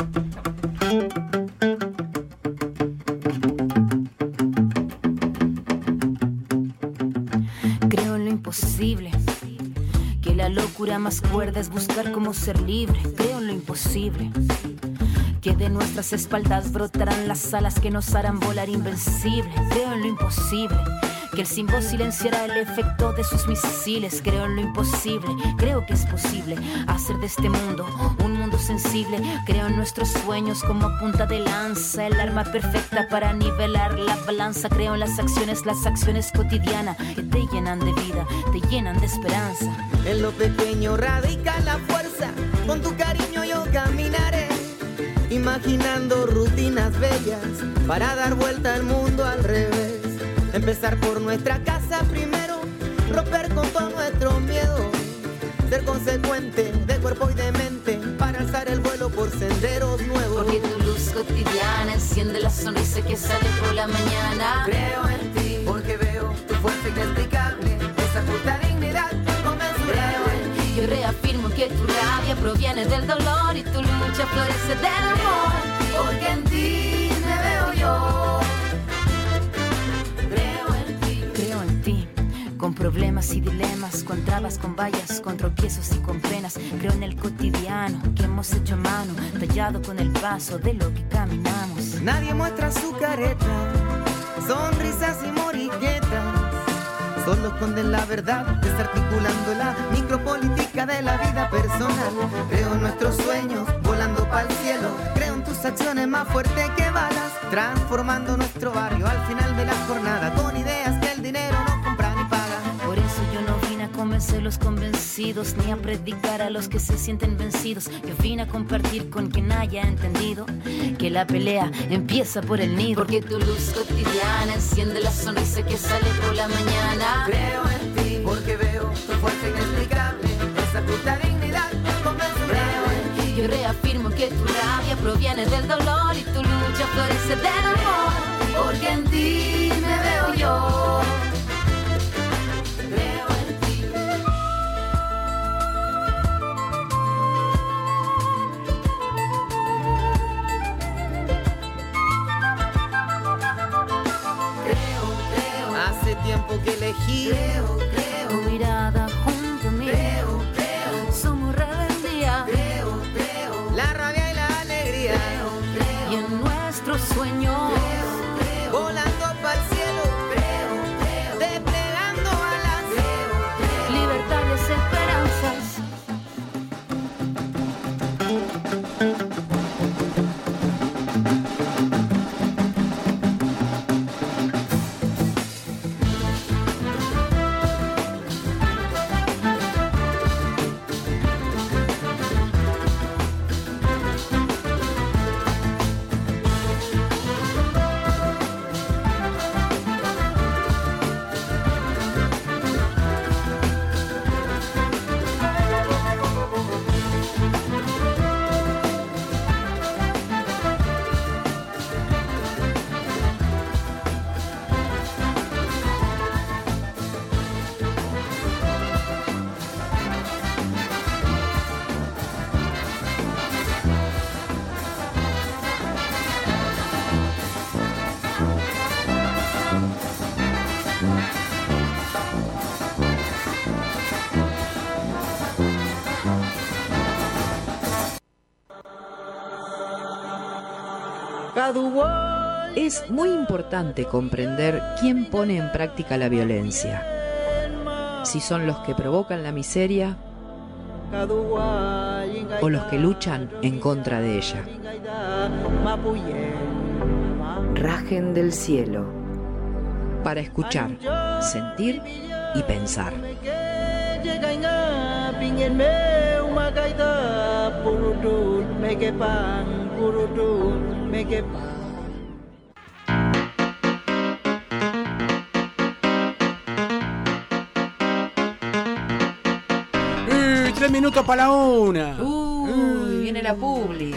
Creo en lo imposible, que la locura más cuerda es buscar cómo ser libre. Creo en lo imposible, que de nuestras espaldas brotarán las alas que nos harán volar invencible. Creo en lo imposible, que el Simbo silenciará el efecto de sus misiles. Creo en lo imposible, creo que es posible hacer de este mundo un mundo sensible. Creo en nuestros sueños como punta de lanza, el arma perfecta para nivelar la balanza. Creo en las acciones, las acciones cotidianas que te llenan de vida, te llenan de esperanza. En lo pequeño radica la fuerza, con tu cariño yo caminaré, imaginando rutinas bellas para dar vuelta al mundo al revés. Empezar por nuestra casa primero, romper con todo nuestro miedo, ser consecuente de cuerpo y de mente para alzar el vuelo por senderos nuevos. Porque tu luz cotidiana enciende la sonrisa que sale por la mañana. Creo en ti, porque veo tu fuerza inexplicable, esa justa dignidad inconmensurable. Yo reafirmo que tu rabia proviene del dolor y tu lucha florece del amor. Porque en ti me veo yo. Creo en ti, creo con problemas y dilemas, con trabas, con vallas, con tropiezos y con penas. Creo en el cotidiano que hemos hecho a mano, tallado con el paso de lo que caminamos. Nadie muestra su careta, sonrisas y moriquetas. Solo esconden la verdad, desarticulando la micropolítica de la vida personal. Creo en nuestros sueños, volando pa'l cielo. Creo en tus acciones más fuertes que balas, transformando nuestro barrio al final de la jornada, con ideas que el dinero no compra ni paga. Por eso yo no vine a convencer a los convencidos, ni a predicar a los que se sienten vencidos. Yo vine a compartir con quien haya entendido que la pelea empieza por el nido. Porque tu luz cotidiana enciende la sonrisa que sale por la mañana. Creo en ti porque veo tu fuerza inexplicable, esa puta dignidad inconmensurable. Yo reafirmo que tu rabia proviene del dolor y tu lucha florece del amor. Porque en ti me veo yo. Creo en ti. Creo, creo. Hace tiempo que elegí. Creo, creo. Tu mirada junto a mí. Creo, creo. Somos rebeldía. Creo, creo. La rabia y la alegría. Creo, creo. Y en nuestros sueños. Creo, creo. Volando pa'l cielo. Creo, creo. Desplegando alas. Creo, creo. Libertades, esperanzas. Es muy importante comprender quién pone en práctica la violencia. Si son los que provocan la miseria o los que luchan en contra de ella. Rajen del cielo. Para escuchar, sentir y pensar. Eh, tres minutos para la una. Uy, viene la publi.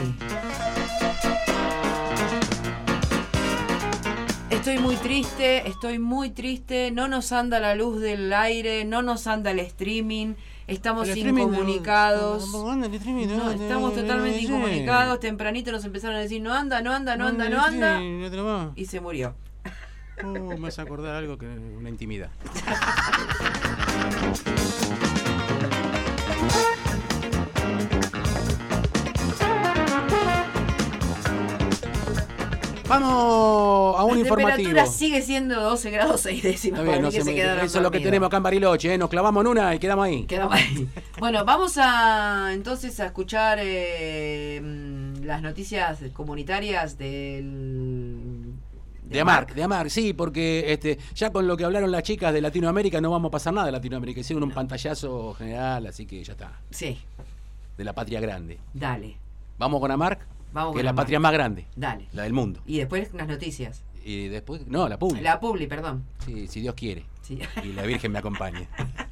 Estoy muy triste, estoy muy triste. No nos anda la luz del aire, no nos anda el streaming. Estamos El streaming, incomunicados. no, no, el streaming, no, No, estamos no, totalmente sí. incomunicados. Tempranito nos empezaron a decir no anda, no anda, no anda, no anda. Sí, no te lo va. Y se murió. Oh, me vas a acordar algo que una intimidad. Vamos a un La informativo. temperatura sigue siendo doce grados seis décimas. Está bien, para no mí que se se me- quedaron eso es lo que dormidos. tenemos acá en Bariloche, ¿eh? Nos clavamos en una y quedamos ahí. Quedamos ahí. Bueno, vamos a entonces a escuchar eh, mm, las noticias comunitarias del... De Amarc, de Amarc, sí, porque este, ya con lo que hablaron las chicas de Latinoamérica no vamos a pasar nada de Latinoamérica, hicieron un pantallazo general, así que ya está. Sí. De la patria grande. Dale. ¿Vamos con Amarc? Vamos que con es la Amarc. patria más grande. Dale. La del mundo. Y después las noticias. Y después, no, la publi. La publi, perdón. Sí, si Dios quiere. Sí. Y la Virgen me acompañe.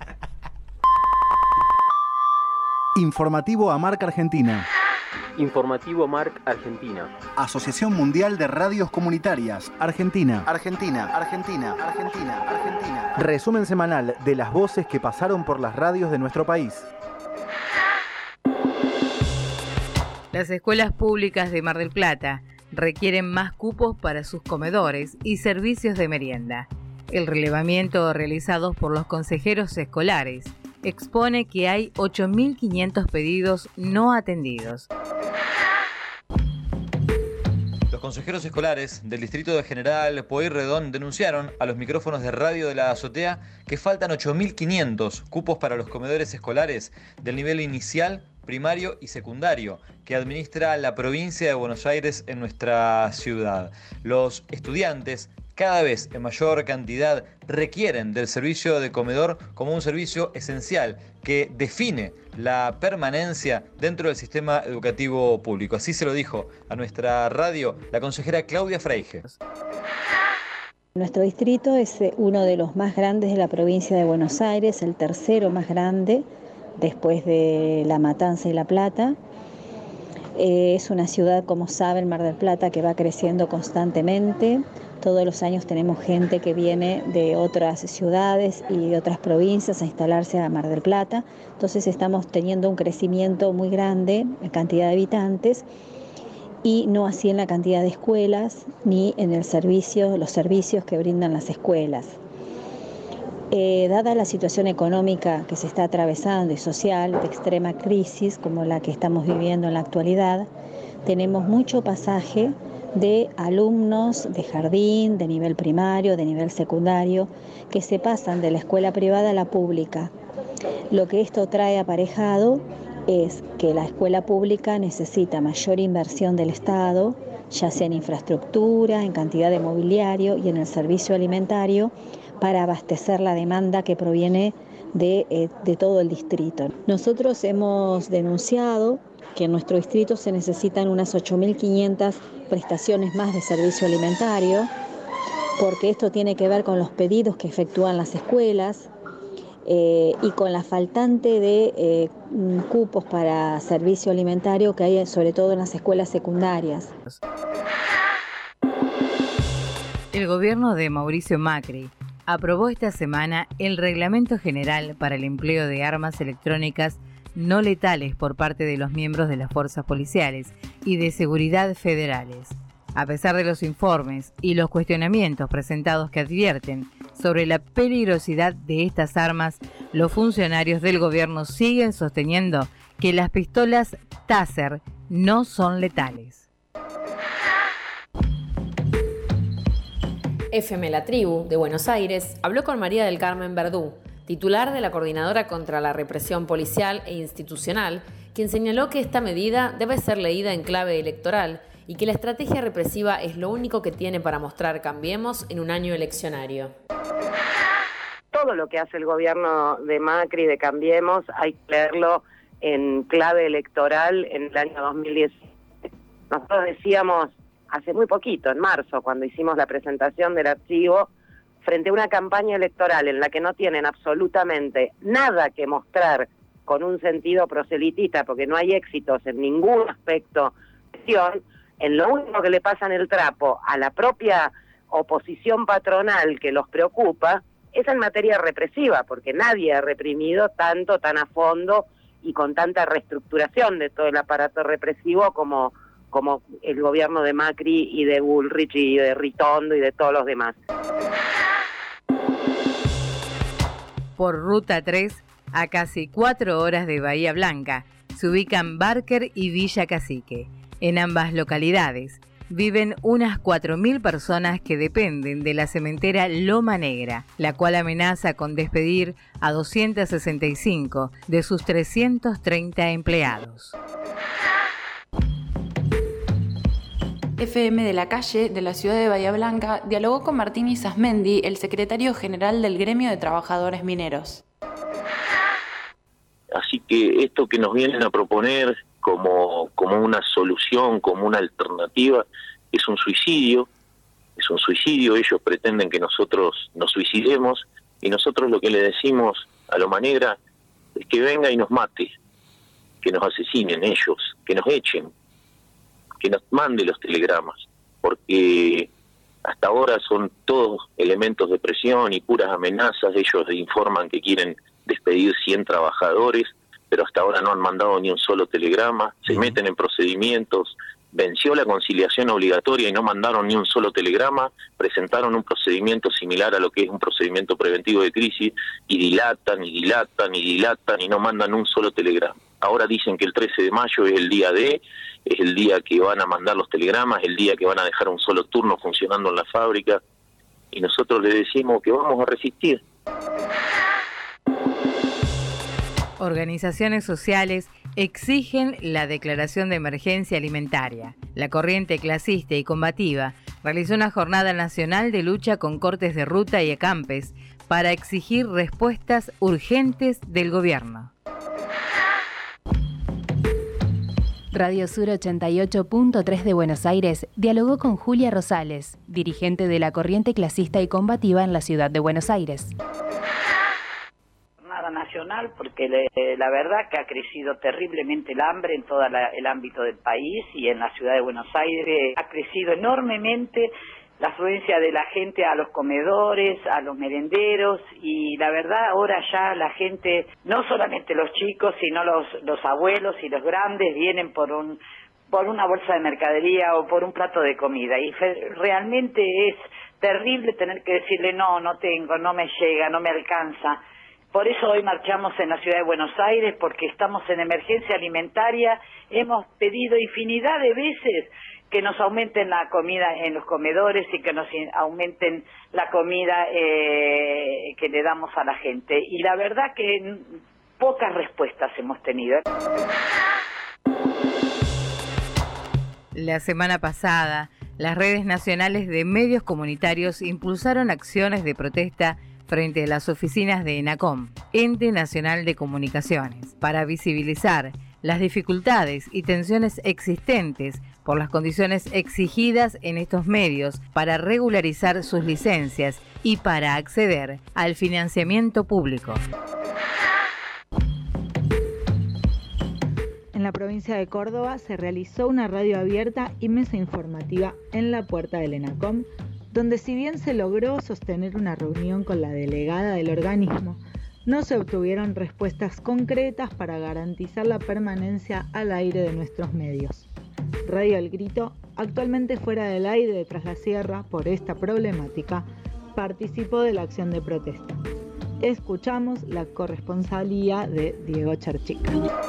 Informativo Amarc Argentina. Informativo Amarc Argentina. Asociación Mundial de Radios Comunitarias. Argentina. Argentina. Argentina. Argentina. Argentina. Resumen semanal de las voces que pasaron por las radios de nuestro país. Las escuelas públicas de Mar del Plata requieren más cupos para sus comedores y servicios de merienda. El relevamiento realizado por los consejeros escolares expone que hay ocho mil quinientos pedidos no atendidos. Los consejeros escolares del distrito de General Pueyrredón denunciaron a los micrófonos de radio de la azotea que faltan ocho mil quinientos cupos para los comedores escolares del nivel inicial, primario y secundario que administra la provincia de Buenos Aires en nuestra ciudad. Los estudiantes, cada vez en mayor cantidad, requieren del servicio de comedor como un servicio esencial que define la permanencia dentro del sistema educativo público. Así se lo dijo a nuestra radio la consejera Claudia Freige. Nuestro distrito es uno de los más grandes de la provincia de Buenos Aires, el tercero más grande después de La Matanza y La Plata. Eh, es una ciudad, como saben, Mar del Plata, que va creciendo constantemente. Todos los años tenemos gente que viene de otras ciudades y de otras provincias a instalarse a Mar del Plata. Entonces estamos teniendo un crecimiento muy grande en cantidad de habitantes y no así en la cantidad de escuelas ni en el servicio, los servicios que brindan las escuelas. Eh, dada la situación económica que se está atravesando y social de extrema crisis como la que estamos viviendo en la actualidad, tenemos mucho pasaje de alumnos de jardín, de nivel primario, de nivel secundario, que se pasan de la escuela privada a la pública. Lo que esto trae aparejado es que la escuela pública necesita mayor inversión del Estado, ya sea en infraestructura, en cantidad de mobiliario y en el servicio alimentario, para abastecer la demanda que proviene de, eh, de todo el distrito. Nosotros hemos denunciado que en nuestro distrito se necesitan unas ocho mil quinientas prestaciones más de servicio alimentario, porque esto tiene que ver con los pedidos que efectúan las escuelas eh, y con la faltante de eh, cupos para servicio alimentario que hay sobre todo en las escuelas secundarias. El gobierno de Mauricio Macri aprobó esta semana el Reglamento General para el empleo de armas electrónicas no letales por parte de los miembros de las fuerzas policiales y de seguridad federales. A pesar de los informes y los cuestionamientos presentados que advierten sobre la peligrosidad de estas armas, los funcionarios del gobierno siguen sosteniendo que las pistolas Taser no son letales. F M La Tribu, de Buenos Aires, habló con María del Carmen Verdú, titular de la Coordinadora contra la Represión Policial e Institucional, quien señaló que esta medida debe ser leída en clave electoral y que la estrategia represiva es lo único que tiene para mostrar Cambiemos en un año eleccionario. Todo lo que hace el gobierno de Macri, de Cambiemos, hay que leerlo en clave electoral en el año dos mil diecisiete. Nosotros decíamos hace muy poquito, en marzo, cuando hicimos la presentación del archivo, frente a una campaña electoral en la que no tienen absolutamente nada que mostrar con un sentido proselitista, porque no hay éxitos en ningún aspecto de acción, en lo único que le pasan el trapo a la propia oposición patronal que los preocupa, es en materia represiva, porque nadie ha reprimido tanto, tan a fondo y con tanta reestructuración de todo el aparato represivo como como el gobierno de Macri y de Bullrich y de Ritondo y de todos los demás. Por Ruta tres, a casi cuatro horas de Bahía Blanca, se ubican Barker y Villa Cacique. En ambas localidades viven unas cuatro mil personas que dependen de la cementera Loma Negra, la cual amenaza con despedir a doscientos sesenta y cinco de sus trescientos treinta empleados. F M de la Calle, de la ciudad de Bahía Blanca, dialogó con Martín Isasmendi, el secretario general del Gremio de Trabajadores Mineros. Así que esto que nos vienen a proponer como, como una solución, como una alternativa, es un suicidio, es un suicidio. Ellos pretenden que nosotros nos suicidemos y nosotros lo que le decimos a Loma Negra es que venga y nos mate, que nos asesinen ellos, que nos echen, que nos mande los telegramas, porque hasta ahora son todos elementos de presión y puras amenazas. Ellos informan que quieren despedir cien trabajadores, pero hasta ahora no han mandado ni un solo telegrama, se meten en procedimientos venció la conciliación obligatoria y no mandaron ni un solo telegrama, presentaron un procedimiento similar a lo que es un procedimiento preventivo de crisis, y dilatan, y dilatan, y dilatan, y no mandan un solo telegrama. Ahora dicen que el trece de mayo es el día D, es el día que van a mandar los telegramas, el día que van a dejar un solo turno funcionando en la fábrica, y nosotros le decimos que vamos a resistir. Organizaciones sociales exigen la declaración de emergencia alimentaria. La corriente clasista y combativa realizó una jornada nacional de lucha con cortes de ruta y acampes para exigir respuestas urgentes del gobierno. Radio Sur ochenta y ocho punto tres de Buenos Aires dialogó con Julia Rosales, dirigente de la corriente clasista y combativa en la ciudad de Buenos Aires. Nacional, porque le, la verdad que ha crecido terriblemente el hambre en todo la, el ámbito del país, y en la ciudad de Buenos Aires ha crecido enormemente la afluencia de la gente a los comedores, a los merenderos, y la verdad ahora ya la gente, no solamente los chicos, sino los, los abuelos y los grandes, vienen por un por una bolsa de mercadería o por un plato de comida, y fe, realmente es terrible tener que decirle no, no tengo, no me llega, no me alcanza. Por eso hoy marchamos en la ciudad de Buenos Aires, porque estamos en emergencia alimentaria. Hemos pedido infinidad de veces que nos aumenten la comida en los comedores y que nos aumenten la comida eh, que le damos a la gente. Y la verdad que pocas respuestas hemos tenido. La semana pasada, las redes nacionales de medios comunitarios impulsaron acciones de protesta frente a las oficinas de ENACOM, Ente Nacional de Comunicaciones, para visibilizar las dificultades y tensiones existentes por las condiciones exigidas en estos medios para regularizar sus licencias y para acceder al financiamiento público. En la provincia de Córdoba se realizó una radio abierta y mesa informativa en la puerta del ENACOM, donde si bien se logró sostener una reunión con la delegada del organismo, no se obtuvieron respuestas concretas para garantizar la permanencia al aire de nuestros medios. Radio El Grito, actualmente fuera del aire de Tras la Sierra por esta problemática, participó de la acción de protesta. Escuchamos la corresponsalía de Diego Charchica.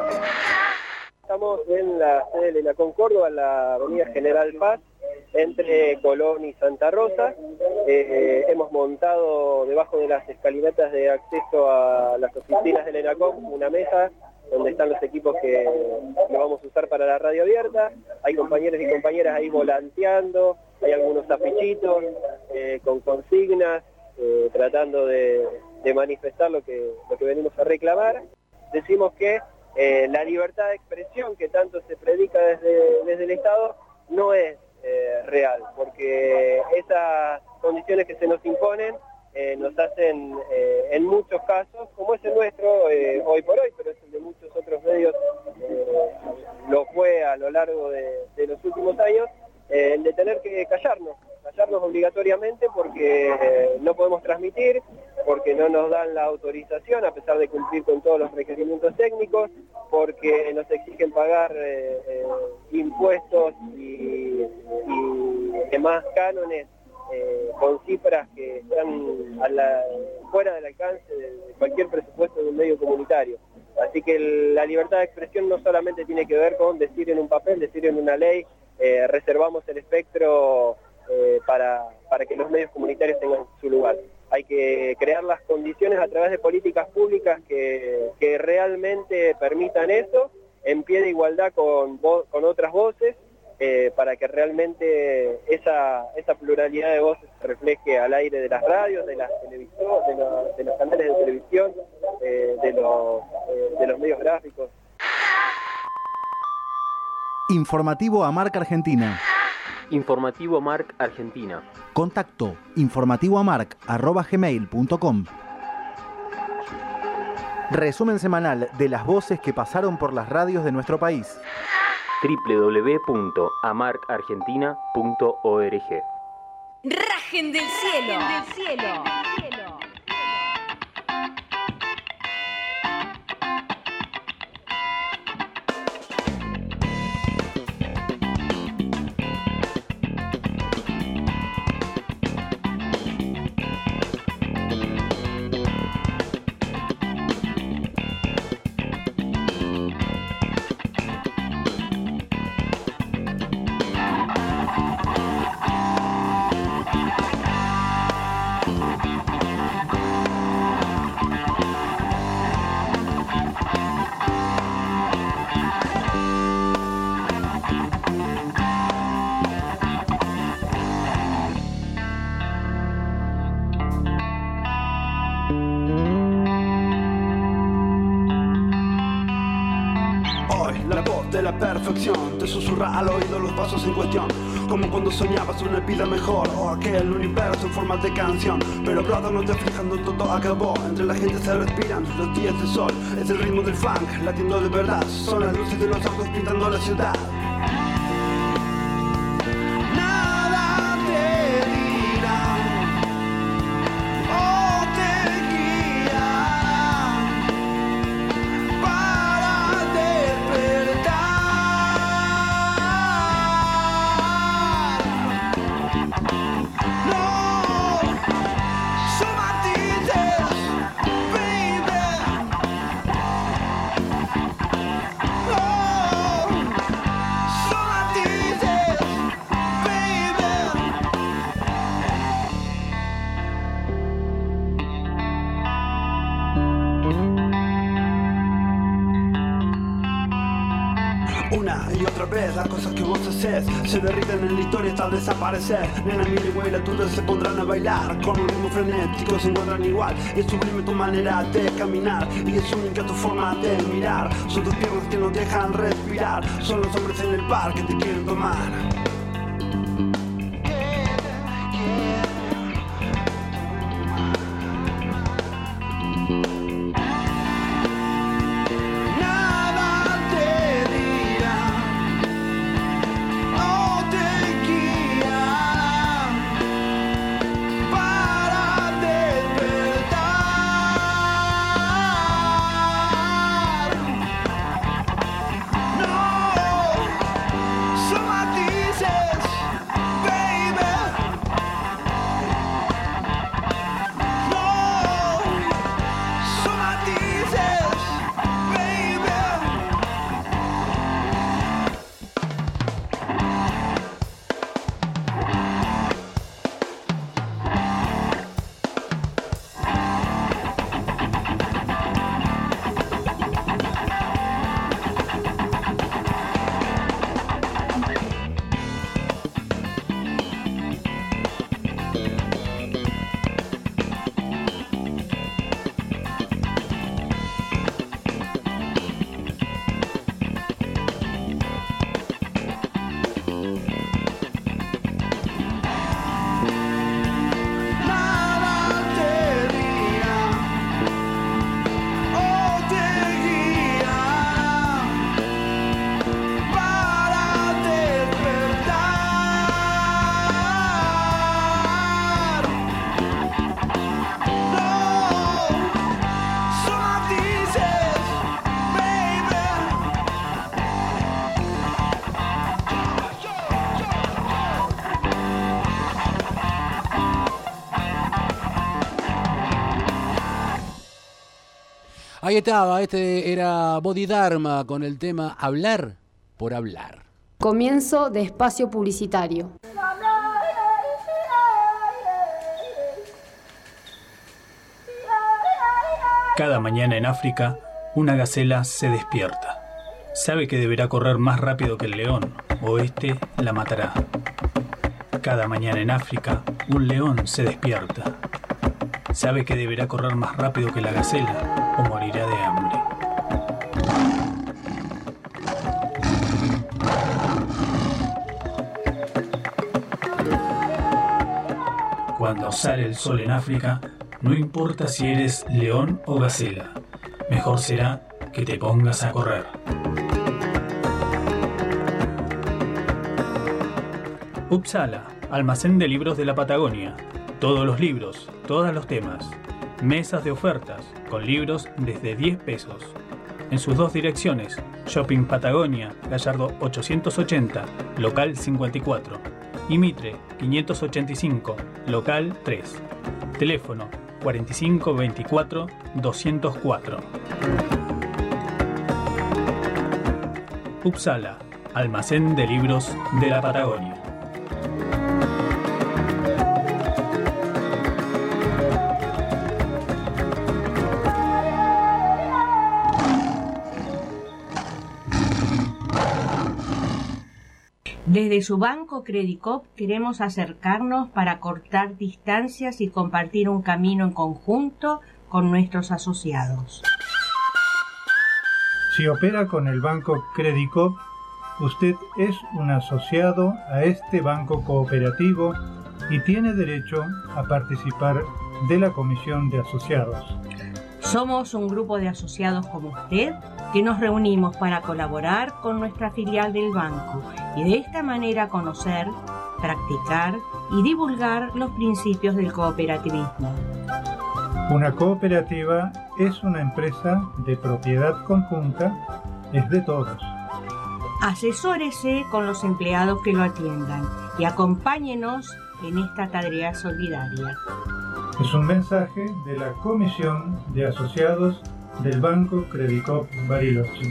Estamos en la sede de ENACOM Córdoba, en la avenida General Paz, entre Colón y Santa Rosa. Eh, hemos montado debajo de las escalinatas de acceso a las oficinas del ENACOM una mesa donde están los equipos que, que vamos a usar para la radio abierta. Hay compañeros y compañeras ahí volanteando, hay algunos afichitos eh, con consignas, eh, tratando de, de manifestar lo que, lo que venimos a reclamar. Decimos que eh, la libertad de expresión que tanto se predica desde, desde el Estado no es Eh, real, porque esas condiciones que se nos imponen eh, nos hacen eh, en muchos casos, como es el nuestro eh, hoy por hoy, pero es el de muchos otros medios, eh, lo fue a lo largo de, de los últimos años, eh, el de tener que callarnos, callarnos obligatoriamente porque eh, no podemos transmitir, porque no nos dan la autorización a pesar de cumplir con todos los requerimientos técnicos, porque nos exigen pagar eh, eh, impuestos y, y demás cánones eh, con cifras que están a la, fuera del alcance de, de cualquier presupuesto de un medio comunitario. Así que el, la libertad de expresión no solamente tiene que ver con decir en un papel, decir en una ley, eh, reservamos el espectro eh, para, para que los medios comunitarios tengan su lugar. Hay que crear las condiciones a través de políticas públicas que, que realmente permitan eso, en pie de igualdad con, vo con otras voces, eh, para que realmente esa, esa pluralidad de voces se refleje al aire de las radios, de las televisiones, de, lo, de los canales de televisión, eh, de, los, eh, de los medios gráficos. Informativo Amarc Argentina. Informativo Amarc Argentina. Contacto informativoamarc arroba gmail punto com. Resumen semanal de las voces que pasaron por las radios de nuestro país. doble u doble u doble u punto amarc argentina punto org. ¡Rajen del cielo! ¡Rajen del cielo! La voz de la perfección te susurra al oído los pasos en cuestión, como cuando soñabas una vida mejor o aquel universo en forma de canción. Pero brother, no te aflijas, no todo acabó. Entre la gente se respiran los días de sol. Es el ritmo del funk, latiendo de verdad. Son las luces de los autos pintando la ciudad. Nada te dirán o te guiarán para despertar. No, son matices, baby. No, son matices, baby. Una y otra vez las cosas que vos haces se derriten en la historia hasta desaparecer. Nena, mira, güey, las tuyas se pondrán a bailar. Con un ritmo frenético se encuentran igual. Y es sublime tu manera de caminar, y es única tu forma de mirar. Son tus piernas que no dejan respirar. Son los hombres en el bar que te quieren tomar. Nada te dirán o te guiarán para despertar. No, son matices, baby. No, son matices, baby. Nada te dirán o te guiarán para despertar. No, son matices, baby. Ahí estaba, este era Bodhidharma con el tema Hablar por hablar. Comienzo de espacio publicitario. Cada mañana en África, una gacela se despierta. Sabe que deberá correr más rápido que el león, o este la matará. Cada mañana en África, un león se despierta. Sabe que deberá correr más rápido que la gacela, o morirá de hambre. Cuando sale el sol en África, no importa si eres león o gacela, mejor será que te pongas a correr. Uppsala, almacén de libros de la Patagonia. Todos los libros, todos los temas. Mesas de ofertas, con libros desde diez pesos. En sus dos direcciones, Shopping Patagonia, Gallardo ochocientos ochenta, local cincuenta y cuatro. Y Mitre, quinientos ochenta y cinco, local tres. Teléfono cuarenta y cinco veinticuatro doscientos cuatro. Uppsala, almacén de libros de la Patagonia. Desde su banco Credicop queremos acercarnos para cortar distancias y compartir un camino en conjunto con nuestros asociados. Si opera con el Banco Credicop, usted es un asociado a este banco cooperativo y tiene derecho a participar de la Comisión de Asociados. Somos un grupo de asociados como usted que nos reunimos para colaborar con nuestra filial del banco y de esta manera conocer, practicar y divulgar los principios del cooperativismo. Una cooperativa es una empresa de propiedad conjunta, es de todos. Asesórese con los empleados que lo atiendan y acompáñenos en esta tarea solidaria. Es un mensaje de la Comisión de Asociados del Banco Credicop Bariloche.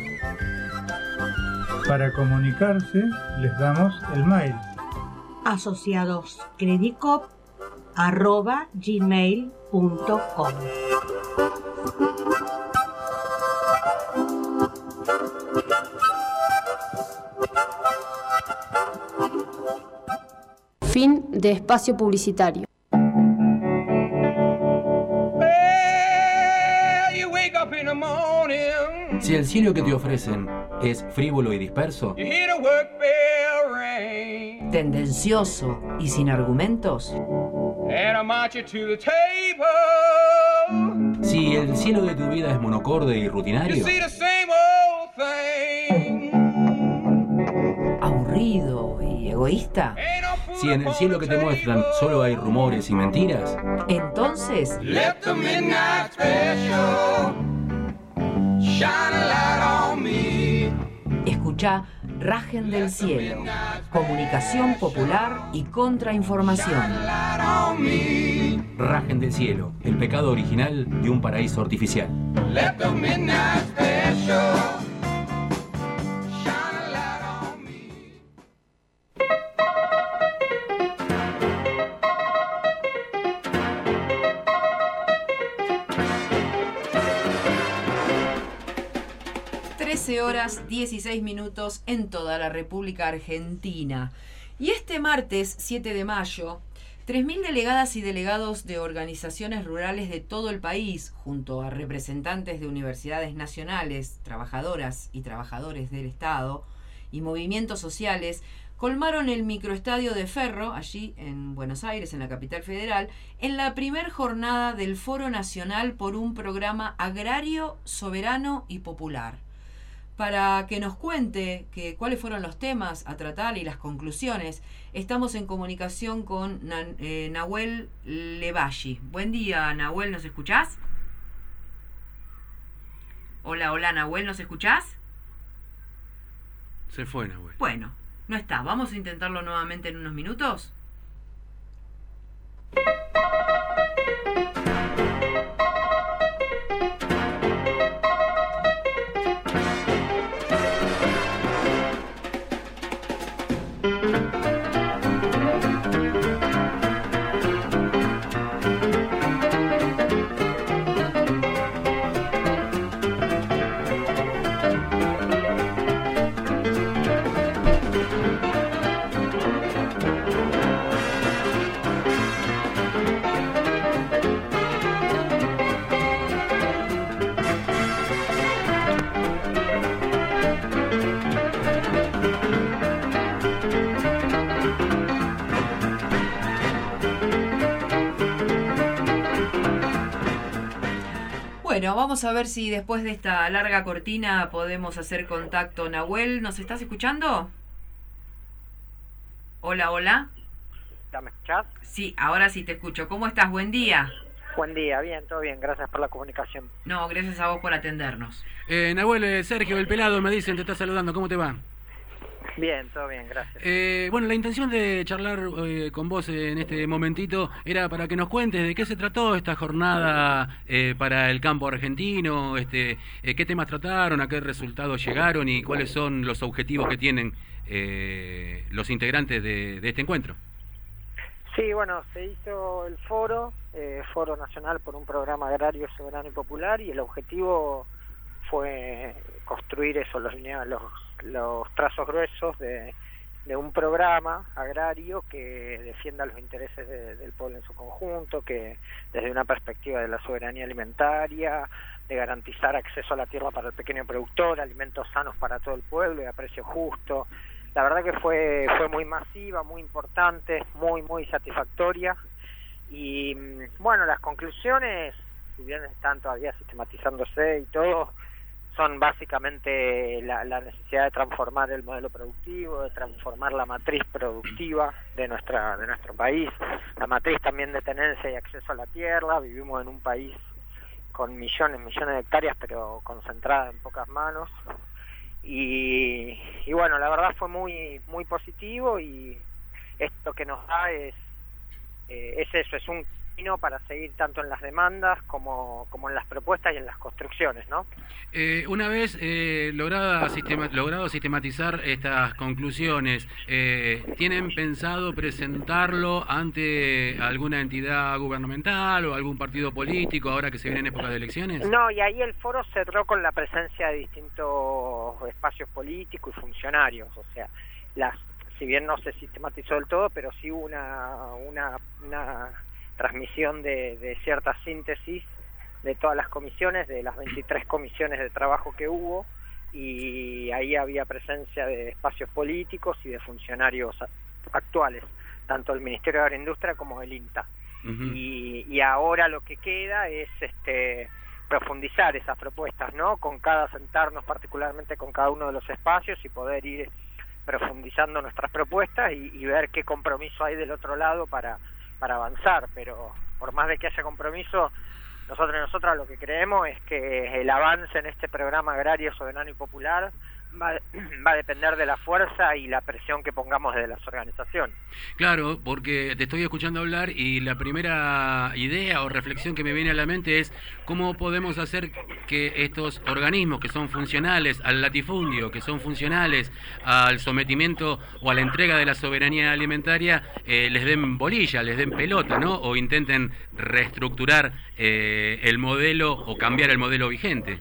Para comunicarse les damos el mail asociadoscredicop arroba gmail punto com. Fin de espacio publicitario. Si el cielo que te ofrecen es frívolo y disperso, tendencioso y sin argumentos, si el cielo de tu vida es monocorde y rutinario, aburrido y egoísta, si en el cielo que te muestran solo hay rumores y mentiras, entonces Let the midnight special shine a light on me. escucha Rajen del Cielo, comunicación popular y contrainformación. Rajen del Cielo, el pecado original de un paraíso artificial. Let the midnight special. trece horas dieciséis minutos en toda la República Argentina. Y este martes siete de mayo, tres mil delegadas y delegados de organizaciones rurales de todo el país, junto a representantes de universidades nacionales, trabajadoras y trabajadores del Estado y movimientos sociales, colmaron el microestadio de Ferro, allí en Buenos Aires, en la capital federal, en la primer jornada del Foro Nacional por un programa agrario, soberano y popular. Para que nos cuente que, cuáles fueron los temas a tratar y las conclusiones, estamos en comunicación con Na, eh, Nahuel Levalli. Buen día, Nahuel, ¿nos escuchás? Hola, hola, Nahuel, ¿nos escuchás? Se fue, Nahuel. Bueno, no está. Vamos a intentarlo nuevamente en unos minutos. Bueno, vamos a ver si después de esta larga cortina podemos hacer contacto. Nahuel, ¿nos estás escuchando? Hola, hola. ¿Me escuchás? Sí, ahora sí te escucho. ¿Cómo estás? Buen día. Buen día, bien, todo bien, gracias por la comunicación. No, gracias a vos por atendernos. Eh, Nahuel, eh, Sergio, el pelado, me dicen, te está saludando. ¿Cómo te va? Bien, todo bien, gracias. Eh, bueno, la intención de charlar eh, con vos en este momentito era para que nos cuentes de qué se trató esta jornada eh, para el campo argentino, este, eh, qué temas trataron, a qué resultados llegaron y cuáles son los objetivos que tienen eh, los integrantes de, de este encuentro. Sí, bueno, se hizo el foro, eh, Foro Nacional por un programa agrario soberano y popular, y el objetivo fue construir eso, los, los, los trazos gruesos de, de un programa agrario que defienda los intereses de, del pueblo en su conjunto, que desde una perspectiva de la soberanía alimentaria, de garantizar acceso a la tierra para el pequeño productor, alimentos sanos para todo el pueblo y a precio justo. La verdad que fue fue muy masiva, muy importante, muy muy satisfactoria. Y bueno, las conclusiones, si bien están todavía sistematizándose y todo, son básicamente la, la necesidad de transformar el modelo productivo, de transformar la matriz productiva de nuestra de nuestro país, la matriz también de tenencia y acceso a la tierra. Vivimos en un país con millones, millones de hectáreas, pero concentrada en pocas manos. Y, y bueno, la verdad fue muy muy positivo, y esto que nos da es, eh, es eso, es un camino para seguir tanto en las demandas como, como en las propuestas y en las construcciones, ¿no? Eh, una vez eh, lograda sistema, logrado sistematizar estas conclusiones, eh, ¿tienen pensado presentarlo ante alguna entidad gubernamental o algún partido político ahora que se vienen épocas de elecciones? No, y ahí el foro cerró con la presencia de distintos espacios políticos y funcionarios, o sea, las, si bien no se sistematizó del todo, pero sí hubo una, una, una transmisión de, de cierta síntesis de todas las comisiones, de las veintitrés comisiones de trabajo que hubo, y ahí había presencia de espacios políticos y de funcionarios actuales, tanto del Ministerio de Agroindustria como del INTA. Uh-huh. y, y ahora lo que queda es este profundizar esas propuestas, ¿no? Con cada sentarnos particularmente con cada uno de los espacios y poder ir profundizando nuestras propuestas y, y ver qué compromiso hay del otro lado para para avanzar, pero por más de que haya compromiso, nosotros y nosotras lo que creemos es que el avance en este programa agrario soberano y popular va, va a depender de la fuerza y la presión que pongamos desde las organizaciones. Claro, porque te estoy escuchando hablar y la primera idea o reflexión que me viene a la mente es cómo podemos hacer que estos organismos que son funcionales al latifundio, que son funcionales al sometimiento o a la entrega de la soberanía alimentaria, eh, les den bolilla, les den pelota, ¿no? O intenten reestructurar eh, el modelo o cambiar el modelo vigente.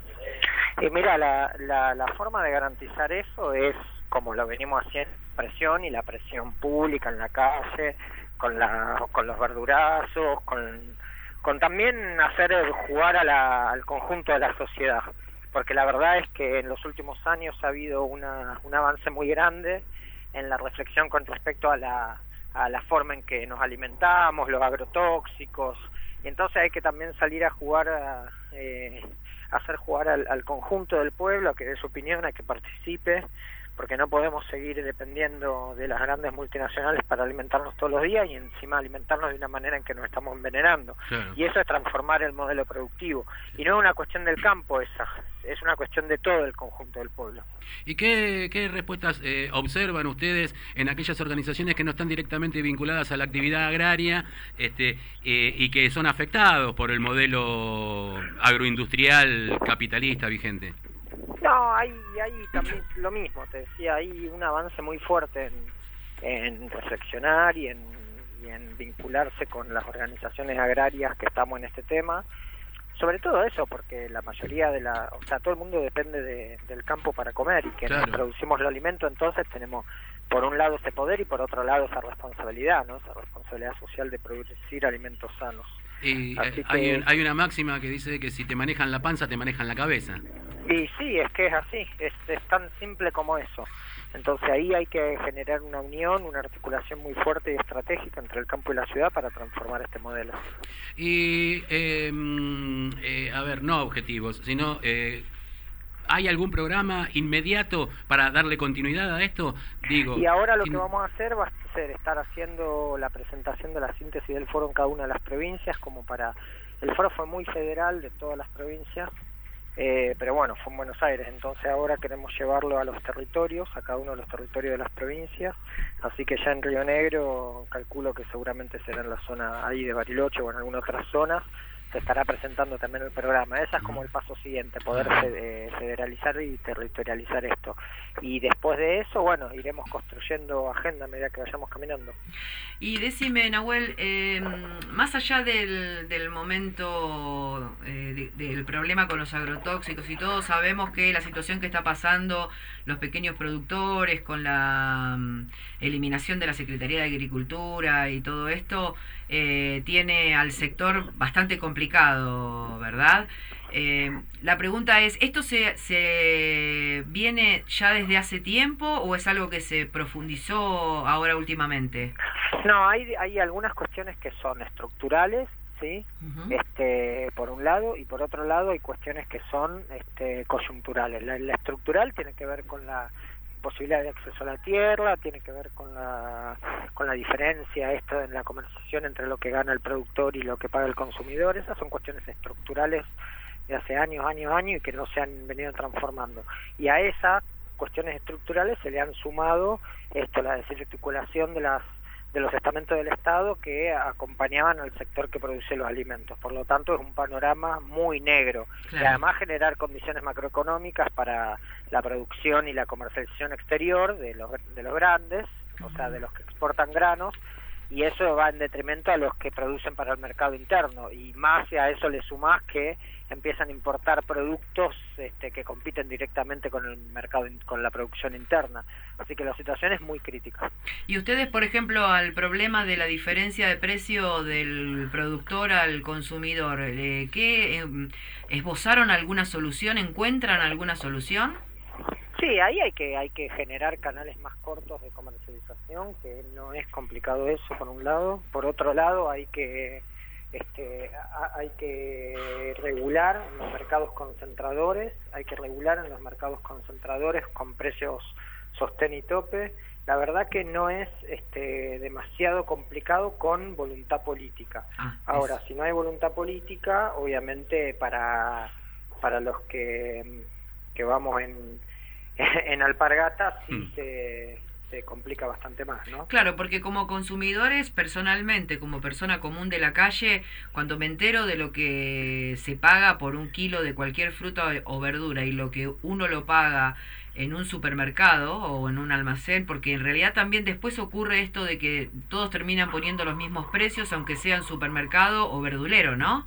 Y mira, la, la, la forma de garantizar eso es como lo venimos haciendo, presión y la presión pública en la calle, con la con los verdurazos, con, con también hacer jugar a la, al conjunto de la sociedad, porque la verdad es que en los últimos años ha habido una, un avance muy grande en la reflexión con respecto a la, a la forma en que nos alimentamos, los agrotóxicos, y entonces hay que también salir a jugar a, eh, hacer jugar al, al conjunto del pueblo, a que dé su opinión, a que participe, porque no podemos seguir dependiendo de las grandes multinacionales para alimentarnos todos los días y encima alimentarnos de una manera en que nos estamos envenenando. Claro. Y eso es transformar el modelo productivo. Y no es una cuestión del campo esa, es una cuestión de todo el conjunto del pueblo. ¿Y qué, qué respuestas eh, observan ustedes en aquellas organizaciones que no están directamente vinculadas a la actividad agraria este, eh, y que son afectados por el modelo agroindustrial capitalista vigente? No, hay, hay también lo mismo, te decía, hay un avance muy fuerte en, en reflexionar y en, y en vincularse con las organizaciones agrarias que estamos en este tema, sobre todo eso, porque la mayoría de la, o sea, todo el mundo depende de, del campo para comer y que claro. Nos producimos el alimento, entonces tenemos por un lado ese poder y por otro lado esa responsabilidad, ¿no? Esa responsabilidad social de producir alimentos sanos. Y eh, hay, que, hay una máxima que dice que si te manejan la panza, te manejan la cabeza. Y sí, es que es así, es, es tan simple como eso. Entonces ahí hay que generar una unión, una articulación muy fuerte y estratégica entre el campo y la ciudad para transformar este modelo. Y, eh, eh, a ver, no objetivos, sino... Eh, ¿hay algún programa inmediato para darle continuidad a esto? Digo, y ahora lo que vamos a hacer va a ser estar haciendo la presentación de la síntesis del foro en cada una de las provincias, como para... El foro fue muy federal de todas las provincias, eh, pero bueno, fue en Buenos Aires, entonces ahora queremos llevarlo a los territorios, a cada uno de los territorios de las provincias, así que ya en Río Negro calculo que seguramente será en la zona ahí de Bariloche o en alguna otra zona, se estará presentando también el programa. Ese es como el paso siguiente, poder eh, federalizar y territorializar esto. Y después de eso, bueno, iremos construyendo agenda a medida que vayamos caminando. Y decime, Nahuel, eh, más allá del, del momento eh, de, del problema con los agrotóxicos y todo, sabemos que la situación que está pasando los pequeños productores con la um, eliminación de la Secretaría de Agricultura y todo esto, eh, tiene al sector bastante complicado, ¿verdad? Eh, la pregunta es, ¿esto se, se viene ya desde hace tiempo o es algo que se profundizó ahora últimamente? No, hay, hay algunas cuestiones que son estructurales, ¿sí? Uh-huh. Este, por un lado, y por otro lado hay cuestiones que son este, coyunturales. La, la estructural tiene que ver con la posibilidad de acceso a la tierra, tiene que ver con la con la diferencia esto en la comercialización entre lo que gana el productor y lo que paga el consumidor. Esas son cuestiones estructurales de hace años, años, años y que no se han venido transformando. Y a esas cuestiones estructurales se le han sumado esto, la desarticulación de las de los estamentos del Estado que acompañaban al sector que produce los alimentos. Por lo tanto, es un panorama muy negro. Claro. Y además generar condiciones macroeconómicas para la producción y la comercialización exterior de los, de los grandes, uh-huh. o sea, de los que exportan granos, y eso va en detrimento a los que producen para el mercado interno. Y más si a eso le sumás que empiezan a importar productos este, que compiten directamente con el mercado, con la producción interna. Así que la situación es muy crítica. Y ustedes, por ejemplo, al problema de la diferencia de precio del productor al consumidor, eh, ¿qué eh, esbozaron alguna solución? ¿Encuentran alguna solución? Sí, ahí hay que hay que generar canales más cortos de comercialización, que no es complicado eso por un lado. Por otro lado, hay que Este, hay que regular en los mercados concentradores, hay que regular en los mercados concentradores con precios sostén y tope. La verdad que no es este, demasiado complicado con voluntad política. Ah, Ahora, es... si no hay voluntad política, obviamente para para los que, que vamos en, en alpargatas sí mm. se... se complica bastante más, ¿no? Claro, porque como consumidores, personalmente, como persona común de la calle, cuando me entero de lo que se paga por un kilo de cualquier fruta o verdura y lo que uno lo paga en un supermercado o en un almacén, porque en realidad también después ocurre esto de que todos terminan poniendo los mismos precios, aunque sean supermercado o verdulero, ¿no?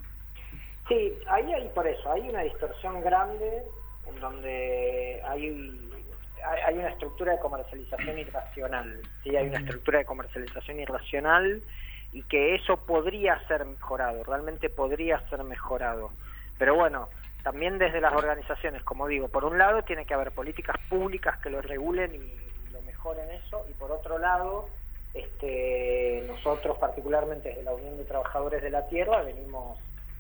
Sí, ahí hay por eso, hay una distorsión grande en donde hay hay una estructura de comercialización irracional, ¿sí? Hay una estructura de comercialización irracional y que eso podría ser mejorado, realmente podría ser mejorado. Pero bueno, también desde las organizaciones, como digo, por un lado tiene que haber políticas públicas que lo regulen y lo mejoren eso, y por otro lado, este, nosotros particularmente desde la Unión de Trabajadores de la Tierra venimos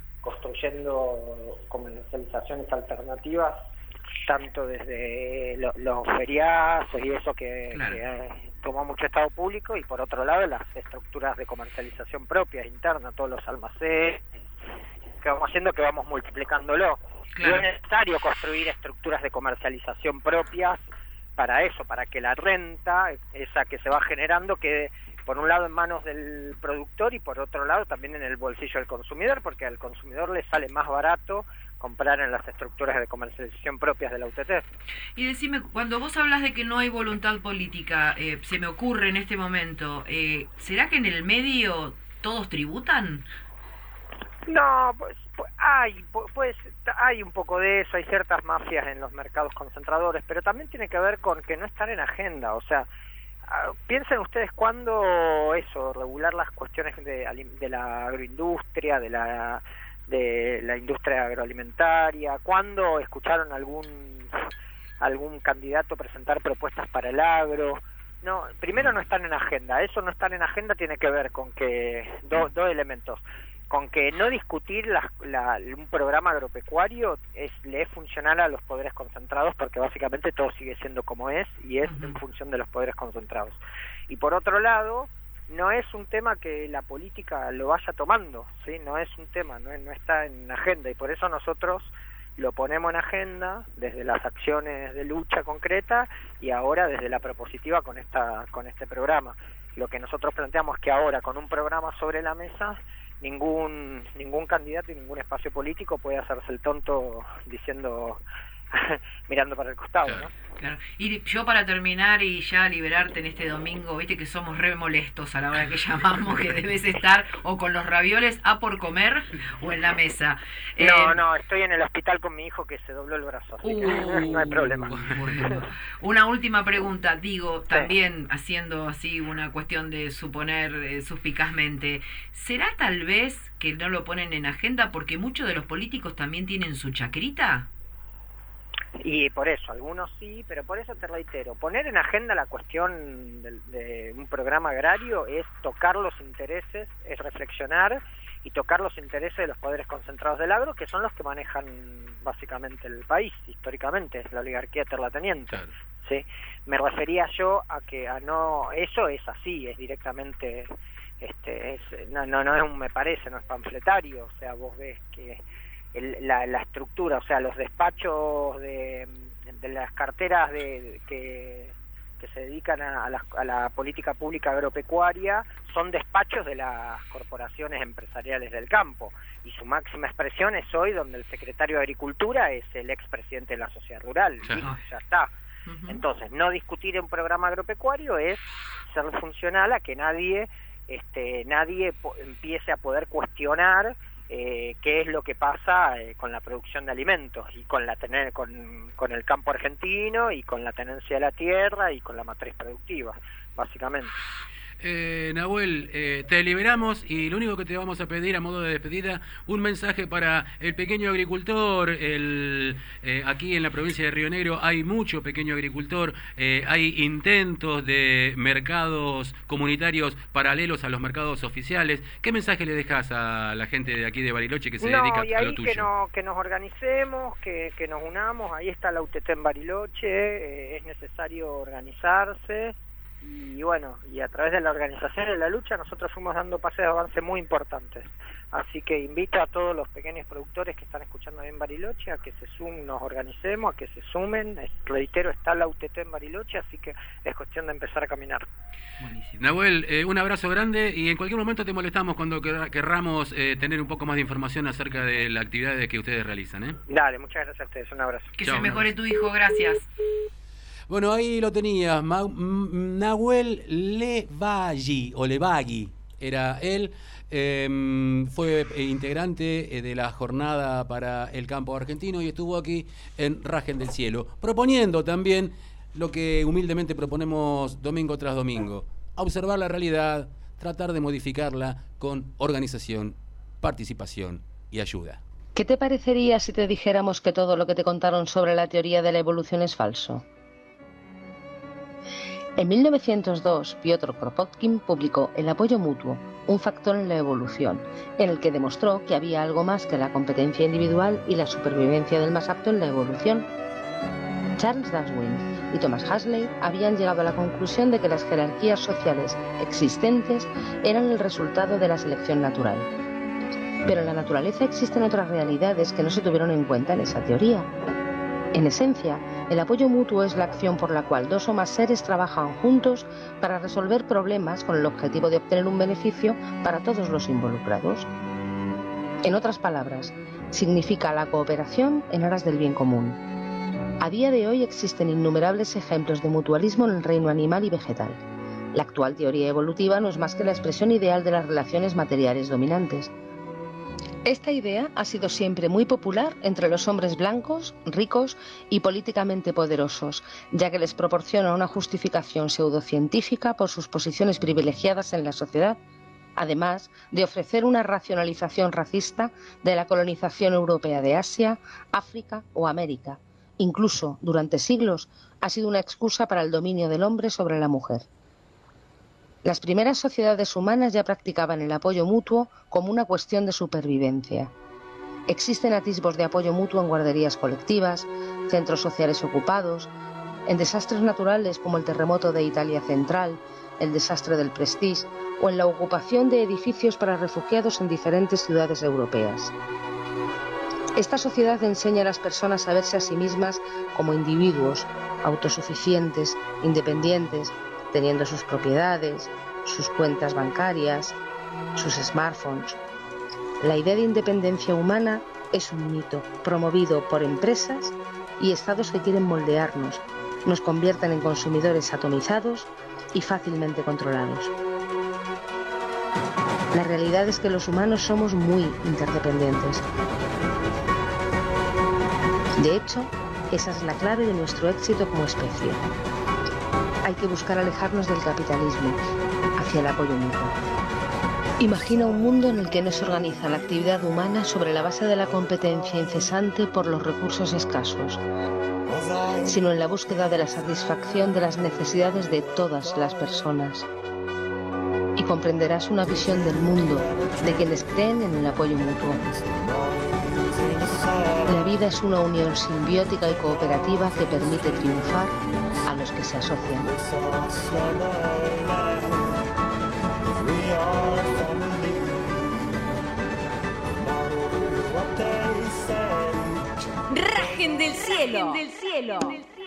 construyendo comercializaciones alternativas, tanto desde lo, los feriazos y eso que, claro. que eh, tomó mucho Estado público, y por otro lado las estructuras de comercialización propias, internas, todos los almacenes que vamos haciendo, que vamos multiplicándolo. Claro. Y es necesario construir estructuras de comercialización propias para eso, para que la renta, esa que se va generando, quede por un lado en manos del productor y por otro lado también en el bolsillo del consumidor, porque al consumidor le sale más barato comprar en las estructuras de comercialización propias de la U T T. Y decime, cuando vos hablas de que no hay voluntad política, eh, se me ocurre en este momento, eh, ¿será que en el medio todos tributan? No, pues, pues hay pues hay un poco de eso, hay ciertas mafias en los mercados concentradores, pero también tiene que ver con que no están en agenda. O sea, uh, piensen ustedes cuándo eso, regular las cuestiones de, de la agroindustria, de la de la industria agroalimentaria, cuándo escucharon algún algún candidato presentar propuestas para el agro. No, primero no están en agenda. Eso no estar en agenda tiene que ver con que dos dos elementos, con que no discutir la, la, un programa agropecuario es le es funcional a los poderes concentrados, porque básicamente todo sigue siendo como es y es en función de los poderes concentrados. Y por otro lado, no es un tema que la política lo vaya tomando, ¿sí? No es un tema, no, es, no está en agenda, y por eso nosotros lo ponemos en agenda desde las acciones de lucha concreta y ahora desde la propositiva con esta con este programa. Lo que nosotros planteamos es que ahora, con un programa sobre la mesa, ningún ningún candidato y ningún espacio político puede hacerse el tonto diciendo mirando para el costado, ¿no? Claro. Y yo para terminar y ya liberarte en este domingo, viste que somos re molestos a la hora que llamamos, que debes estar o con los ravioles a por comer o en la mesa. No, eh, no, estoy en el hospital con mi hijo que se dobló el brazo, así uh, que no hay problema. Bueno. Una última pregunta, digo, sí. También haciendo así una cuestión de suponer eh, suspicazmente, ¿será tal vez que no lo ponen en agenda porque muchos de los políticos también tienen su chacrita? Y por eso, algunos sí, pero por eso te reitero, poner en agenda la cuestión de, de un programa agrario es tocar los intereses, es reflexionar y tocar los intereses de los poderes concentrados del agro, que son los que manejan básicamente el país, históricamente, es la oligarquía terrateniente. Claro. ¿Sí? Me refería yo a que a no, eso es así, es directamente, este, es, no, no, no es un me parece, no es panfletario, o sea, vos ves que El, la, la estructura, o sea, los despachos de, de las carteras de, que, que se dedican a, a, la, a la política pública agropecuaria son despachos de las corporaciones empresariales del campo y su máxima expresión es hoy donde el secretario de Agricultura es el expresidente de la sociedad rural, sí. Y ya está. Uh-huh. Entonces, no discutir un programa agropecuario es ser funcional a que nadie, este, nadie po- empiece a poder cuestionar Eh, qué es lo que pasa eh, con la producción de alimentos y con la tener con, con el campo argentino y con la tenencia de la tierra y con la matriz productiva, básicamente. Eh, Nahuel, eh, te liberamos y lo único que te vamos a pedir a modo de despedida, un mensaje para el pequeño agricultor. El, eh, aquí en la provincia de Río Negro hay mucho pequeño agricultor, eh, hay intentos de mercados comunitarios paralelos a los mercados oficiales. ¿Qué mensaje le dejas a la gente de aquí de Bariloche que se no, dedica y a ahí lo tuyo? Que, no, que nos organicemos, que, que nos unamos, ahí está la U T T en Bariloche, eh, es necesario organizarse. Y bueno, y a través de la organización y la lucha nosotros fuimos dando pasos de avance muy importantes. Así que invito a todos los pequeños productores que están escuchando en Bariloche a que se sumen, nos organicemos, a que se sumen. Reitero, está la U T T en Bariloche, así que es cuestión de empezar a caminar. Buenísimo. Nahuel, eh, un abrazo grande y en cualquier momento te molestamos cuando quer- querramos eh, tener un poco más de información acerca de la actividad que ustedes realizan. ¿eh? Dale, muchas gracias a ustedes, un abrazo. Que Chao, se mejore Nahuel. tu hijo, gracias. Bueno, ahí lo tenías, Ma- M- Nahuel Levagui, o Levagui, era él, eh, fue integrante de la jornada para el campo argentino y estuvo aquí en Rajen del Cielo, proponiendo también lo que humildemente proponemos domingo tras domingo, observar la realidad, tratar de modificarla con organización, participación y ayuda. ¿Qué te parecería si te dijéramos que todo lo que te contaron sobre la teoría de la evolución es falso? En mil novecientos dos, Piotr Kropotkin publicó El apoyo mutuo, un factor en la evolución, en el que demostró que había algo más que la competencia individual y la supervivencia del más apto en la evolución. Charles Darwin y Thomas Huxley habían llegado a la conclusión de que las jerarquías sociales existentes eran el resultado de la selección natural. Pero en la naturaleza existen otras realidades que no se tuvieron en cuenta en esa teoría. En esencia, el apoyo mutuo es la acción por la cual dos o más seres trabajan juntos para resolver problemas con el objetivo de obtener un beneficio para todos los involucrados. En otras palabras, significa la cooperación en aras del bien común. A día de hoy existen innumerables ejemplos de mutualismo en el reino animal y vegetal. La actual teoría evolutiva no es más que la expresión ideal de las relaciones materiales dominantes. Esta idea ha sido siempre muy popular entre los hombres blancos, ricos y políticamente poderosos, ya que les proporciona una justificación pseudocientífica por sus posiciones privilegiadas en la sociedad, además de ofrecer una racionalización racista de la colonización europea de Asia, África o América. Incluso, durante siglos, ha sido una excusa para el dominio del hombre sobre la mujer. Las primeras sociedades humanas ya practicaban el apoyo mutuo como una cuestión de supervivencia. Existen atisbos de apoyo mutuo en guarderías colectivas, centros sociales ocupados, en desastres naturales como el terremoto de Italia Central, el desastre del Prestige o en la ocupación de edificios para refugiados en diferentes ciudades europeas. Esta sociedad enseña a las personas a verse a sí mismas como individuos, autosuficientes, independientes, teniendo sus propiedades, sus cuentas bancarias, sus smartphones, La idea de independencia humana es un mito promovido por empresas y estados que quieren moldearnos, nos convierten en consumidores atomizados y fácilmente controlados. La realidad es que los humanos somos muy interdependientes. De hecho, esa es la clave de nuestro éxito como especie. Hay que buscar alejarnos del capitalismo hacia el apoyo mutuo. Imagina un mundo en el que no se organiza la actividad humana sobre la base de la competencia incesante por los recursos escasos, sino en la búsqueda de la satisfacción de las necesidades de todas las personas. Y comprenderás una visión del mundo de quienes creen en el apoyo mutuo. La vida es una unión simbiótica y cooperativa que permite triunfar a los que se asocian. ¡Rajen del cielo! ¡Rajen del cielo!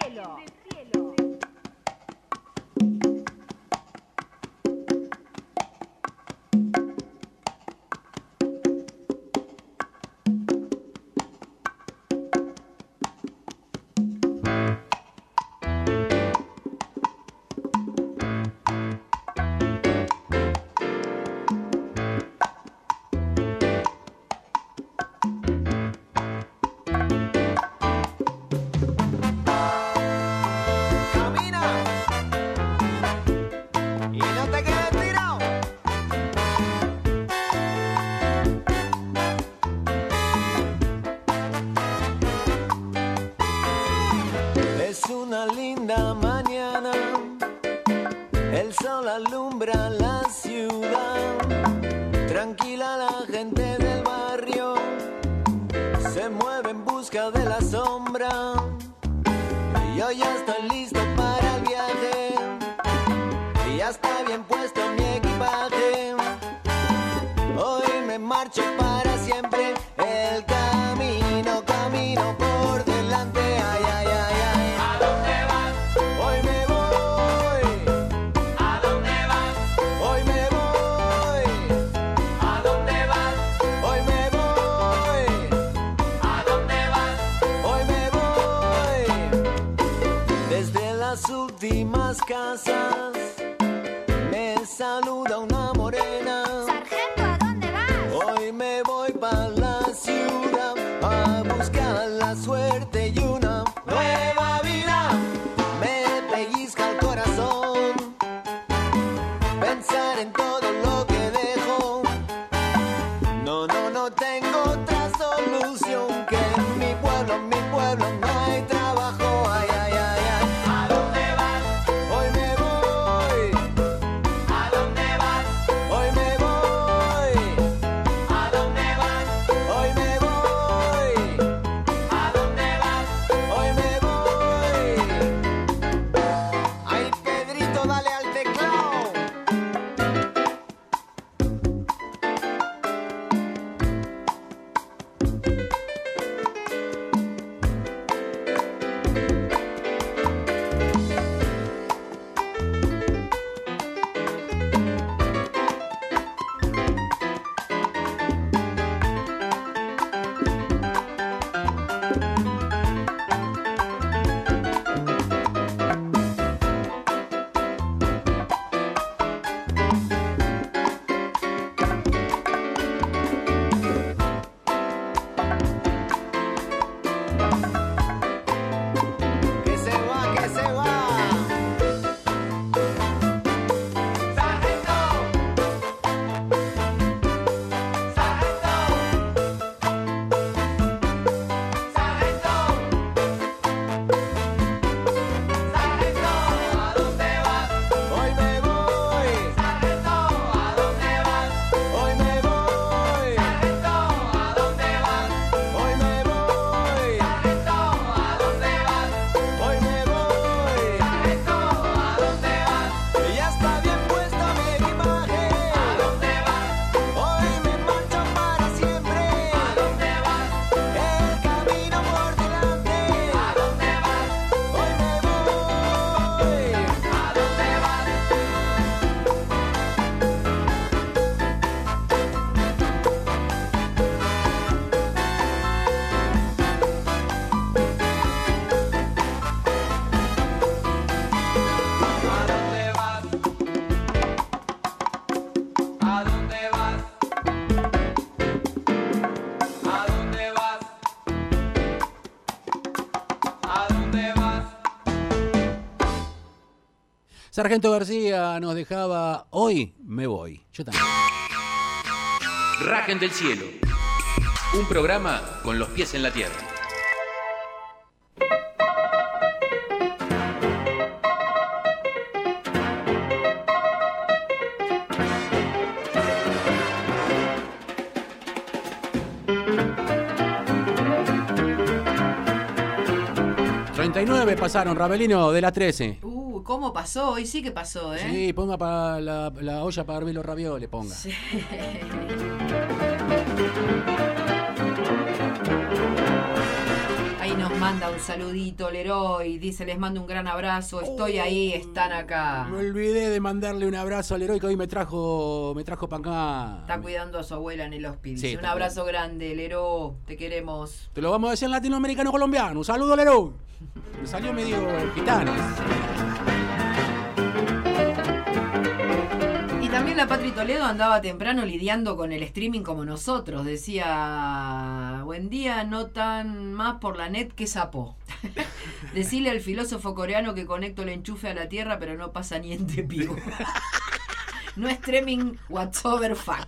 Alumbra la ciudad, tranquila la gente del barrio, se mueve en busca de la sombra. Y yo ya estoy listo para el viaje, y ya está bien puesto mi equipaje. Hoy me marcho para siempre, el camino, camino por delante. Ay, ay, ay, ay. ¿A dónde vas? Hoy me voy. Últimas casas me saluda una morena. Sargento, ¿a dónde vas? Hoy me voy para la ciudad a buscar la suerte y una nueva vida. Me pellizca el corazón pensar en todo lo que dejo. No, no, no tengo otra solución que en mi pueblo, en mi pueblo no hay trabajo. Ay, ay, ay. Sargento García nos dejaba Hoy me voy. Yo también. Rajen del cielo. Un programa con los pies en la tierra. treinta y nueve pasaron, Rabelino, de las trece. Uh, ¿cómo pasó? Hoy sí que pasó, ¿eh? Sí, ponga para la, la olla para hervir los ravioles, ponga. Sí. Ahí nos manda un saludito Leroy, dice, les mando un gran abrazo, estoy ahí, están acá. Me olvidé de mandarle un abrazo al Leroy que hoy me trajo me trajo para acá. Está cuidando a su abuela en el hospital. Sí, un abrazo bien. Grande, Leroy, te queremos. Te lo vamos a decir en latinoamericano colombiano. Un saludo, Leroy. Me salió medio gitano. Y también la Patri Toledo andaba temprano lidiando con el streaming como nosotros. Decía, buen día, no tan más por la net que sapo. Decile al filósofo coreano que conecto el enchufe a la tierra, pero no pasa ni en Tepigo. No streaming whatsoever fuck.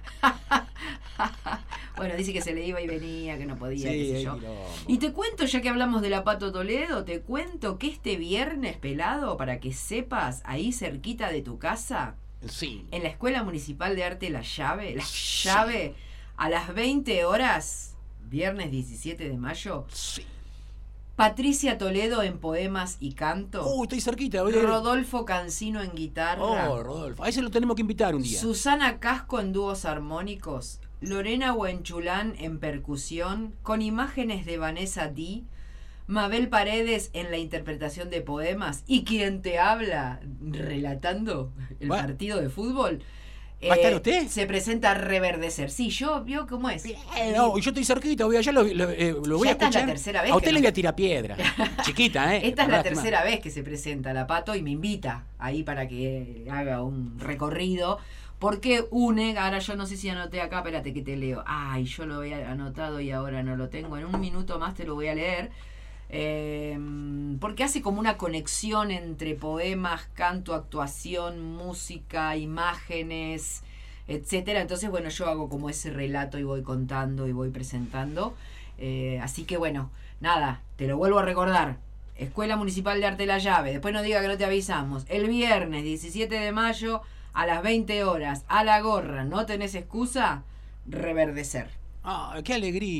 Bueno, dice que se le iba y venía, que no podía, sí, qué sé yo. Y te cuento, ya que hablamos de la Pato Toledo, te cuento que este viernes, pelado, para que sepas, ahí cerquita de tu casa, sí, en la Escuela Municipal de Arte La Llave, La Llave, a las veinte horas, viernes diecisiete de mayo, sí, Patricia Toledo en poemas y canto. Uy, estoy cerquita. Voy Rodolfo Cancino en guitarra. Oh, Rodolfo. A ese lo tenemos que invitar un día. Susana Casco en dúos armónicos. Lorena Huenchulán en percusión, con imágenes de Vanessa D. Mabel Paredes en la interpretación de poemas. Y quien te habla relatando el ¿Va? partido de fútbol. ¿Va a estar eh, usted? Se presenta a Reverdecer. Sí, yo vio cómo es. Eh, no, yo estoy cerquita, voy allá, lo, lo, eh, lo voy ya a escuchar. Esta es la tercera vez. A usted que le no... voy a tirar piedra. Chiquita, ¿eh? Esta es la Lástima. tercera vez que se presenta la Pato y me invita ahí para que haga un recorrido. Porque une, ahora yo no sé si anoté acá, espérate que te leo. Ay, yo lo había anotado y ahora no lo tengo. En un minuto más te lo voy a leer. Eh, porque hace como una conexión entre poemas, canto, actuación, música, imágenes, etcétera. Entonces, bueno, yo hago como ese relato y voy contando y voy presentando. Eh, así que bueno, nada, te lo vuelvo a recordar. Escuela Municipal de Arte La Llave. Después no diga que no te avisamos. El viernes diecisiete de mayo a las veinte horas, a la gorra. ¿No tenés excusa? Reverdecer. ¡Ah, qué alegría!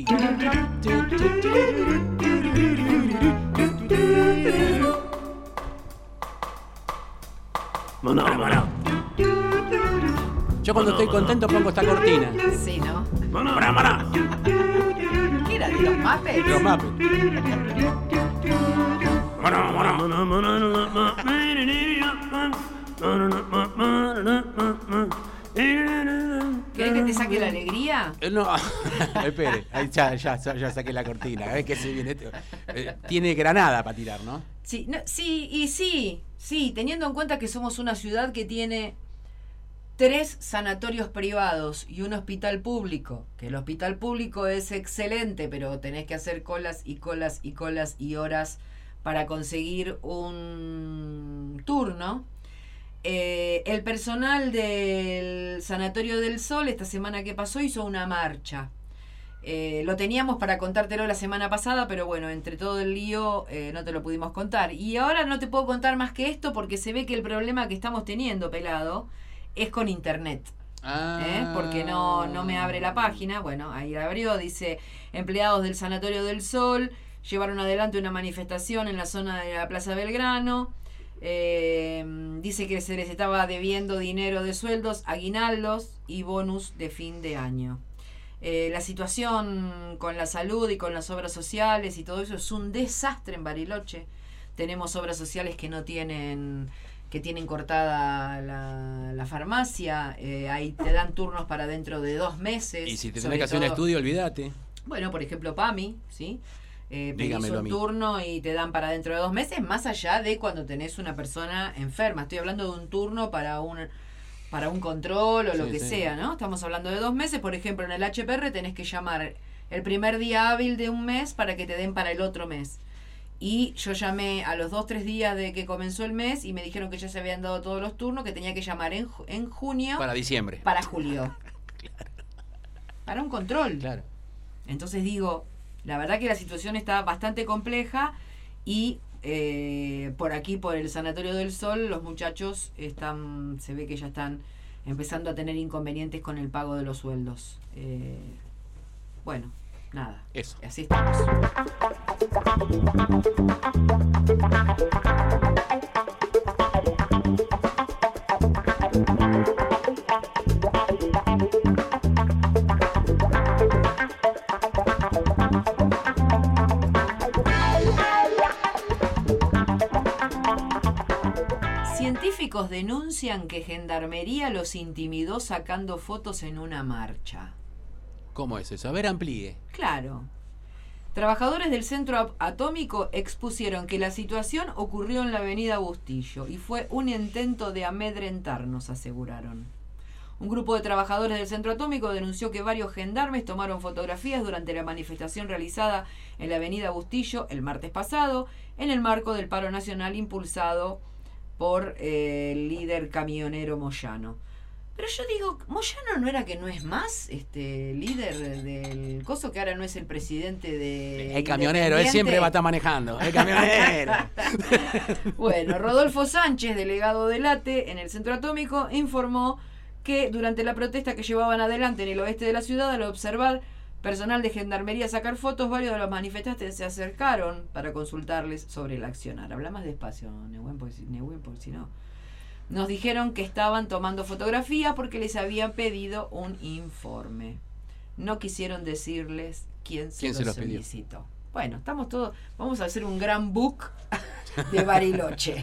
Maná, maná. Yo cuando Maná, estoy maná. contento pongo esta cortina. Sí, ¿no? Maná, maná, maná. ¿Qué era? ¿De los Muppets? Los Muppets. Maná, maná, maná, maná, maná. ¿Querés que te saque la alegría? Eh, No, espere, ahí ya, ya, ya saqué la cortina. ¿Ves que se viene? Eh, tiene granada para tirar, ¿no? Sí, no, sí, y sí, sí, teniendo en cuenta que somos una ciudad que tiene tres sanatorios privados y un hospital público, que el hospital público es excelente, pero tenés que hacer colas y colas y colas y horas para conseguir un turno. Eh, el personal del Sanatorio del Sol esta semana que pasó hizo una marcha. Eh, lo teníamos para contártelo la semana pasada, pero bueno, entre todo el lío eh, no te lo pudimos contar. Y ahora no te puedo contar más que esto porque se ve que el problema que estamos teniendo, pelado, es con internet. Ah. ¿Eh? Porque no, no me abre la página. Bueno, ahí la abrió. Dice, empleados del Sanatorio del Sol llevaron adelante una manifestación en la zona de la Plaza Belgrano. Eh, dice que se les estaba debiendo dinero de sueldos, aguinaldos y bonus de fin de año. Eh, la situación con la salud y con las obras sociales y todo eso es un desastre en Bariloche. Tenemos obras sociales que no tienen, que tienen cortada la, la farmacia, eh, ahí te dan turnos para dentro de dos meses. Y si te sobre tenés que hacer un todo- estudio, olvídate. Bueno, por ejemplo, PAMI, ¿sí? Eh, pedís Dígamelo a un mí. turno y te dan para dentro de dos meses, más allá de cuando tenés una persona enferma. Estoy hablando de un turno para un para un control o lo Sí, que sí. sea, ¿no? Estamos hablando de dos meses. Por ejemplo, en el H P R tenés que llamar el primer día hábil de un mes para que te den para el otro mes. Y yo llamé a los dos, tres días de que comenzó el mes y me dijeron que ya se habían dado todos los turnos, que tenía que llamar en, en junio. Para diciembre. Para julio. Claro. Para un control. Claro. Entonces digo, la verdad que la situación está bastante compleja y eh, por aquí, por el Sanatorio del Sol, los muchachos están, se ve que ya están empezando a tener inconvenientes con el pago de los sueldos. Eh, bueno, nada. Eso. Así estamos. Científicos denuncian que Gendarmería los intimidó sacando fotos en una marcha. ¿Cómo es eso? A ver, amplíe. Claro. Trabajadores del centro atómico expusieron que la situación ocurrió en la avenida Bustillo y fue un intento de amedrentarnos, aseguraron. Un grupo de trabajadores del centro atómico denunció que varios gendarmes tomaron fotografías durante la manifestación realizada en la avenida Bustillo el martes pasado, en el marco del paro nacional impulsado por eh, el líder camionero Moyano. Pero yo digo, ¿Moyano no era que no es más este líder del coso, que ahora no es el presidente de... El camionero, él siempre va a estar manejando. El camionero. Bueno, Rodolfo Sánchez, delegado del A T E en el centro atómico, informó que durante la protesta que llevaban adelante en el oeste de la ciudad, al observar personal de Gendarmería sacar fotos, varios de los manifestantes se acercaron para consultarles sobre el accionar. Habla más despacio, Nehuen, porque, Nehuen, porque si no... Nos dijeron que estaban tomando fotografías porque les habían pedido un informe. No quisieron decirles quién se, ¿Quién los se los solicitó. Bueno, estamos todos... Vamos a hacer un gran book de Bariloche.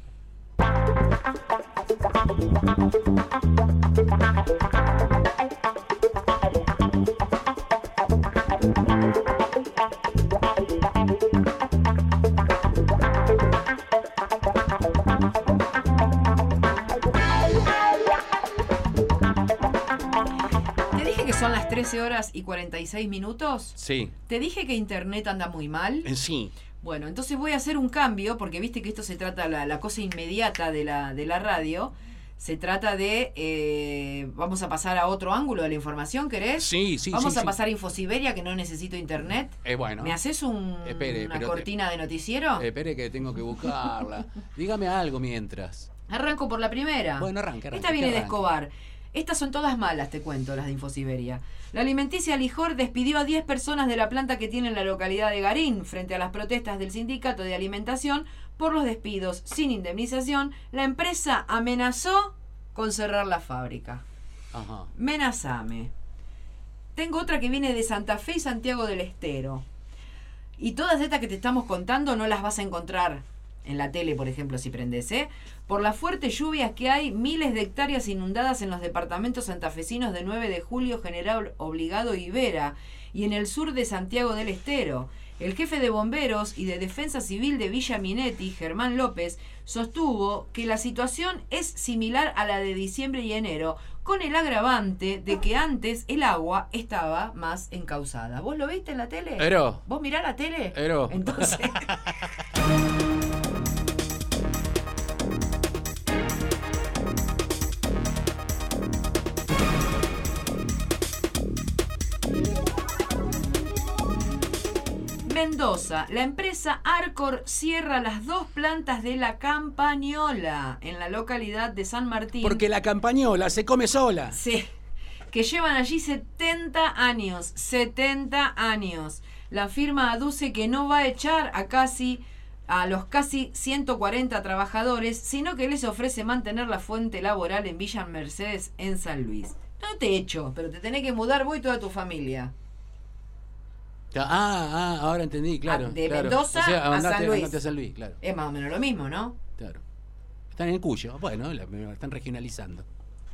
Son las trece horas y cuarenta y seis minutos. Sí. Te dije que internet anda muy mal. En sí. Bueno, entonces voy a hacer un cambio, porque viste que esto se trata, la, la cosa inmediata de la, de la radio, se trata de, eh, vamos a pasar a otro ángulo de la información, ¿querés? Sí, sí, Vamos sí, a sí. pasar a Infosiberia, que no necesito internet. Eh, bueno. ¿Me haces un, Espere, una pero cortina te- de noticiero? Espere que tengo que buscarla. Dígame algo mientras. Arranco por la primera. Bueno, arranque, arranque, Esta viene que de arranque. Escobar. Estas son todas malas, te cuento, las de Infosiberia. La alimenticia Lijor despidió a diez personas de la planta que tiene en la localidad de Garín. Frente a las protestas del sindicato de alimentación por los despidos sin indemnización, la empresa amenazó con cerrar la fábrica. Ajá. Menazame. Tengo otra que viene de Santa Fe y Santiago del Estero. Y todas estas que te estamos contando no las vas a encontrar en la tele, por ejemplo, si prendes, ¿eh? Por las fuertes lluvias que hay, miles de hectáreas inundadas en los departamentos santafesinos de nueve de julio, General Obligado y Vera, y en el sur de Santiago del Estero. El jefe de bomberos y de defensa civil de Villa Minetti, Germán López, sostuvo que la situación es similar a la de diciembre y enero, con el agravante de que antes el agua estaba más encauzada. ¿Vos lo viste en la tele? Ero. ¿Vos mirás la tele? Ero. Entonces... Mendoza, la empresa Arcor cierra las dos plantas de la Campañola en la localidad de San Martín. Porque la campañola se come sola. Sí, que llevan allí setenta años, setenta años. La firma aduce que no va a echar a casi a los casi ciento cuarenta trabajadores, sino que les ofrece mantener la fuente laboral en Villa Mercedes, en San Luis. No te echo, pero te tenés que mudar vos y toda tu familia. Ah, ah, ahora entendí, claro. Ah, de claro. Mendoza O sea, a andate- San Luis. andate a San Luis, claro. Es más o menos lo mismo, ¿no? Claro. Están en Cuyo. Bueno, la, la están regionalizando.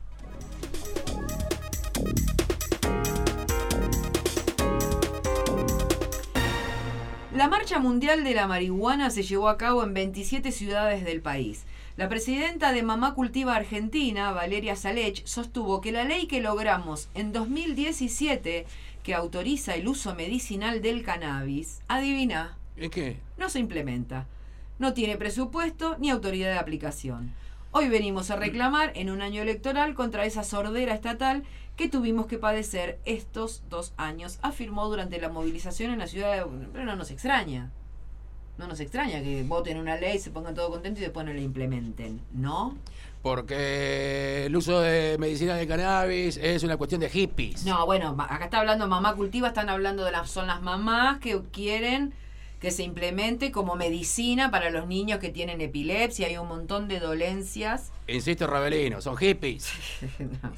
La Marcha Mundial de la Marihuana se llevó a cabo en veintisiete ciudades del país. La presidenta de Mamá Cultiva Argentina, Valeria Salech, sostuvo que la ley que logramos en dos mil diecisiete, que autoriza el uso medicinal del cannabis, adivina, ¿Es qué? No se implementa. No tiene presupuesto ni autoridad de aplicación. Hoy venimos a reclamar en un año electoral contra esa sordera estatal que tuvimos que padecer estos dos años, afirmó durante la movilización en la ciudad de... Pero no nos extraña. No nos extraña que voten una ley, se pongan todos contentos y después no la implementen, ¿no? Porque el uso de medicina de cannabis es una cuestión de hippies. No, bueno, acá está hablando Mamá Cultiva, están hablando de las... Son las mamás que quieren que se implemente como medicina para los niños que tienen epilepsia. Hay un montón de dolencias. Insisto, Rabelino, son hippies. No.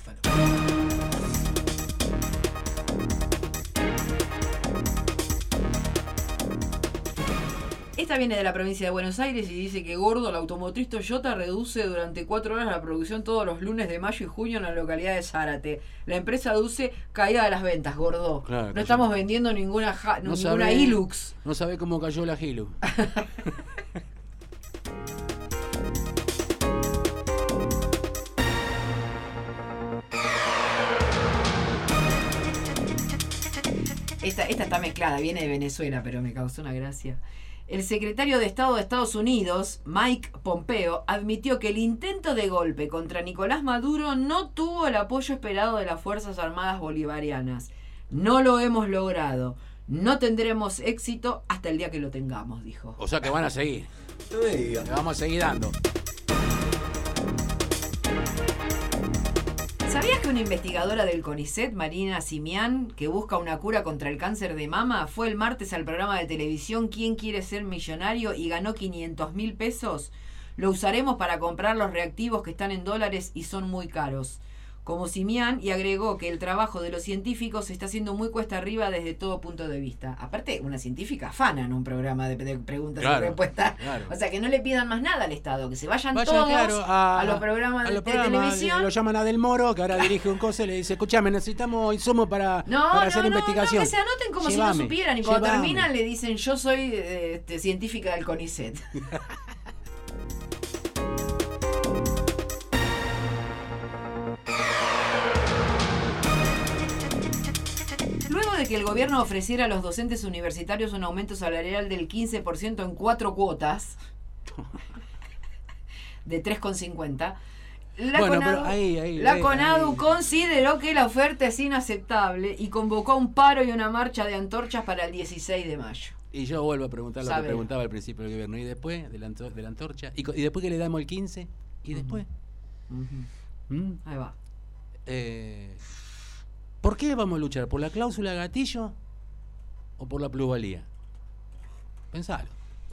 Esta viene de la provincia de Buenos Aires y dice que Gordo, la automotriz Toyota, reduce durante cuatro horas la producción todos los lunes de mayo y junio en la localidad de Zárate. La empresa aduce caída de las ventas, Gordo. Claro, no cayó. Estamos vendiendo ninguna, ja, No ninguna sabe, Hilux. No sabe cómo cayó la Hilux. Esta, esta está mezclada, viene de Venezuela, pero me causó una gracia. El secretario de Estado de Estados Unidos, Mike Pompeo, admitió que el intento de golpe contra Nicolás Maduro no tuvo el apoyo esperado de las Fuerzas Armadas Bolivarianas. No lo hemos logrado. No tendremos éxito hasta el día que lo tengamos, dijo. O sea que van a seguir. Le vamos a seguir dando. ¿Sabías que una investigadora del CONICET, Marina Simián, que busca una cura contra el cáncer de mama, fue el martes al programa de televisión ¿Quién quiere ser millonario? Y ganó quinientos mil pesos? Lo usaremos para comprar los reactivos que están en dólares y son muy caros. Como Simián, y agregó que el trabajo de los científicos se está haciendo muy cuesta arriba desde todo punto de vista. Aparte, una científica afana en un programa de, de preguntas Claro, y respuestas. claro. O sea, que no le pidan más nada al Estado, que se vayan, Vayan, todos claro, a, a- los programas a de, los de programas, televisión. Lo llaman a Del Moro, que ahora dirige un coso y le dice, escuchame, necesitamos insumos para, No, para no, hacer no, investigación. no, que se anoten como si Llévame, no supieran. Y cuando llévame. terminan le dicen, yo soy eh, este, científica del CONICET. Luego de que el gobierno ofreciera a los docentes universitarios un aumento salarial del quince por ciento en cuatro cuotas, de tres con cincuenta, la, Bueno, CONADU, pero ahí, ahí, la ahí, CONADU ahí. consideró que la oferta es inaceptable y convocó un paro y una marcha de antorchas para el dieciséis de mayo. Y yo vuelvo a preguntar lo Sabe. que preguntaba al principio del gobierno. ¿Y después de la, antor- de la antorcha? ¿Y, co- y después que le damos el quince? ¿Y después? ¿Mm? Ahí va. Eh, ¿Por qué vamos a luchar? ¿Por la cláusula gatillo o por la plusvalía? Pensalo.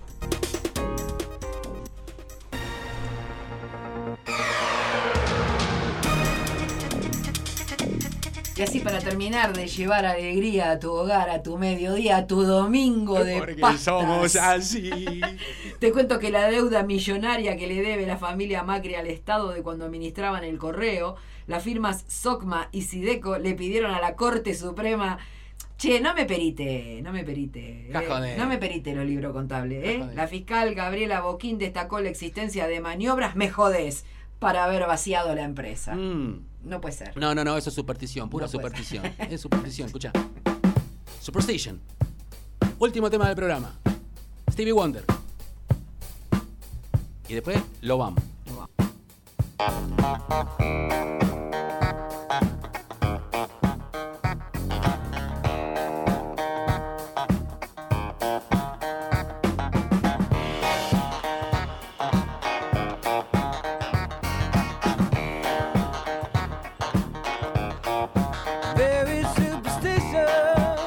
Y así para terminar de llevar alegría a tu hogar, a tu mediodía, a tu domingo de Porque pastas. somos así. Te cuento que la deuda millonaria que le debe la familia Macri al Estado de cuando administraban el correo, las firmas Socma y Sideco le pidieron a la Corte Suprema, che, no me perite, no me perite, eh, Cajone. no me perite los libros contables, ¿eh? Cajone. La fiscal Gabriela Boquín destacó la existencia de maniobras, me jodés, para haber vaciado la empresa. Mm. No puede ser. No, no, no, eso es superstición, pura No puede superstición. Es superstición, escucha. Superstition. Último tema del programa. Stevie Wonder. Y después lo vamos. Very superstitious.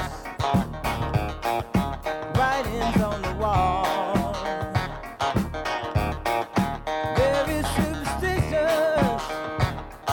Writings on the wall. Very superstitious.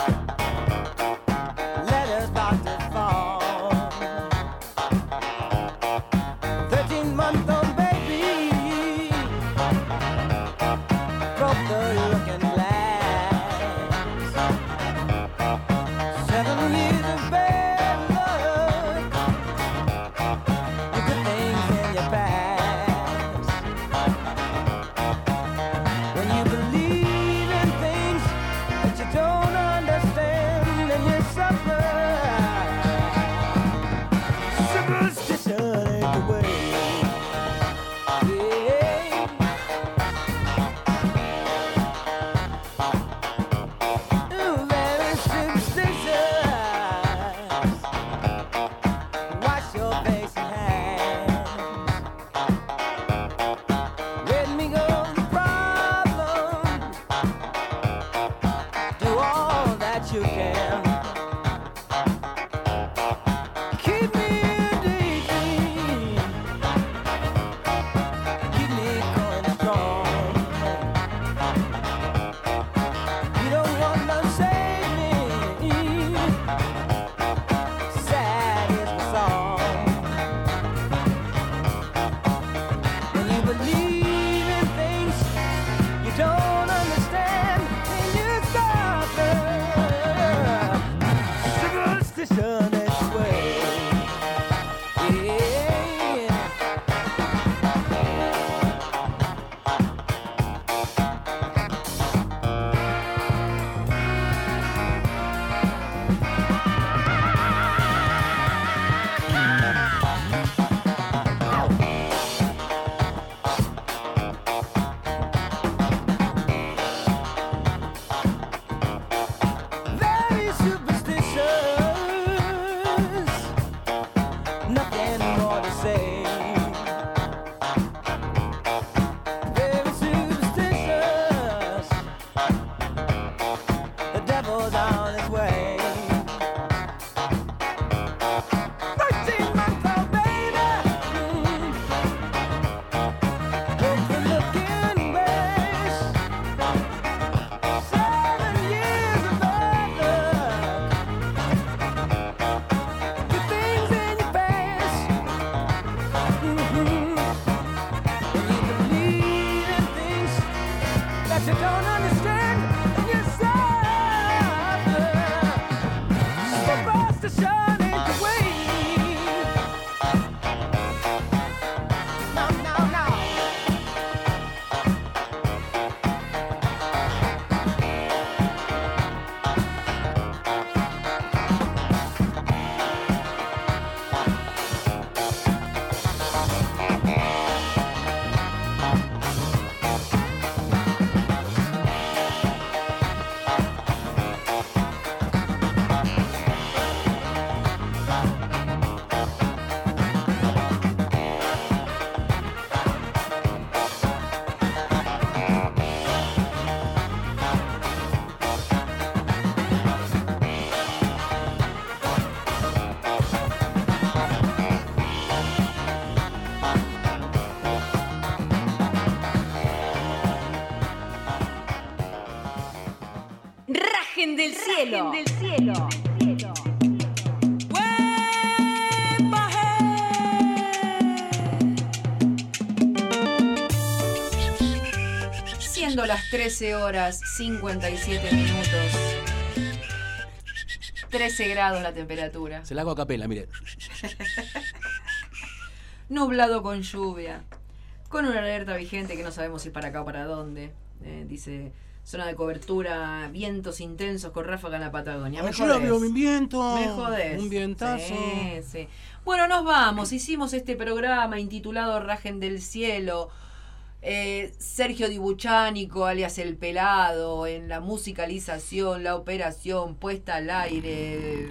cielo. Rajen del cielo. Siendo las trece horas cincuenta y siete minutos. trece grados la temperatura. Se la hago a capela, mire. Nublado con lluvia. Con una alerta vigente que no sabemos si es para acá o para dónde. Eh, dice, zona de cobertura, vientos intensos con ráfaga en la Patagonia. Me Yo veo un viento. Me jodés. Un vientazo. Sí, sí. Bueno, nos vamos. Hicimos este programa intitulado Rajen del cielo. Eh, Sergio Dibuchánico, alias El Pelado, en la musicalización, la operación, puesta al aire.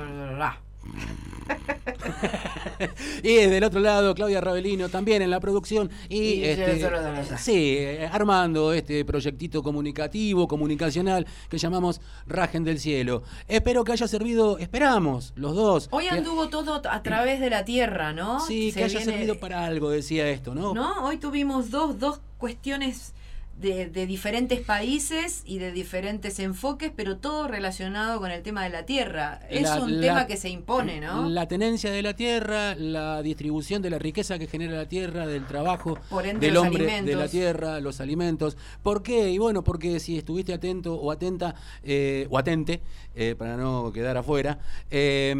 Y del otro lado, Claudia Ravelino, también en la producción. Y, y este, sí, armando este proyectito comunicativo, comunicacional, que llamamos Rajen del Cielo. Espero que haya servido, esperamos, los dos. Hoy que, anduvo todo a través de la tierra, ¿no? Sí, Se que haya viene... servido para algo, decía esto, ¿no? No, hoy tuvimos dos, dos cuestiones de, de diferentes países y de diferentes enfoques, pero todo relacionado con el tema de la tierra. Es la, un la, tema que se impone, ¿no? La tenencia de la tierra, la distribución de la riqueza que genera la tierra, del trabajo Por ende, del los hombre, alimentos. de la tierra, los alimentos. ¿Por qué? Y bueno, porque si estuviste atento o atenta, eh, o atente, eh, para no quedar afuera, eh,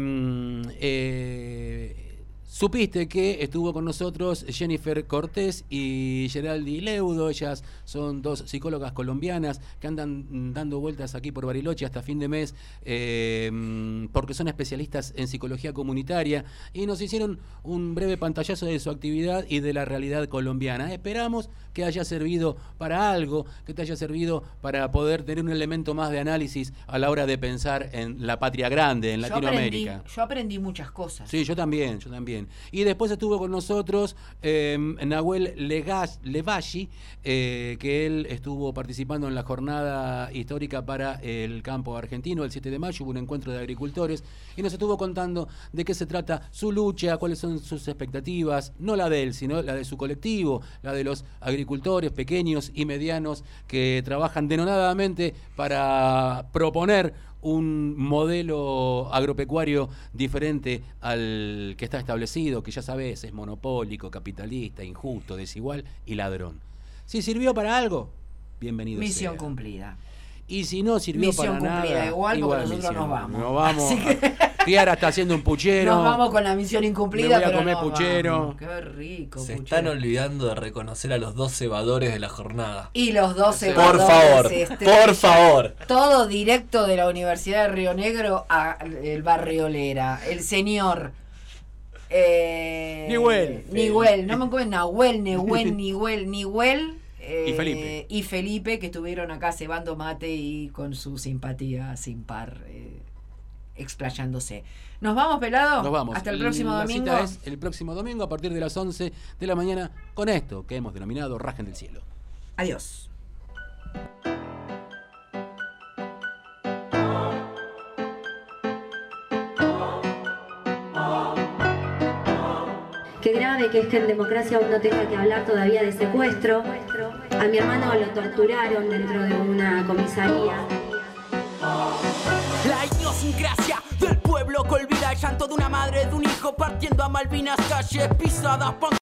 eh, supiste que estuvo con nosotros Jennifer Cortés y Geraldi Leudo. Ellas son dos psicólogas colombianas que andan dando vueltas aquí por Bariloche hasta fin de mes, eh, porque son especialistas en psicología comunitaria, y nos hicieron un breve pantallazo de su actividad y de la realidad colombiana. Esperamos que haya servido para algo, que te haya servido para poder tener un elemento más de análisis a la hora de pensar en la patria grande, en yo Latinoamérica. Aprendí, yo aprendí muchas cosas. Sí, yo también, yo también. Y después estuvo con nosotros eh, Nahuel Levashi, eh, que él estuvo participando en la jornada histórica para el campo argentino. El siete de mayo hubo un encuentro de agricultores y nos estuvo contando de qué se trata su lucha, cuáles son sus expectativas, no la de él, sino la de su colectivo, la de los agricultores pequeños y medianos que trabajan denodadamente para proponer un modelo agropecuario diferente al que está establecido, que ya sabes, es monopólico, capitalista, injusto, desigual y ladrón. Si sirvió para algo, bienvenido Misión sea. cumplida. Y si no sirvió misión para cumplida, nada, igual, igual porque nosotros misión. nos vamos. Nos vamos. Así que... Kiara está haciendo un puchero. Nos vamos con la misión incumplida. Me voy a pero comer nos puchero. Vamos. Qué rico. Se puchero. están olvidando de reconocer a los dos cebadores de la jornada. Y los dos Por cebadores. favor, Este, por favor. Todo directo de la Universidad de Río Negro al barrio Lera. El señor. Eh, Nihuel. Nihuel. No me acuerdo. Nahuel, Nehuel, Nihuel, Nihuel. Eh, y Felipe. Y Felipe, que estuvieron acá cebando mate y con su simpatía sin par, eh, explayándose. ¿Nos vamos, pelado? Nos vamos. Hasta el próximo La domingo. cita es el próximo domingo a partir de las once de la mañana con esto que hemos denominado Rajen del Cielo. Adiós. Qué grave que esta en democracia uno tenga que hablar todavía de secuestro. A mi hermano lo torturaron dentro de una comisaría. La idiosincrasia del pueblo que olvida el llanto de una madre, de un hijo partiendo a Malvinas, calles pisadas.